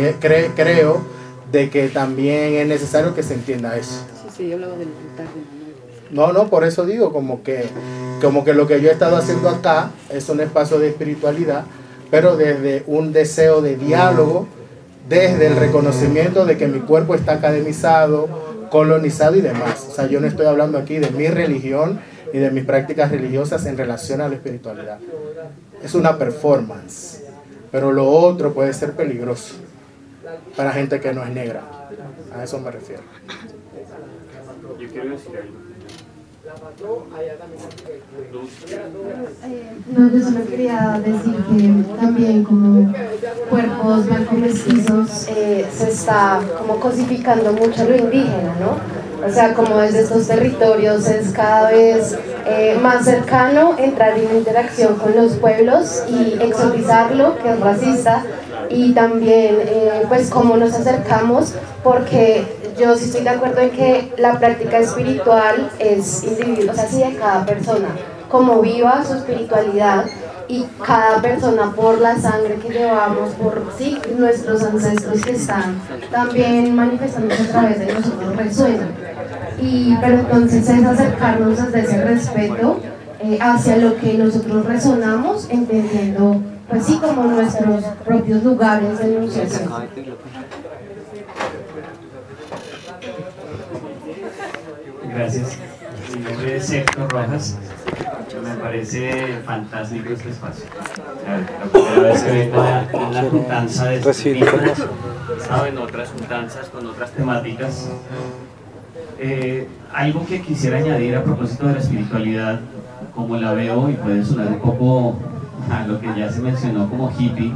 de que también es necesario que se entienda eso. Sí, yo hablaba del altar de No, por eso digo, como que lo que yo he estado haciendo acá es un espacio de espiritualidad, pero desde un deseo de diálogo, desde el reconocimiento de que mi cuerpo está academizado, colonizado y demás. O sea, yo no estoy hablando aquí de mi religión y de mis prácticas religiosas en relación a la espiritualidad. Es una performance, pero lo otro puede ser peligroso para gente que no es negra. A eso me refiero. Yo quiero decir algo. No, yo solo quería decir que también como cuerpos blanco-mestizos se está como cosificando mucho lo indígena, ¿no? O sea, como desde estos territorios es cada vez más cercano entrar en interacción con los pueblos y exotizarlo, que es racista, y también pues cómo nos acercamos, porque yo sí estoy de acuerdo en que la práctica espiritual es individual, o sea, sí de cada persona, cómo viva su espiritualidad, y cada persona por la sangre que llevamos, por sí, nuestros ancestros que están también manifestándose a través de nosotros resuenan. Pero entonces es acercarnos desde ese respeto hacia lo que nosotros resonamos, entendiendo pues sí como nuestros propios lugares de enunciación. Gracias. Mi nombre es Héctor Rojas. Me parece fantástico este espacio. La primera vez que vengo a una juntanza de este tipo, he estado en otras juntanzas con otras temáticas. Algo que quisiera añadir a propósito de la espiritualidad, como la veo, y puede sonar un poco a lo que ya se mencionó como hippie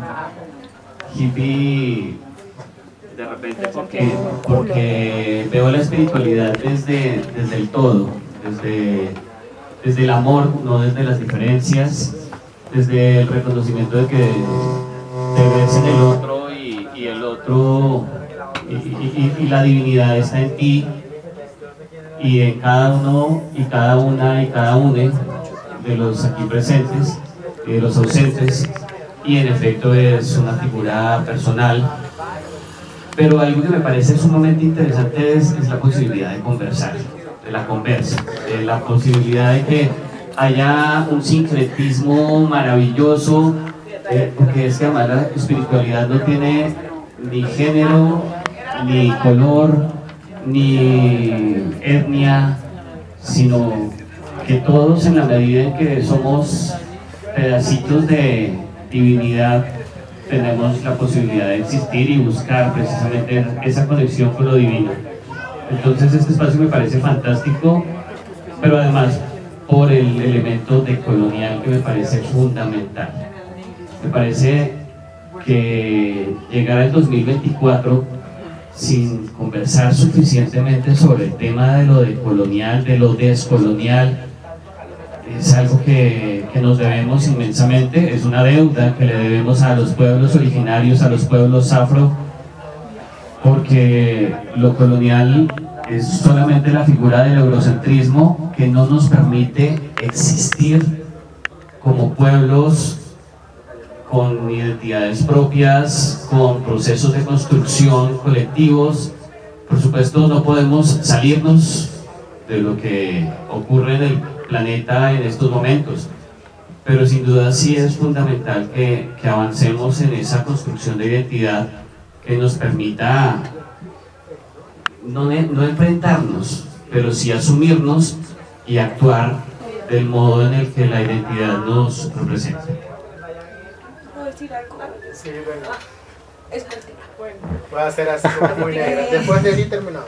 de repente porque veo la espiritualidad desde el todo, desde el amor, no desde las diferencias, desde el reconocimiento de que te ves en el otro y el otro y la divinidad está en ti y en cada uno y cada una y cada une de los aquí presentes y de los ausentes, y en efecto es una figura personal. Pero algo que me parece sumamente interesante es la posibilidad de conversar, de la conversa, de la posibilidad de que haya un sincretismo maravilloso, porque es que además la espiritualidad no tiene ni género, ni color, ni etnia, sino que todos, en la medida en que somos pedacitos de divinidad, tenemos la posibilidad de existir y buscar precisamente esa conexión con lo divino. Entonces este espacio me parece fantástico, pero además por el elemento decolonial que me parece fundamental. Me parece que llegar al 2024 sin conversar suficientemente sobre el tema de lo decolonial, de lo descolonial, es algo que nos debemos inmensamente, es una deuda que le debemos a los pueblos originarios, a los pueblos afro, porque lo colonial es solamente la figura del eurocentrismo que no nos permite existir como pueblos con identidades propias, con procesos de construcción colectivos. Por supuesto, no podemos salirnos de lo que ocurre en el planeta en estos momentos, pero sin duda sí es fundamental que avancemos en esa construcción de identidad que nos permita no enfrentarnos, pero sí asumirnos y actuar del modo en el que la identidad nos representa. ¿Puedo decir algo? Sí, venga. Es cortina. Bueno. Voy a hacer así como muy negra. Después de ahí terminamos.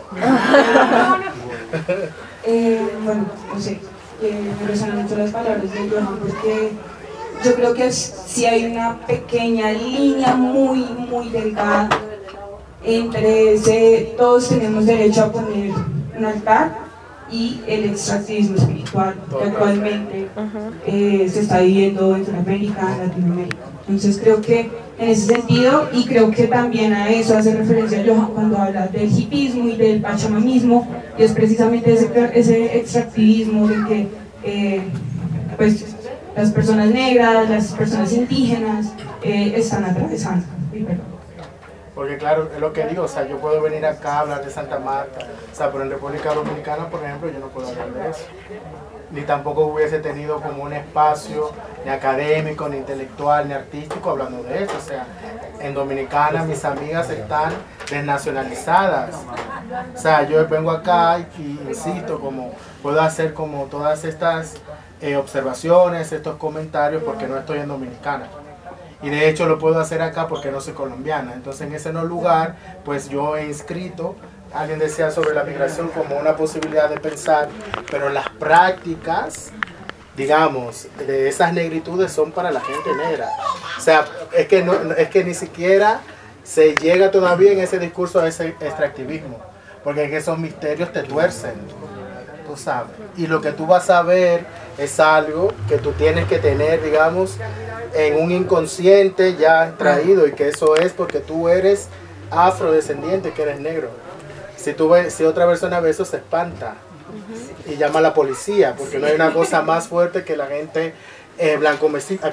Bueno, no sé, me resonan mucho las palabras de Johan porque yo creo que sí hay una pequeña línea muy delgada entre ese todos tenemos derecho a poner un altar y el extractivismo espiritual que actualmente se está viviendo en Sudamérica, en Latinoamérica. Entonces creo que en ese sentido, y creo que también a eso hace referencia Johan cuando habla del hipismo y del pachamamismo, y es precisamente ese extractivismo de que pues, las personas negras, las personas indígenas están atravesando. Porque claro, es lo que digo, o sea, yo puedo venir acá a hablar de Santa Marta, o sea, pero en República Dominicana, por ejemplo, yo no puedo hablar de eso. Ni tampoco hubiese tenido como un espacio ni académico, ni intelectual, ni artístico hablando de eso. O sea, en Dominicana mis amigas están desnacionalizadas. O sea, yo vengo acá y insisto, como puedo hacer como todas estas observaciones, estos comentarios, porque no estoy en Dominicana. Y de hecho lo puedo hacer acá porque no soy colombiana. Entonces en ese no lugar, pues yo he inscrito, alguien decía sobre la migración como una posibilidad de pensar, pero las prácticas, digamos, de esas negritudes son para la gente negra. O sea, es que ni siquiera se llega todavía en ese discurso a ese extractivismo, porque es que esos misterios te tuercen, tú sabes. Y lo que tú vas a ver es algo que tú tienes que tener, digamos, en un inconsciente ya traído, y que eso es porque tú eres afrodescendiente, que eres negro. Si otra persona ve eso, se espanta y llama a la policía, porque no hay una cosa más fuerte que la gente blanco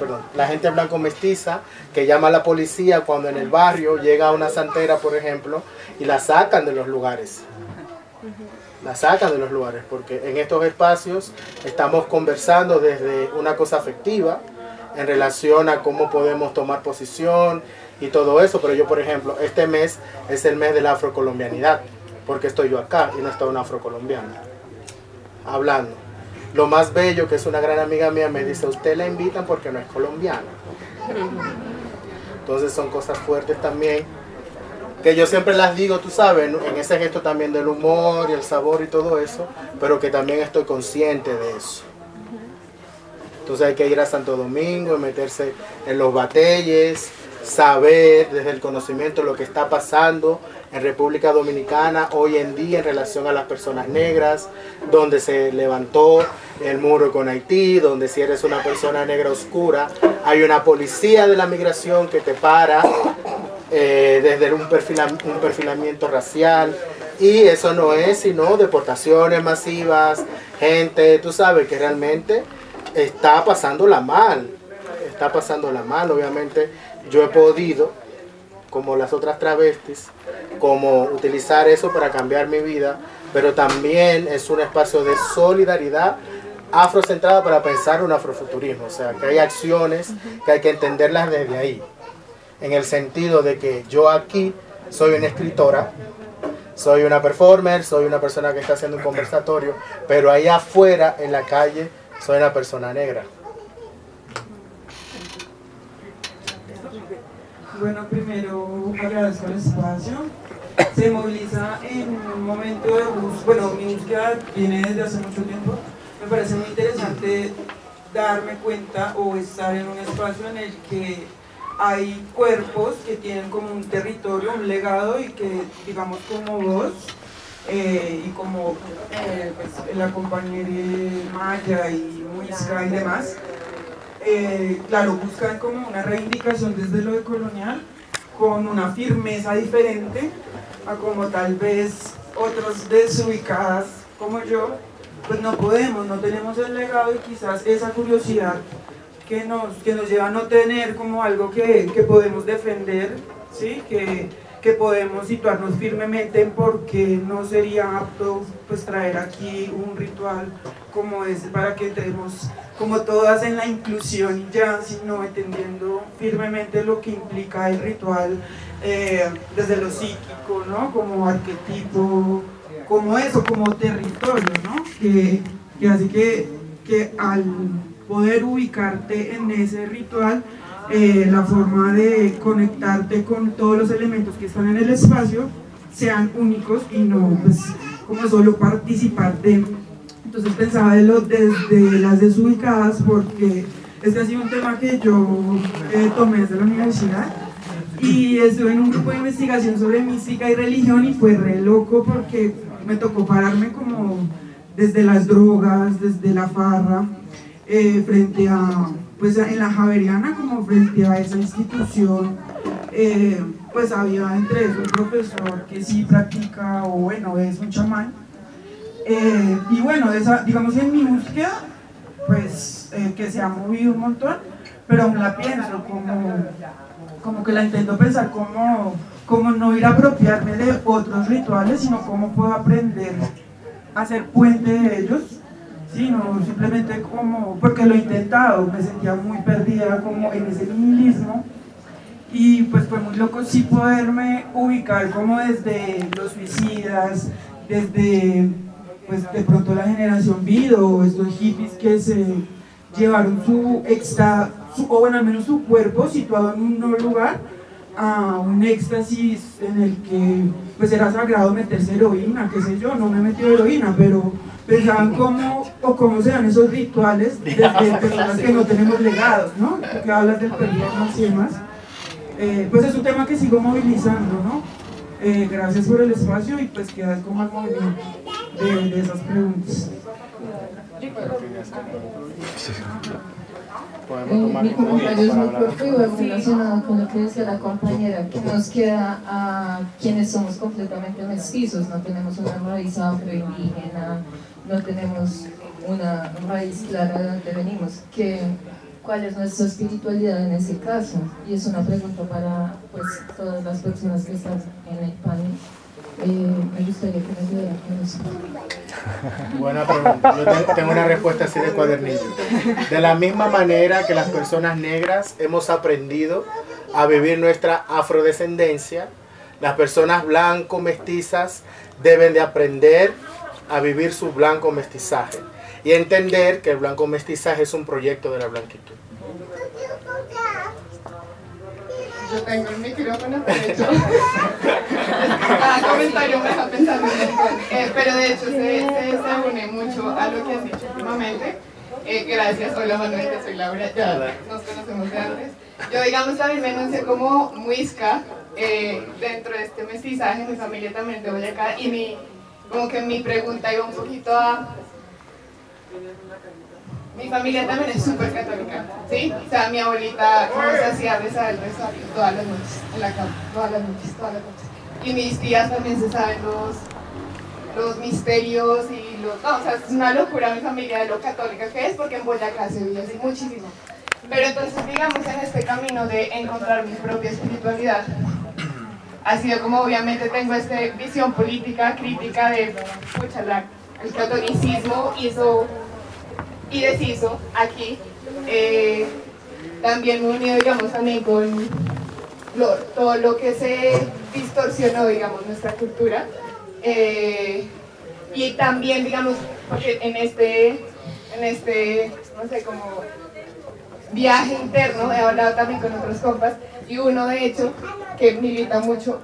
mestiza que llama a la policía cuando en el barrio llega una santera, por ejemplo, y la sacan de los lugares. La sacan de los lugares, porque en estos espacios estamos conversando desde una cosa afectiva en relación a cómo podemos tomar posición y todo eso. Pero yo, por ejemplo, este mes es el mes de la afrocolombianidad, porque estoy yo acá y no está una afrocolombiana hablando. Lo más bello, que es una gran amiga mía, me dice, usted la invitan porque no es colombiana. Entonces son cosas fuertes también, que yo siempre las digo, tú sabes, en ese gesto también del humor y el sabor y todo eso, pero que también estoy consciente de eso. Entonces hay que ir a Santo Domingo y meterse en los batalles, saber desde el conocimiento lo que está pasando en República Dominicana hoy en día en relación a las personas negras, donde se levantó el muro con Haití, donde si eres una persona negra oscura, hay una policía de la migración que te para desde un perfilamiento racial, y eso no es sino deportaciones masivas, gente, tú sabes, que realmente está pasándola mal, obviamente. Yo he podido, como las otras travestis, como utilizar eso para cambiar mi vida, pero también es un espacio de solidaridad afrocentrada para pensar un afrofuturismo. O sea, que hay acciones que hay que entenderlas desde ahí, en el sentido de que yo aquí soy una escritora, soy una performer, soy una persona que está haciendo un conversatorio, pero ahí afuera, en la calle, soy una persona negra. Bueno, primero agradezco el espacio. Se moviliza en un momento de búsqueda, bueno, mi búsqueda viene desde hace mucho tiempo. Me parece muy interesante darme cuenta o estar en un espacio en el que hay cuerpos que tienen como un territorio, un legado, y que, digamos, como vos y como pues, la compañera Maya y Muisca y demás, claro, buscan como una reivindicación desde lo decolonial con una firmeza diferente a como tal vez otros desubicadas como yo, pues no tenemos el legado, y quizás esa curiosidad que nos lleva a no tener como algo que podemos defender, ¿sí? Que podemos situarnos firmemente en por qué no sería apto pues traer aquí un ritual como ese para que entremos como todas en la inclusión y ya, sino entendiendo firmemente lo que implica el ritual desde lo psíquico, ¿no? Como arquetipo, como eso, como territorio, ¿no? Que hace que que al poder ubicarte en ese ritual, la forma de conectarte con todos los elementos que están en el espacio sean únicos y no pues como solo participar de. Entonces pensaba desde las desubicadas, porque este ha sido un tema que yo tomé desde la universidad y estuve en un grupo de investigación sobre mística y religión y fue re loco porque me tocó pararme como desde las drogas, desde la farra, frente a, pues en la Javeriana, como frente a esa institución, pues había entre eso un profesor que sí practica, o bueno, es un chamán, y bueno, digamos en mi búsqueda, pues que se ha movido un montón, pero aún la pienso como que la intento pensar como no ir a apropiarme de otros rituales, sino cómo puedo aprender a ser puente de ellos, sino simplemente como, porque lo he intentado, me sentía muy perdida como en ese nihilismo, y pues fue muy loco sí poderme ubicar como desde los suicidas, desde pues de pronto la generación Vido, estos hippies que se llevaron o bueno, al menos su cuerpo situado en un no lugar, a un éxtasis en el que pues era sagrado meterse heroína, qué sé yo, no me he metido heroína, pero pensaban cómo se dan esos rituales desde personas que no tenemos legados, ¿no? Que hablas del performance y demás. Pues es un tema que sigo movilizando, ¿no? Gracias por el espacio y pues quedas como al movimiento de esas preguntas. Mi comentario es muy corto y va relacionado con lo que decía la compañera, que nos queda a quienes somos completamente mestizos, no tenemos una raíz afroindígena, no tenemos una raíz clara de dónde venimos. ¿Cuál es nuestra espiritualidad en ese caso? Y es una pregunta para pues, todas las personas que están en el panel. Me gustaría que me ayudaran con eso. Buena pregunta. Yo tengo una respuesta así de cuadernillo. De la misma manera que las personas negras hemos aprendido a vivir nuestra afrodescendencia, las personas blanco-mestizas deben de aprender a vivir su blanco-mestizaje y entender que el blanco-mestizaje es un proyecto de la blanquitud. Yo tengo el micrófono, derecho. Cada comentario me está pensando en esto. Pero de hecho se une mucho a lo que has dicho últimamente. Gracias, hola Manuel, soy Laura, ya nos conocemos de antes. Yo digamos también me enuncié como muisca dentro de este mestizaje, mi familia también de Boyacá y como que mi pregunta iba un poquito a... Mi familia también es súper católica, ¿sí? O sea, mi abuelita nos hacía rezar el rosario todas las noches, en la cama, todas las noches. Y mis tías también se saben los misterios y no, o sea, es una locura mi familia de lo católica que es, porque en Boyacá se vive así muchísimo. Pero entonces, digamos, en este camino de encontrar mi propia espiritualidad, ha sido como obviamente tengo esta visión política, crítica de, el catolicismo hizo y deshizo aquí, también unido, digamos, también con todo lo que se distorsionó, digamos, nuestra cultura, y también, digamos, porque en este, no sé, como viaje interno, he hablado también con otros compas, y uno, de hecho, que milita mucho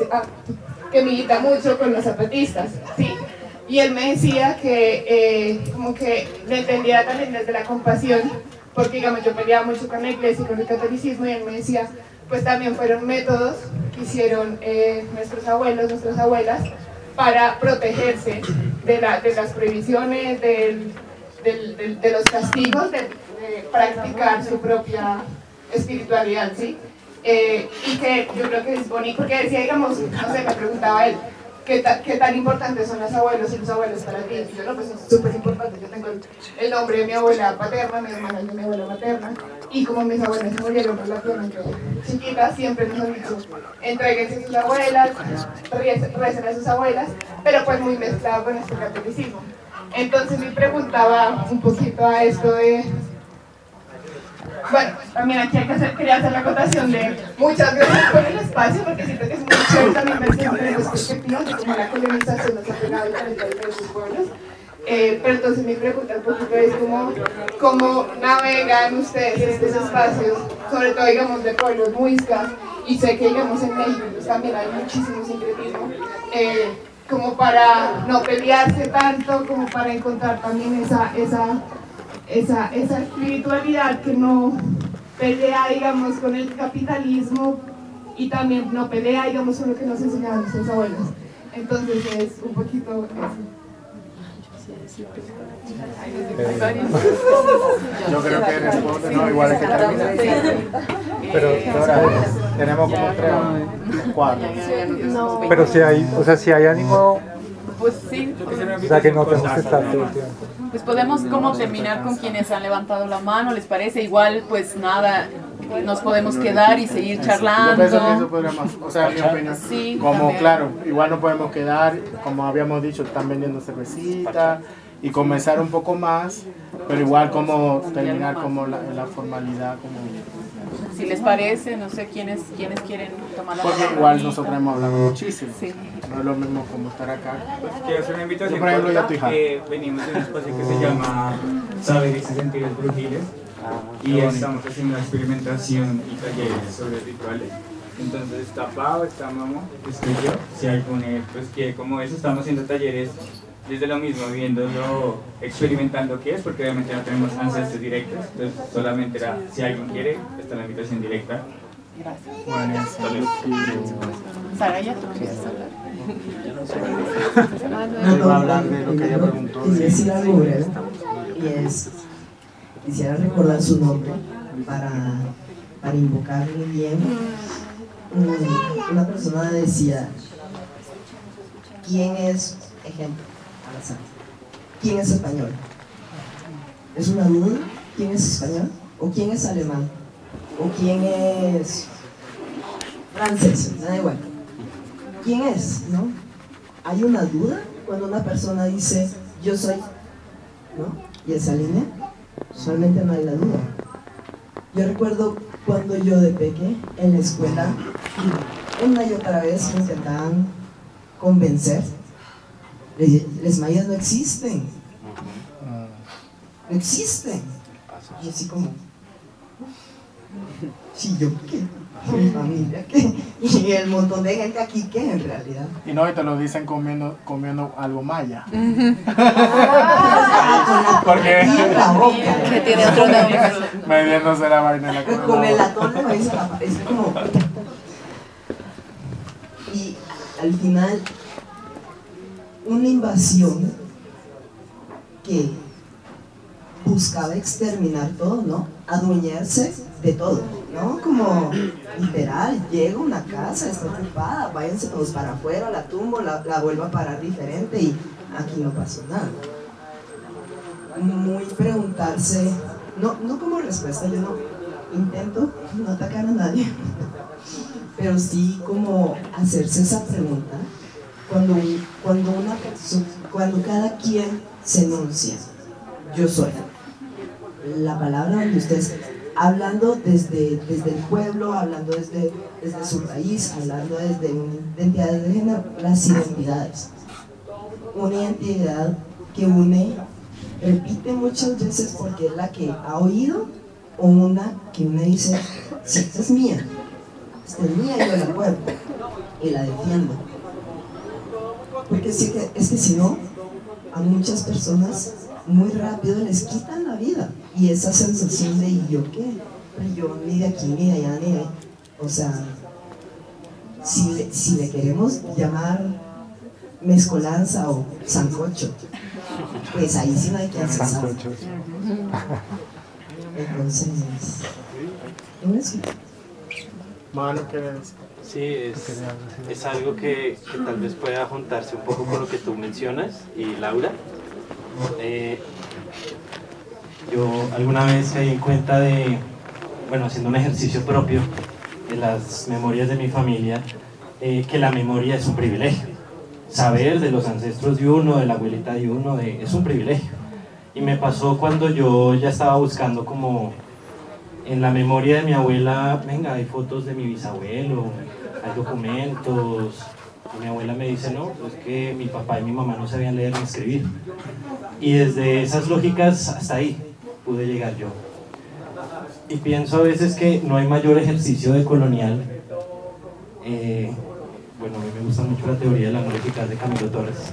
con los zapatistas, ¿sí? Y él me decía que como que lo entendía también desde la compasión, porque digamos yo peleaba mucho con la iglesia y con el catolicismo, y él me decía, pues también fueron métodos que hicieron nuestros abuelos, nuestras abuelas, para protegerse de las prohibiciones, de los castigos, de practicar su propia espiritualidad, ¿sí? Y que yo creo que es bonito, porque decía, digamos, no sé, me preguntaba él, ¿qué tan importantes son los abuelos y los abuelos para ti? Y yo, no, pues son súper importantes. Yo tengo el nombre de mi abuela paterna, mi hermana es de mi abuela materna, y como mis abuelas se murieron relativamente chiquitas, siempre nos han dicho, entréguense a sus abuelas, recen a sus abuelas, pero pues muy mezclado con este catolicismo. Entonces me preguntaba un poquito a esto de... Bueno, también aquí quería hacer la acotación de muchas gracias por el espacio, porque siento que es muy chévere también ver siempre los perspectivos de cómo la colonización nos ha pegado diferentes de sus pueblos. Pero entonces mi pregunta un poquito es cómo navegan ustedes estos espacios, sobre todo digamos de pueblos muiscas, y sé que digamos en México pues, también hay muchísimo sincretismo, como para no pelearse tanto, como para encontrar también esa espiritualidad que no pelea digamos con el capitalismo y también no pelea digamos con lo que nos enseñaron nuestros abuelos. Entonces es un poquito eso. Yo creo que responde, no, igual es que termina. Pero ahora tenemos como 3 o 4. Pero si hay, o sea, si hay ánimo, pues sí. o sea, que no tenemos que estar todo el tiempo. Pues podemos como terminar con quienes han levantado la mano, ¿les parece? Igual, pues nada, nos podemos quedar y seguir charlando. Yo pienso que eso podríamos, o sea, mi opinión, sí, como también. claro, igual no podemos quedar, como habíamos dicho, están vendiendo cervecita y comenzar un poco más, pero igual como terminar como en la formalidad, como... Si les parece, no sé quiénes quieren tomar la palabra. Porque igual nosotros hemos hablado muchísimo, sí. No es lo mismo como estar acá. Quiero hacer una invitación. Yo, por ejemplo, ya estoy venimos de un espacio que se llama Saberes y Sentidos Brujiles y estamos haciendo una experimentación y talleres sobre rituales. Entonces está Pau, está Mamo, estoy yo. Si alguno pues quiere como eso, estamos haciendo talleres desde lo mismo, viéndolo, experimentando qué es, porque obviamente no tenemos ancestros directos, entonces solamente era, si alguien quiere, está la invitación directa. Gracias. Bueno, Sara, ya tú querías hablar. Va a hablar de lo que ella preguntó. Quería decir algo breve, y es, quisiera recordar su nombre para invocarle bien. Una persona decía, ¿quién es, ejemplo, al azar, quién es español? ¿Es una duda? ¿Quién es español? ¿O quién es alemán? ¿O quién es francés? Me da igual. ¿Quién es? ¿No? ¿Hay una duda cuando una persona dice, yo soy? ¿No? ¿Y esa línea? Solamente no hay la duda. Yo recuerdo cuando yo de peque en la escuela, una y otra vez me intentaban convencer. Las mayas no existen. No existen. Y así como, si yo qué, mi familia qué, y el montón de gente aquí qué en realidad. Y no, y te lo dicen comiendo algo maya. Porque que tiene otro nombre. Mediéndose la vaina en la cola. Con el latón de maíz es como... Y al final, una invasión que buscaba exterminar todo, ¿no? Adueñarse de todo, ¿no? Como literal, llega una casa, está ocupada, váyanse todos para afuera, la tumbo, la vuelvo a parar diferente y aquí no pasó nada. Muy preguntarse, no como respuesta, yo no intento no atacar a nadie, pero sí como hacerse esa pregunta cuando cada quien se enuncia, yo soy. La palabra donde ustedes, hablando desde el pueblo, hablando desde su raíz, hablando desde identidades de género, las identidades. Una identidad que une, repite muchas veces porque es la que ha oído, o una que uno dice, sí, esta es mía, yo la cuerpo y la defiendo. Porque es que si no, a muchas personas muy rápido les quitan la vida y esa sensación de ¿y yo qué? Yo ni de aquí ni de allá ni de... O sea, si le queremos llamar mezcolanza o sancocho, pues ahí sí no hay que hacer sancocho. Entonces, ¿eso? Mano, ¿qué le dices? Sí, es algo que tal vez pueda juntarse un poco con lo que tú mencionas y Laura. Yo alguna vez me di cuenta de, bueno, haciendo un ejercicio propio de las memorias de mi familia, que la memoria es un privilegio. Saber de los ancestros de uno, de la abuelita de uno, es un privilegio. Y me pasó cuando yo ya estaba buscando como en la memoria de mi abuela, venga, hay fotos de mi bisabuelo, hay documentos, Y mi abuela me dice, no, es que mi papá y mi mamá no sabían leer ni escribir. Y desde esas lógicas hasta ahí pude llegar yo. Y pienso a veces que no hay mayor ejercicio de colonial. Bueno, a mí me gusta mucho la teoría del amor eficaz de Camilo Torres,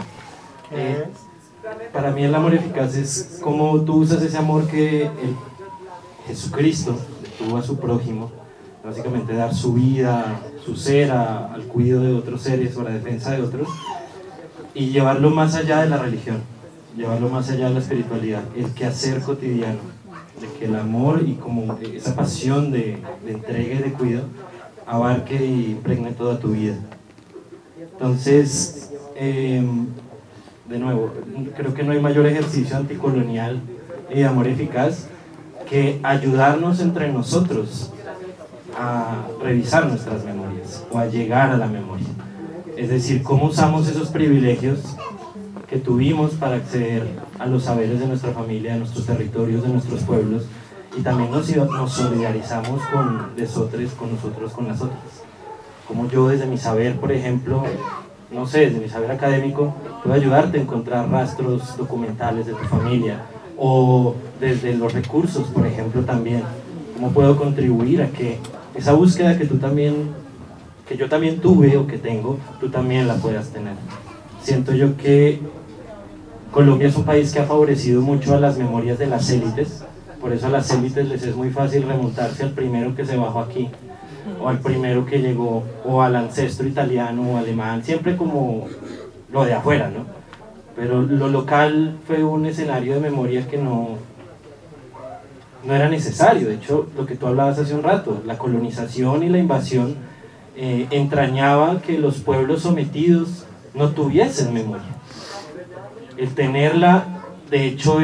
¿no? Para mí el amor eficaz es cómo tú usas ese amor que Jesucristo le tuvo a su prójimo, básicamente dar su vida, su ser al cuidado de otros seres o a la defensa de otros, y llevarlo más allá de la religión, llevarlo más allá de la espiritualidad, el quehacer cotidiano, de que el amor y como esa pasión de entrega y de cuidado abarque y impregne toda tu vida. Entonces, de nuevo, creo que no hay mayor ejercicio anticolonial y de amor eficaz que ayudarnos entre nosotros a revisar nuestras memorias o a llegar a la memoria. Es decir, cómo usamos esos privilegios que tuvimos para acceder a los saberes de nuestra familia, de nuestros territorios, de nuestros pueblos, y también nos solidarizamos con nosotros, con las otras. Como yo desde mi saber, por ejemplo, no sé, desde mi saber académico, puedo ayudarte a encontrar rastros documentales de tu familia, o desde los recursos, por ejemplo, también, cómo puedo contribuir a que esa búsqueda que yo también tuve o que tengo, tú también la puedas tener. Siento yo que Colombia es un país que ha favorecido mucho a las memorias de las élites, por eso a las élites les es muy fácil remontarse al primero que se bajó aquí, o al primero que llegó, o al ancestro italiano o alemán, siempre como lo de afuera, ¿no? Pero lo local fue un escenario de memoria que no era necesario. De hecho, lo que tú hablabas hace un rato, la colonización y la invasión entrañaba que los pueblos sometidos no tuviesen memoria. El tenerla, de hecho,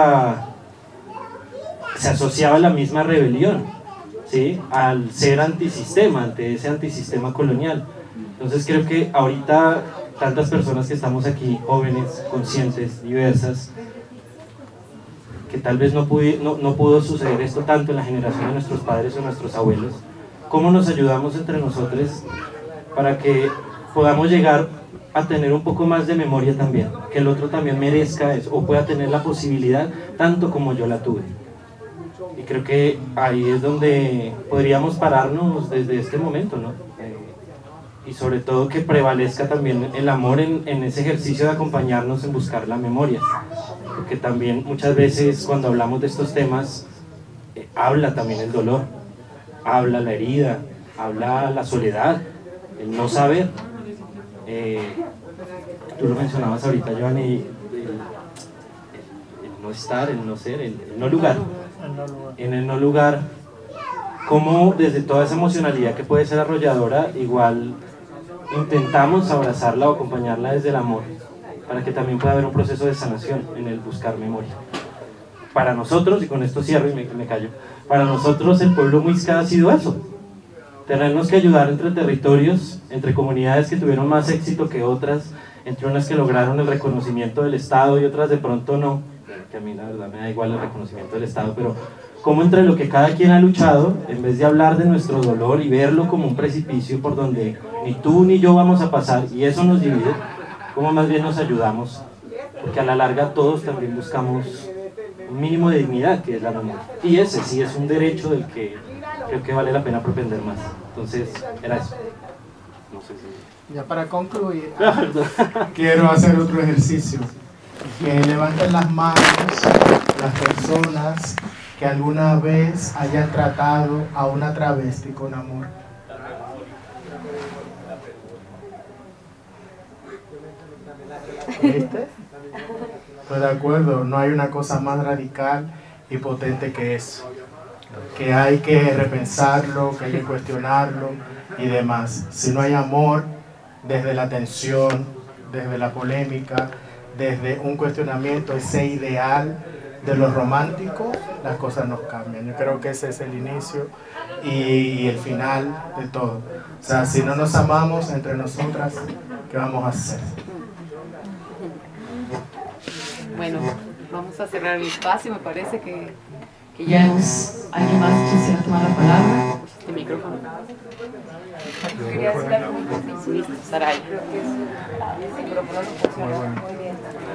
se asociaba a la misma rebelión, ¿sí? Al ser antisistema, ante ese antisistema colonial. Entonces creo que ahorita tantas personas que estamos aquí, jóvenes, conscientes, diversas, que tal vez no pudo suceder esto tanto en la generación de nuestros padres o nuestros abuelos, ¿cómo nos ayudamos entre nosotros para que podamos llegar a tener un poco más de memoria también, que el otro también merezca eso, o pueda tener la posibilidad tanto como yo la tuve? Y creo que ahí es donde podríamos pararnos desde este momento, ¿no? Y sobre todo que prevalezca también el amor en ese ejercicio de acompañarnos en buscar la memoria, porque también muchas veces cuando hablamos de estos temas habla también el dolor, habla la herida, habla la soledad, el no saber. Tú lo mencionabas ahorita, Giovanni, el no estar, el no ser, el no lugar. En el no lugar, como desde toda esa emocionalidad que puede ser arrolladora, igual intentamos abrazarla o acompañarla desde el amor, para que también pueda haber un proceso de sanación en el buscar memoria. Para nosotros, y con esto cierro y me callo, para nosotros el pueblo muisca ha sido eso, tenernos que ayudar entre territorios, entre comunidades que tuvieron más éxito que otras, entre unas que lograron el reconocimiento del Estado y otras de pronto no, que a mí la verdad me da igual el reconocimiento del Estado, pero como entre lo que cada quien ha luchado, en vez de hablar de nuestro dolor y verlo como un precipicio por donde ni tú ni yo vamos a pasar y eso nos divide, como más bien nos ayudamos, porque a la larga todos también buscamos un mínimo de dignidad, que es la memoria, y ese sí es un derecho del que creo que vale la pena propender más. Entonces era eso. No sé si... Ya para concluir, quiero hacer otro ejercicio, que levanten las manos las personas que alguna vez hayan tratado a una travesti con amor. ¿Viste? Estoy de acuerdo, no hay una cosa más radical y potente que eso, que hay que repensarlo, que hay que cuestionarlo y demás. Si no hay amor, desde la tensión, desde la polémica, desde un cuestionamiento, ese ideal de lo romántico, las cosas nos cambian. Yo creo que ese es el inicio y el final de todo. O sea, si no nos amamos entre nosotras, ¿qué vamos a hacer? Bueno, vamos a cerrar el espacio, me parece que ya alguien más quisiera tomar la palabra. Este micrófono. Quería decir algo muy difícil, Saraya. Creo que el micrófono no funciona muy bien.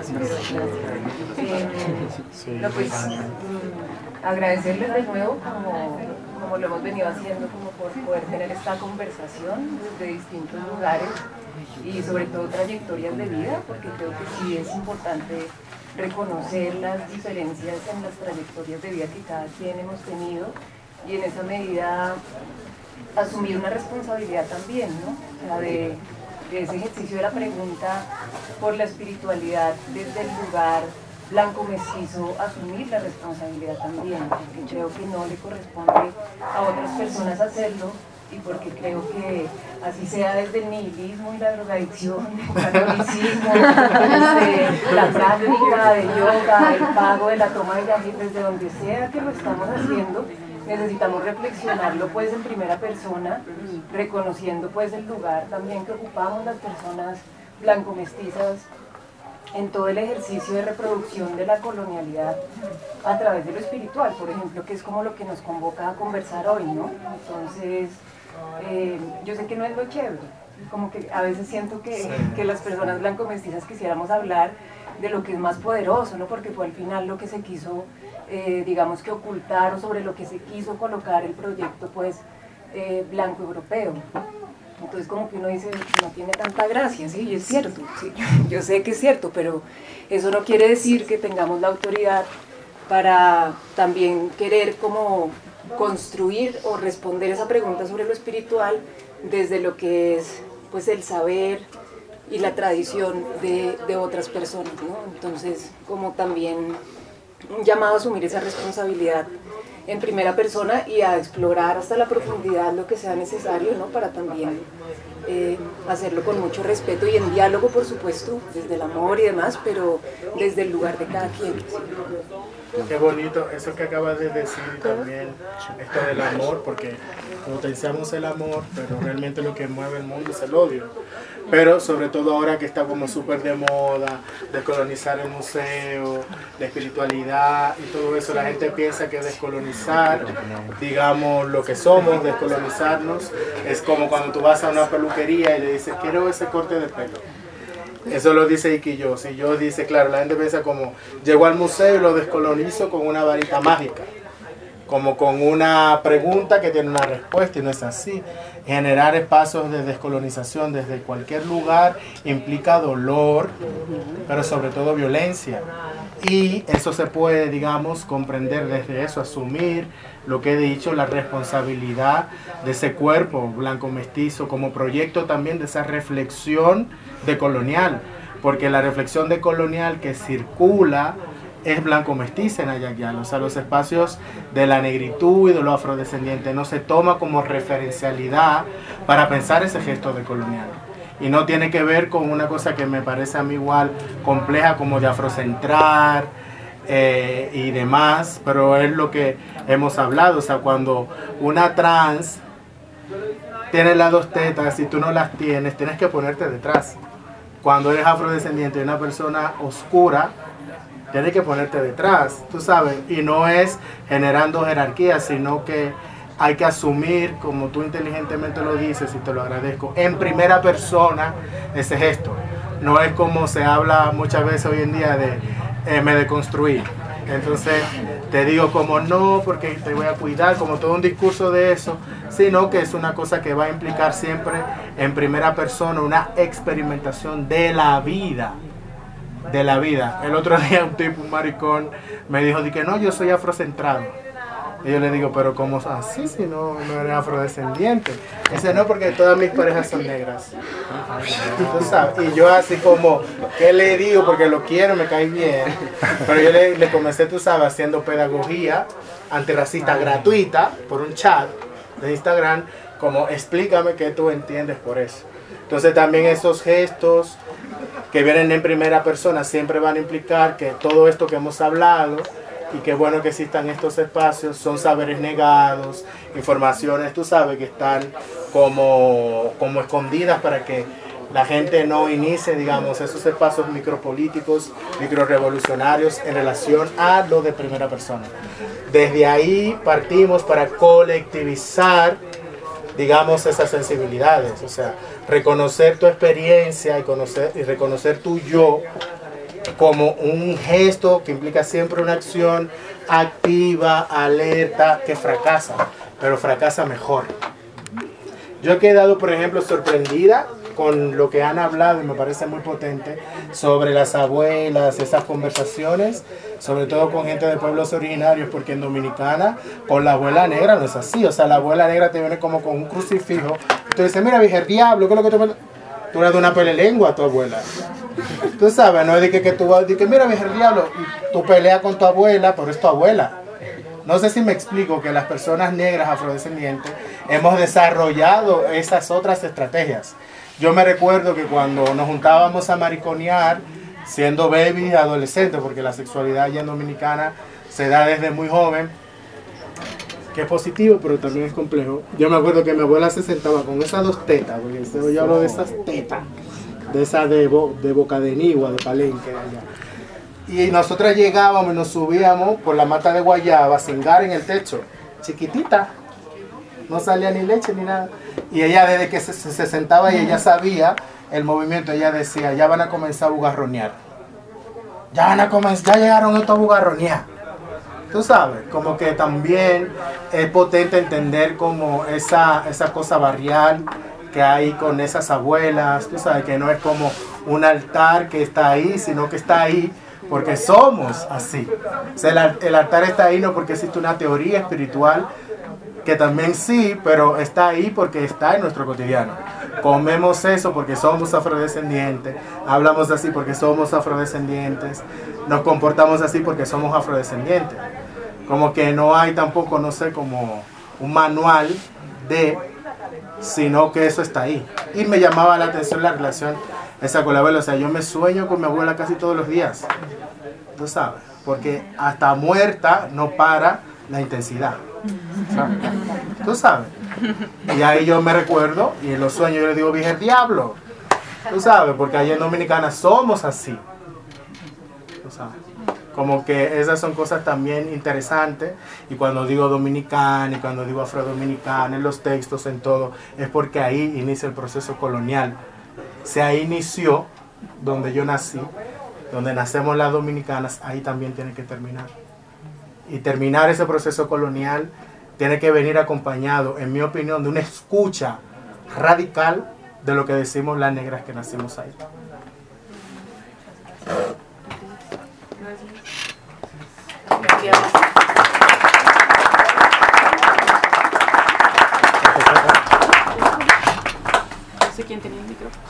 No, pues agradecerles de nuevo como lo hemos venido haciendo, como por poder tener esta conversación desde distintos lugares y sobre todo trayectorias de vida, porque creo que sí es importante reconocer las diferencias en las trayectorias de vida que cada quien hemos tenido y en esa medida asumir una responsabilidad también, ¿no? O sea, de ese ejercicio de la pregunta por la espiritualidad desde el lugar blanco mestizo, asumir la responsabilidad también, porque creo que no le corresponde a otras personas hacerlo y porque creo que así sea desde el nihilismo y la drogadicción, el catolicismo, la práctica de yoga, el pago de la toma de yajir, desde donde sea que lo estamos haciendo, necesitamos reflexionarlo pues en primera persona, reconociendo pues el lugar también que ocupamos las personas blanco-mestizas en todo el ejercicio de reproducción de la colonialidad a través de lo espiritual, por ejemplo, que es como lo que nos convoca a conversar hoy, ¿no? Entonces, yo sé que no es lo chévere, como que a veces siento que las personas blanco-mestizas quisiéramos hablar de lo que es más poderoso, ¿no? Porque fue al final lo que se quiso, digamos que ocultar, o sobre lo que se quiso colocar el proyecto, pues, blanco-europeo. Entonces como que uno dice, no tiene tanta gracia, sí, y es cierto, sí, yo sé que es cierto, pero eso no quiere decir que tengamos la autoridad para también querer como construir o responder esa pregunta sobre lo espiritual desde lo que es pues el saber y la tradición de otras personas, ¿no? Entonces como también un llamado a asumir esa responsabilidad en primera persona y a explorar hasta la profundidad lo que sea necesario, ¿no? Para también hacerlo con mucho respeto y en diálogo, por supuesto, desde el amor y demás, pero desde el lugar de cada quien. Qué bonito eso que acabas de decir también, esto del amor, porque potenciamos el amor, pero realmente lo que mueve el mundo es el odio. Pero sobre todo ahora que está como súper de moda, descolonizar el museo, la espiritualidad y todo eso, la gente piensa que descolonizar, digamos, lo que somos, descolonizarnos, es como cuando tú vas a una peluquería y le dices, quiero ese corte de pelo. Eso lo dice Iquillos, y yo dice, claro, la gente piensa como, llego al museo y lo descolonizo con una varita mágica, como con una pregunta que tiene una respuesta, y no es así. Generar espacios de descolonización desde cualquier lugar implica dolor, pero sobre todo violencia. Y eso se puede, digamos, comprender desde eso, asumir lo que he dicho, la responsabilidad de ese cuerpo blanco mestizo como proyecto también de esa reflexión decolonial, porque la reflexión decolonial que circula es blanco mestiza en Ayagyal, o sea, los espacios de la negritud y de lo afrodescendiente no se toma como referencialidad para pensar ese gesto decolonial. Y no tiene que ver con una cosa que me parece a mí igual compleja como de afrocentrar y demás, pero es lo que hemos hablado, o sea, cuando una trans tiene las dos tetas y tú no las tienes, tienes que ponerte detrás. Cuando eres afrodescendiente y una persona oscura, tienes que ponerte detrás, tú sabes, y no es generando jerarquías, sino que hay que asumir, como tú inteligentemente lo dices y te lo agradezco, en primera persona ese gesto. No es como se habla muchas veces hoy en día de me deconstruí. Entonces te digo como no, porque te voy a cuidar, como todo un discurso de eso, sino que es una cosa que va a implicar siempre en primera persona una experimentación de la vida. De la vida. El otro día un tipo, un maricón, me dijo de que no, yo soy afrocentrado. Y yo le digo, pero ¿cómo así si no eres afrodescendiente? Dice, no, porque todas mis parejas son negras. ¿Tú sabes? Y yo así como, ¿qué le digo? Porque lo quiero, me cae bien. Pero yo le comencé, tú sabes, haciendo pedagogía antirracista gratuita por un chat de Instagram, como explícame qué tú entiendes por eso. Entonces también esos gestos que vienen en primera persona siempre van a implicar que todo esto que hemos hablado, y qué bueno que existan estos espacios, son saberes negados, informaciones, tú sabes, que están como escondidas para que la gente no inicie, digamos, esos espacios micropolíticos, microrevolucionarios en relación a lo de primera persona. Desde ahí partimos para colectivizar digamos, esas sensibilidades. O sea, reconocer tu experiencia y reconocer tu yo como un gesto que implica siempre una acción activa, alerta, que fracasa, pero fracasa mejor. Yo he quedado, por ejemplo, sorprendida con lo que han hablado, y me parece muy potente, sobre las abuelas, esas conversaciones, sobre todo con gente de pueblos originarios, porque en Dominicana, con la abuela negra no es así. O sea, la abuela negra te viene como con un crucifijo. Tú dices, mira, vieja, el diablo, ¿qué es lo que tú eres de una pelelengua a tu abuela? Tú sabes, no es de que tú vas a decir, mira, vieja, el diablo, tú peleas con tu abuela, pero es tu abuela. No sé si me explico, que las personas negras afrodescendientes hemos desarrollado esas otras estrategias. Yo me recuerdo que cuando nos juntábamos a mariconear, siendo baby, adolescente, porque la sexualidad allá en Dominicana se da desde muy joven, que es positivo, pero también es complejo. Yo me acuerdo que mi abuela se sentaba con esas dos tetas, porque yo hablo de esas tetas, de esas de Boca de Nigua, de Palenque, allá. Y nosotras llegábamos y nos subíamos por la mata de guayaba, sin gar en el techo, chiquitita, no salía ni leche ni nada. Y ella, desde que se sentaba y ella sabía el movimiento, ella decía, ya van a comenzar a bugarronear. Ya llegaron estos a bugarronear. Tú sabes, como que también es potente entender como esa cosa barrial que hay con esas abuelas. Tú sabes, que no es como un altar que está ahí, sino que está ahí porque somos así. O sea, el altar está ahí no porque existe una teoría espiritual, que también sí, pero está ahí porque está en nuestro cotidiano. Comemos eso porque somos afrodescendientes, hablamos así porque somos afrodescendientes, nos comportamos así porque somos afrodescendientes. Como que no hay tampoco, no sé, como un manual sino que eso está ahí. Y me llamaba la atención la relación esa con la abuela. O sea, yo me sueño con mi abuela casi todos los días, tú sabes, porque hasta muerta no para la intensidad. Tú sabes. Y ahí yo me recuerdo, y en los sueños yo le digo, vieja el diablo. Tú sabes, porque allá en Dominicana somos así. Tú sabes. Como que esas son cosas también interesantes. Y cuando digo dominicana y cuando digo afrodominicana, en los textos, en todo, es porque ahí inicia el proceso colonial. Se ahí inició donde yo nací, donde nacemos las dominicanas, ahí también tiene que terminar. Y terminar ese proceso colonial tiene que venir acompañado, en mi opinión, de una escucha radical de lo que decimos las negras que nacimos ahí. No sé quién tenía el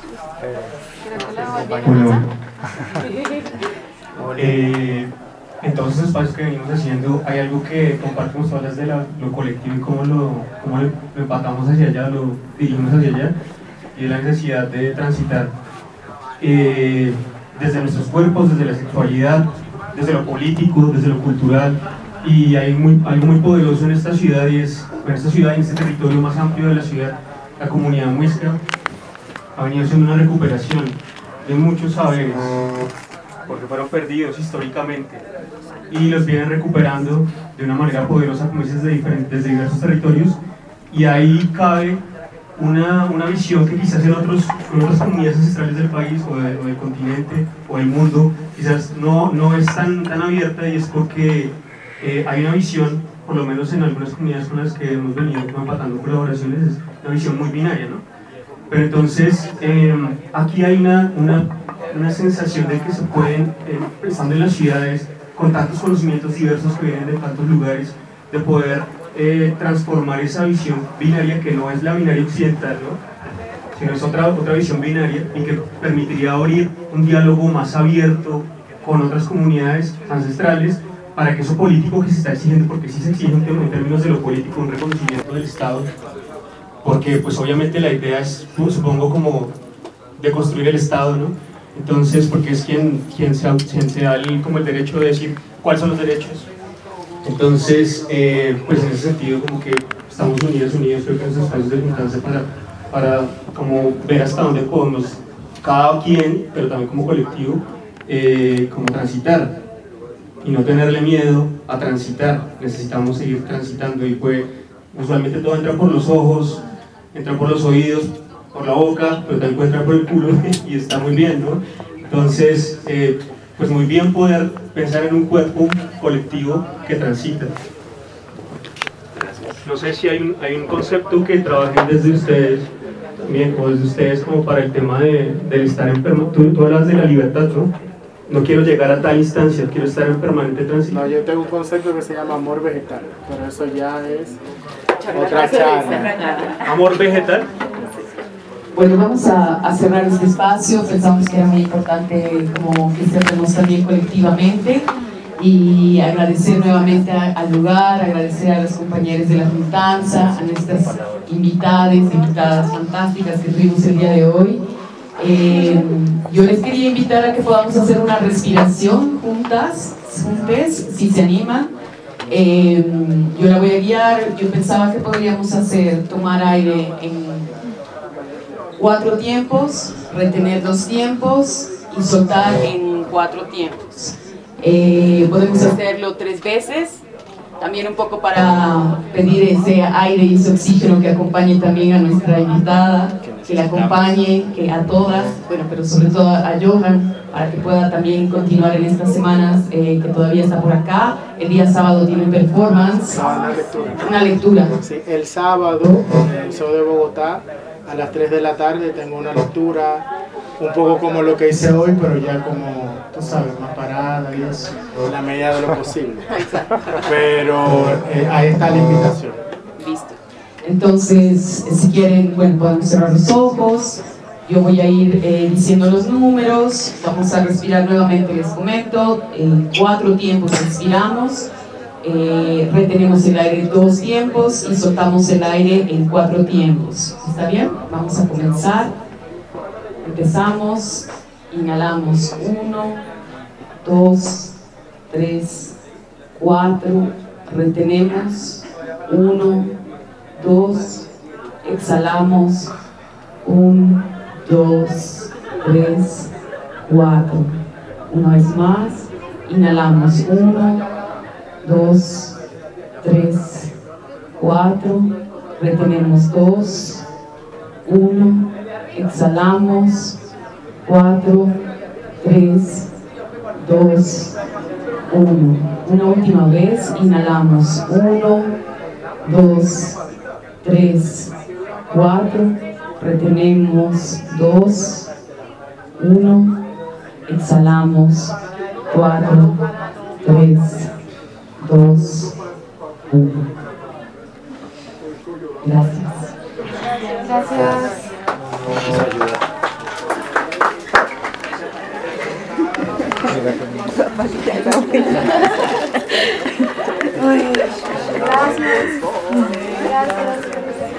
micrófono. Entonces, espacios que venimos haciendo, hay algo que compartimos todas de lo colectivo y cómo lo empatamos hacia allá, lo dirigimos hacia allá, y es la necesidad de transitar desde nuestros cuerpos, desde la sexualidad, desde lo político, desde lo cultural. Y hay algo muy poderoso en esta ciudad, y es, en esta ciudad, en este territorio más amplio de la ciudad, la comunidad muisca ha venido haciendo una recuperación de muchos saberes, porque fueron perdidos históricamente, y los vienen recuperando de una manera poderosa, como dices, desde diversos territorios. Y ahí cabe una visión que quizás en otras comunidades ancestrales del país o del continente o del mundo quizás no es tan abierta, y es porque hay una visión, por lo menos en algunas comunidades con las que hemos venido empatando colaboraciones, es una visión muy binaria, ¿no? Pero entonces aquí hay una sensación de que se pueden, estando en las ciudades, con tantos conocimientos diversos que vienen de tantos lugares, de poder transformar esa visión binaria, que no es la binaria occidental, ¿no? Sino es otra visión binaria, y que permitiría abrir un diálogo más abierto con otras comunidades ancestrales, para que eso político que se está exigiendo, porque sí se exige en términos de lo político un reconocimiento del Estado, porque pues obviamente la idea es, supongo, como de construir el Estado, ¿no? Entonces, porque es quien se da como el derecho de decir cuáles son los derechos. Entonces, pues en ese sentido, como que estamos unidos, creo que en esos espacios de juntarse para como ver hasta dónde podemos, cada quien, pero también como colectivo, como transitar, y no tenerle miedo a transitar. Necesitamos seguir transitando, y pues usualmente todo entra por los ojos, entra por los oídos, por la boca, pero también puede entrar por el culo y está muy bien, ¿no? Entonces, pues muy bien poder pensar en un cuerpo colectivo que transita. No sé si hay un concepto que trabajen desde ustedes, también, como desde ustedes, como para el tema del estar en permanente. Tú hablas de la libertad, ¿no? No quiero llegar a tal instancia, quiero estar en permanente transición. No, yo tengo un concepto que se llama amor vegetal, pero eso ya es otra charla. ¿Amor vegetal? Bueno, vamos a cerrar este espacio. Pensamos que era muy importante como que cerremos también colectivamente y agradecer nuevamente al lugar, agradecer a los compañeros de la Juntanza, a nuestras invitadas fantásticas que tuvimos el día de hoy. Yo les quería invitar a que podamos hacer una respiración juntas, si se animan. Yo la voy a guiar. Yo pensaba que podríamos tomar aire en 4 tiempos, retener 2 tiempos y soltar en 4 tiempos. Podemos hacerlo 3 veces, también un poco para pedir ese aire y ese oxígeno que acompañe también a nuestra invitada, que la acompañe, que a todas, bueno, pero sobre todo a Johan, para que pueda también continuar en estas semanas que todavía está por acá. El día sábado tiene performance, una lectura. Sí, el sábado en el Zoo de Bogotá a las 3 de la tarde tengo una lectura un poco como lo que hice hoy, pero ya como, tú sabes, más parada y eso, en la medida de lo posible. Pero ahí está la invitación. Listo. Entonces, si quieren, bueno, podemos cerrar los ojos. Yo voy a ir diciendo los números. Vamos a respirar nuevamente, les comento. En 4 tiempos respiramos. Retenemos el aire 2 tiempos y soltamos el aire en 4 tiempos. ¿Está bien? Vamos a comenzar. Empezamos, inhalamos 1, 2, 3, 4, retenemos 1, 2, exhalamos 1, 2, 3, 4. Una vez más, inhalamos 1, 2, 3, 4, retenemos 2, 1, exhalamos 4, 3, 2, 1. Una última vez, inhalamos 1, 2, 3, 4, retenemos 2, 1, exhalamos 4, 3, 2, 1. Gracias. Gracias. Gracias. Gracias.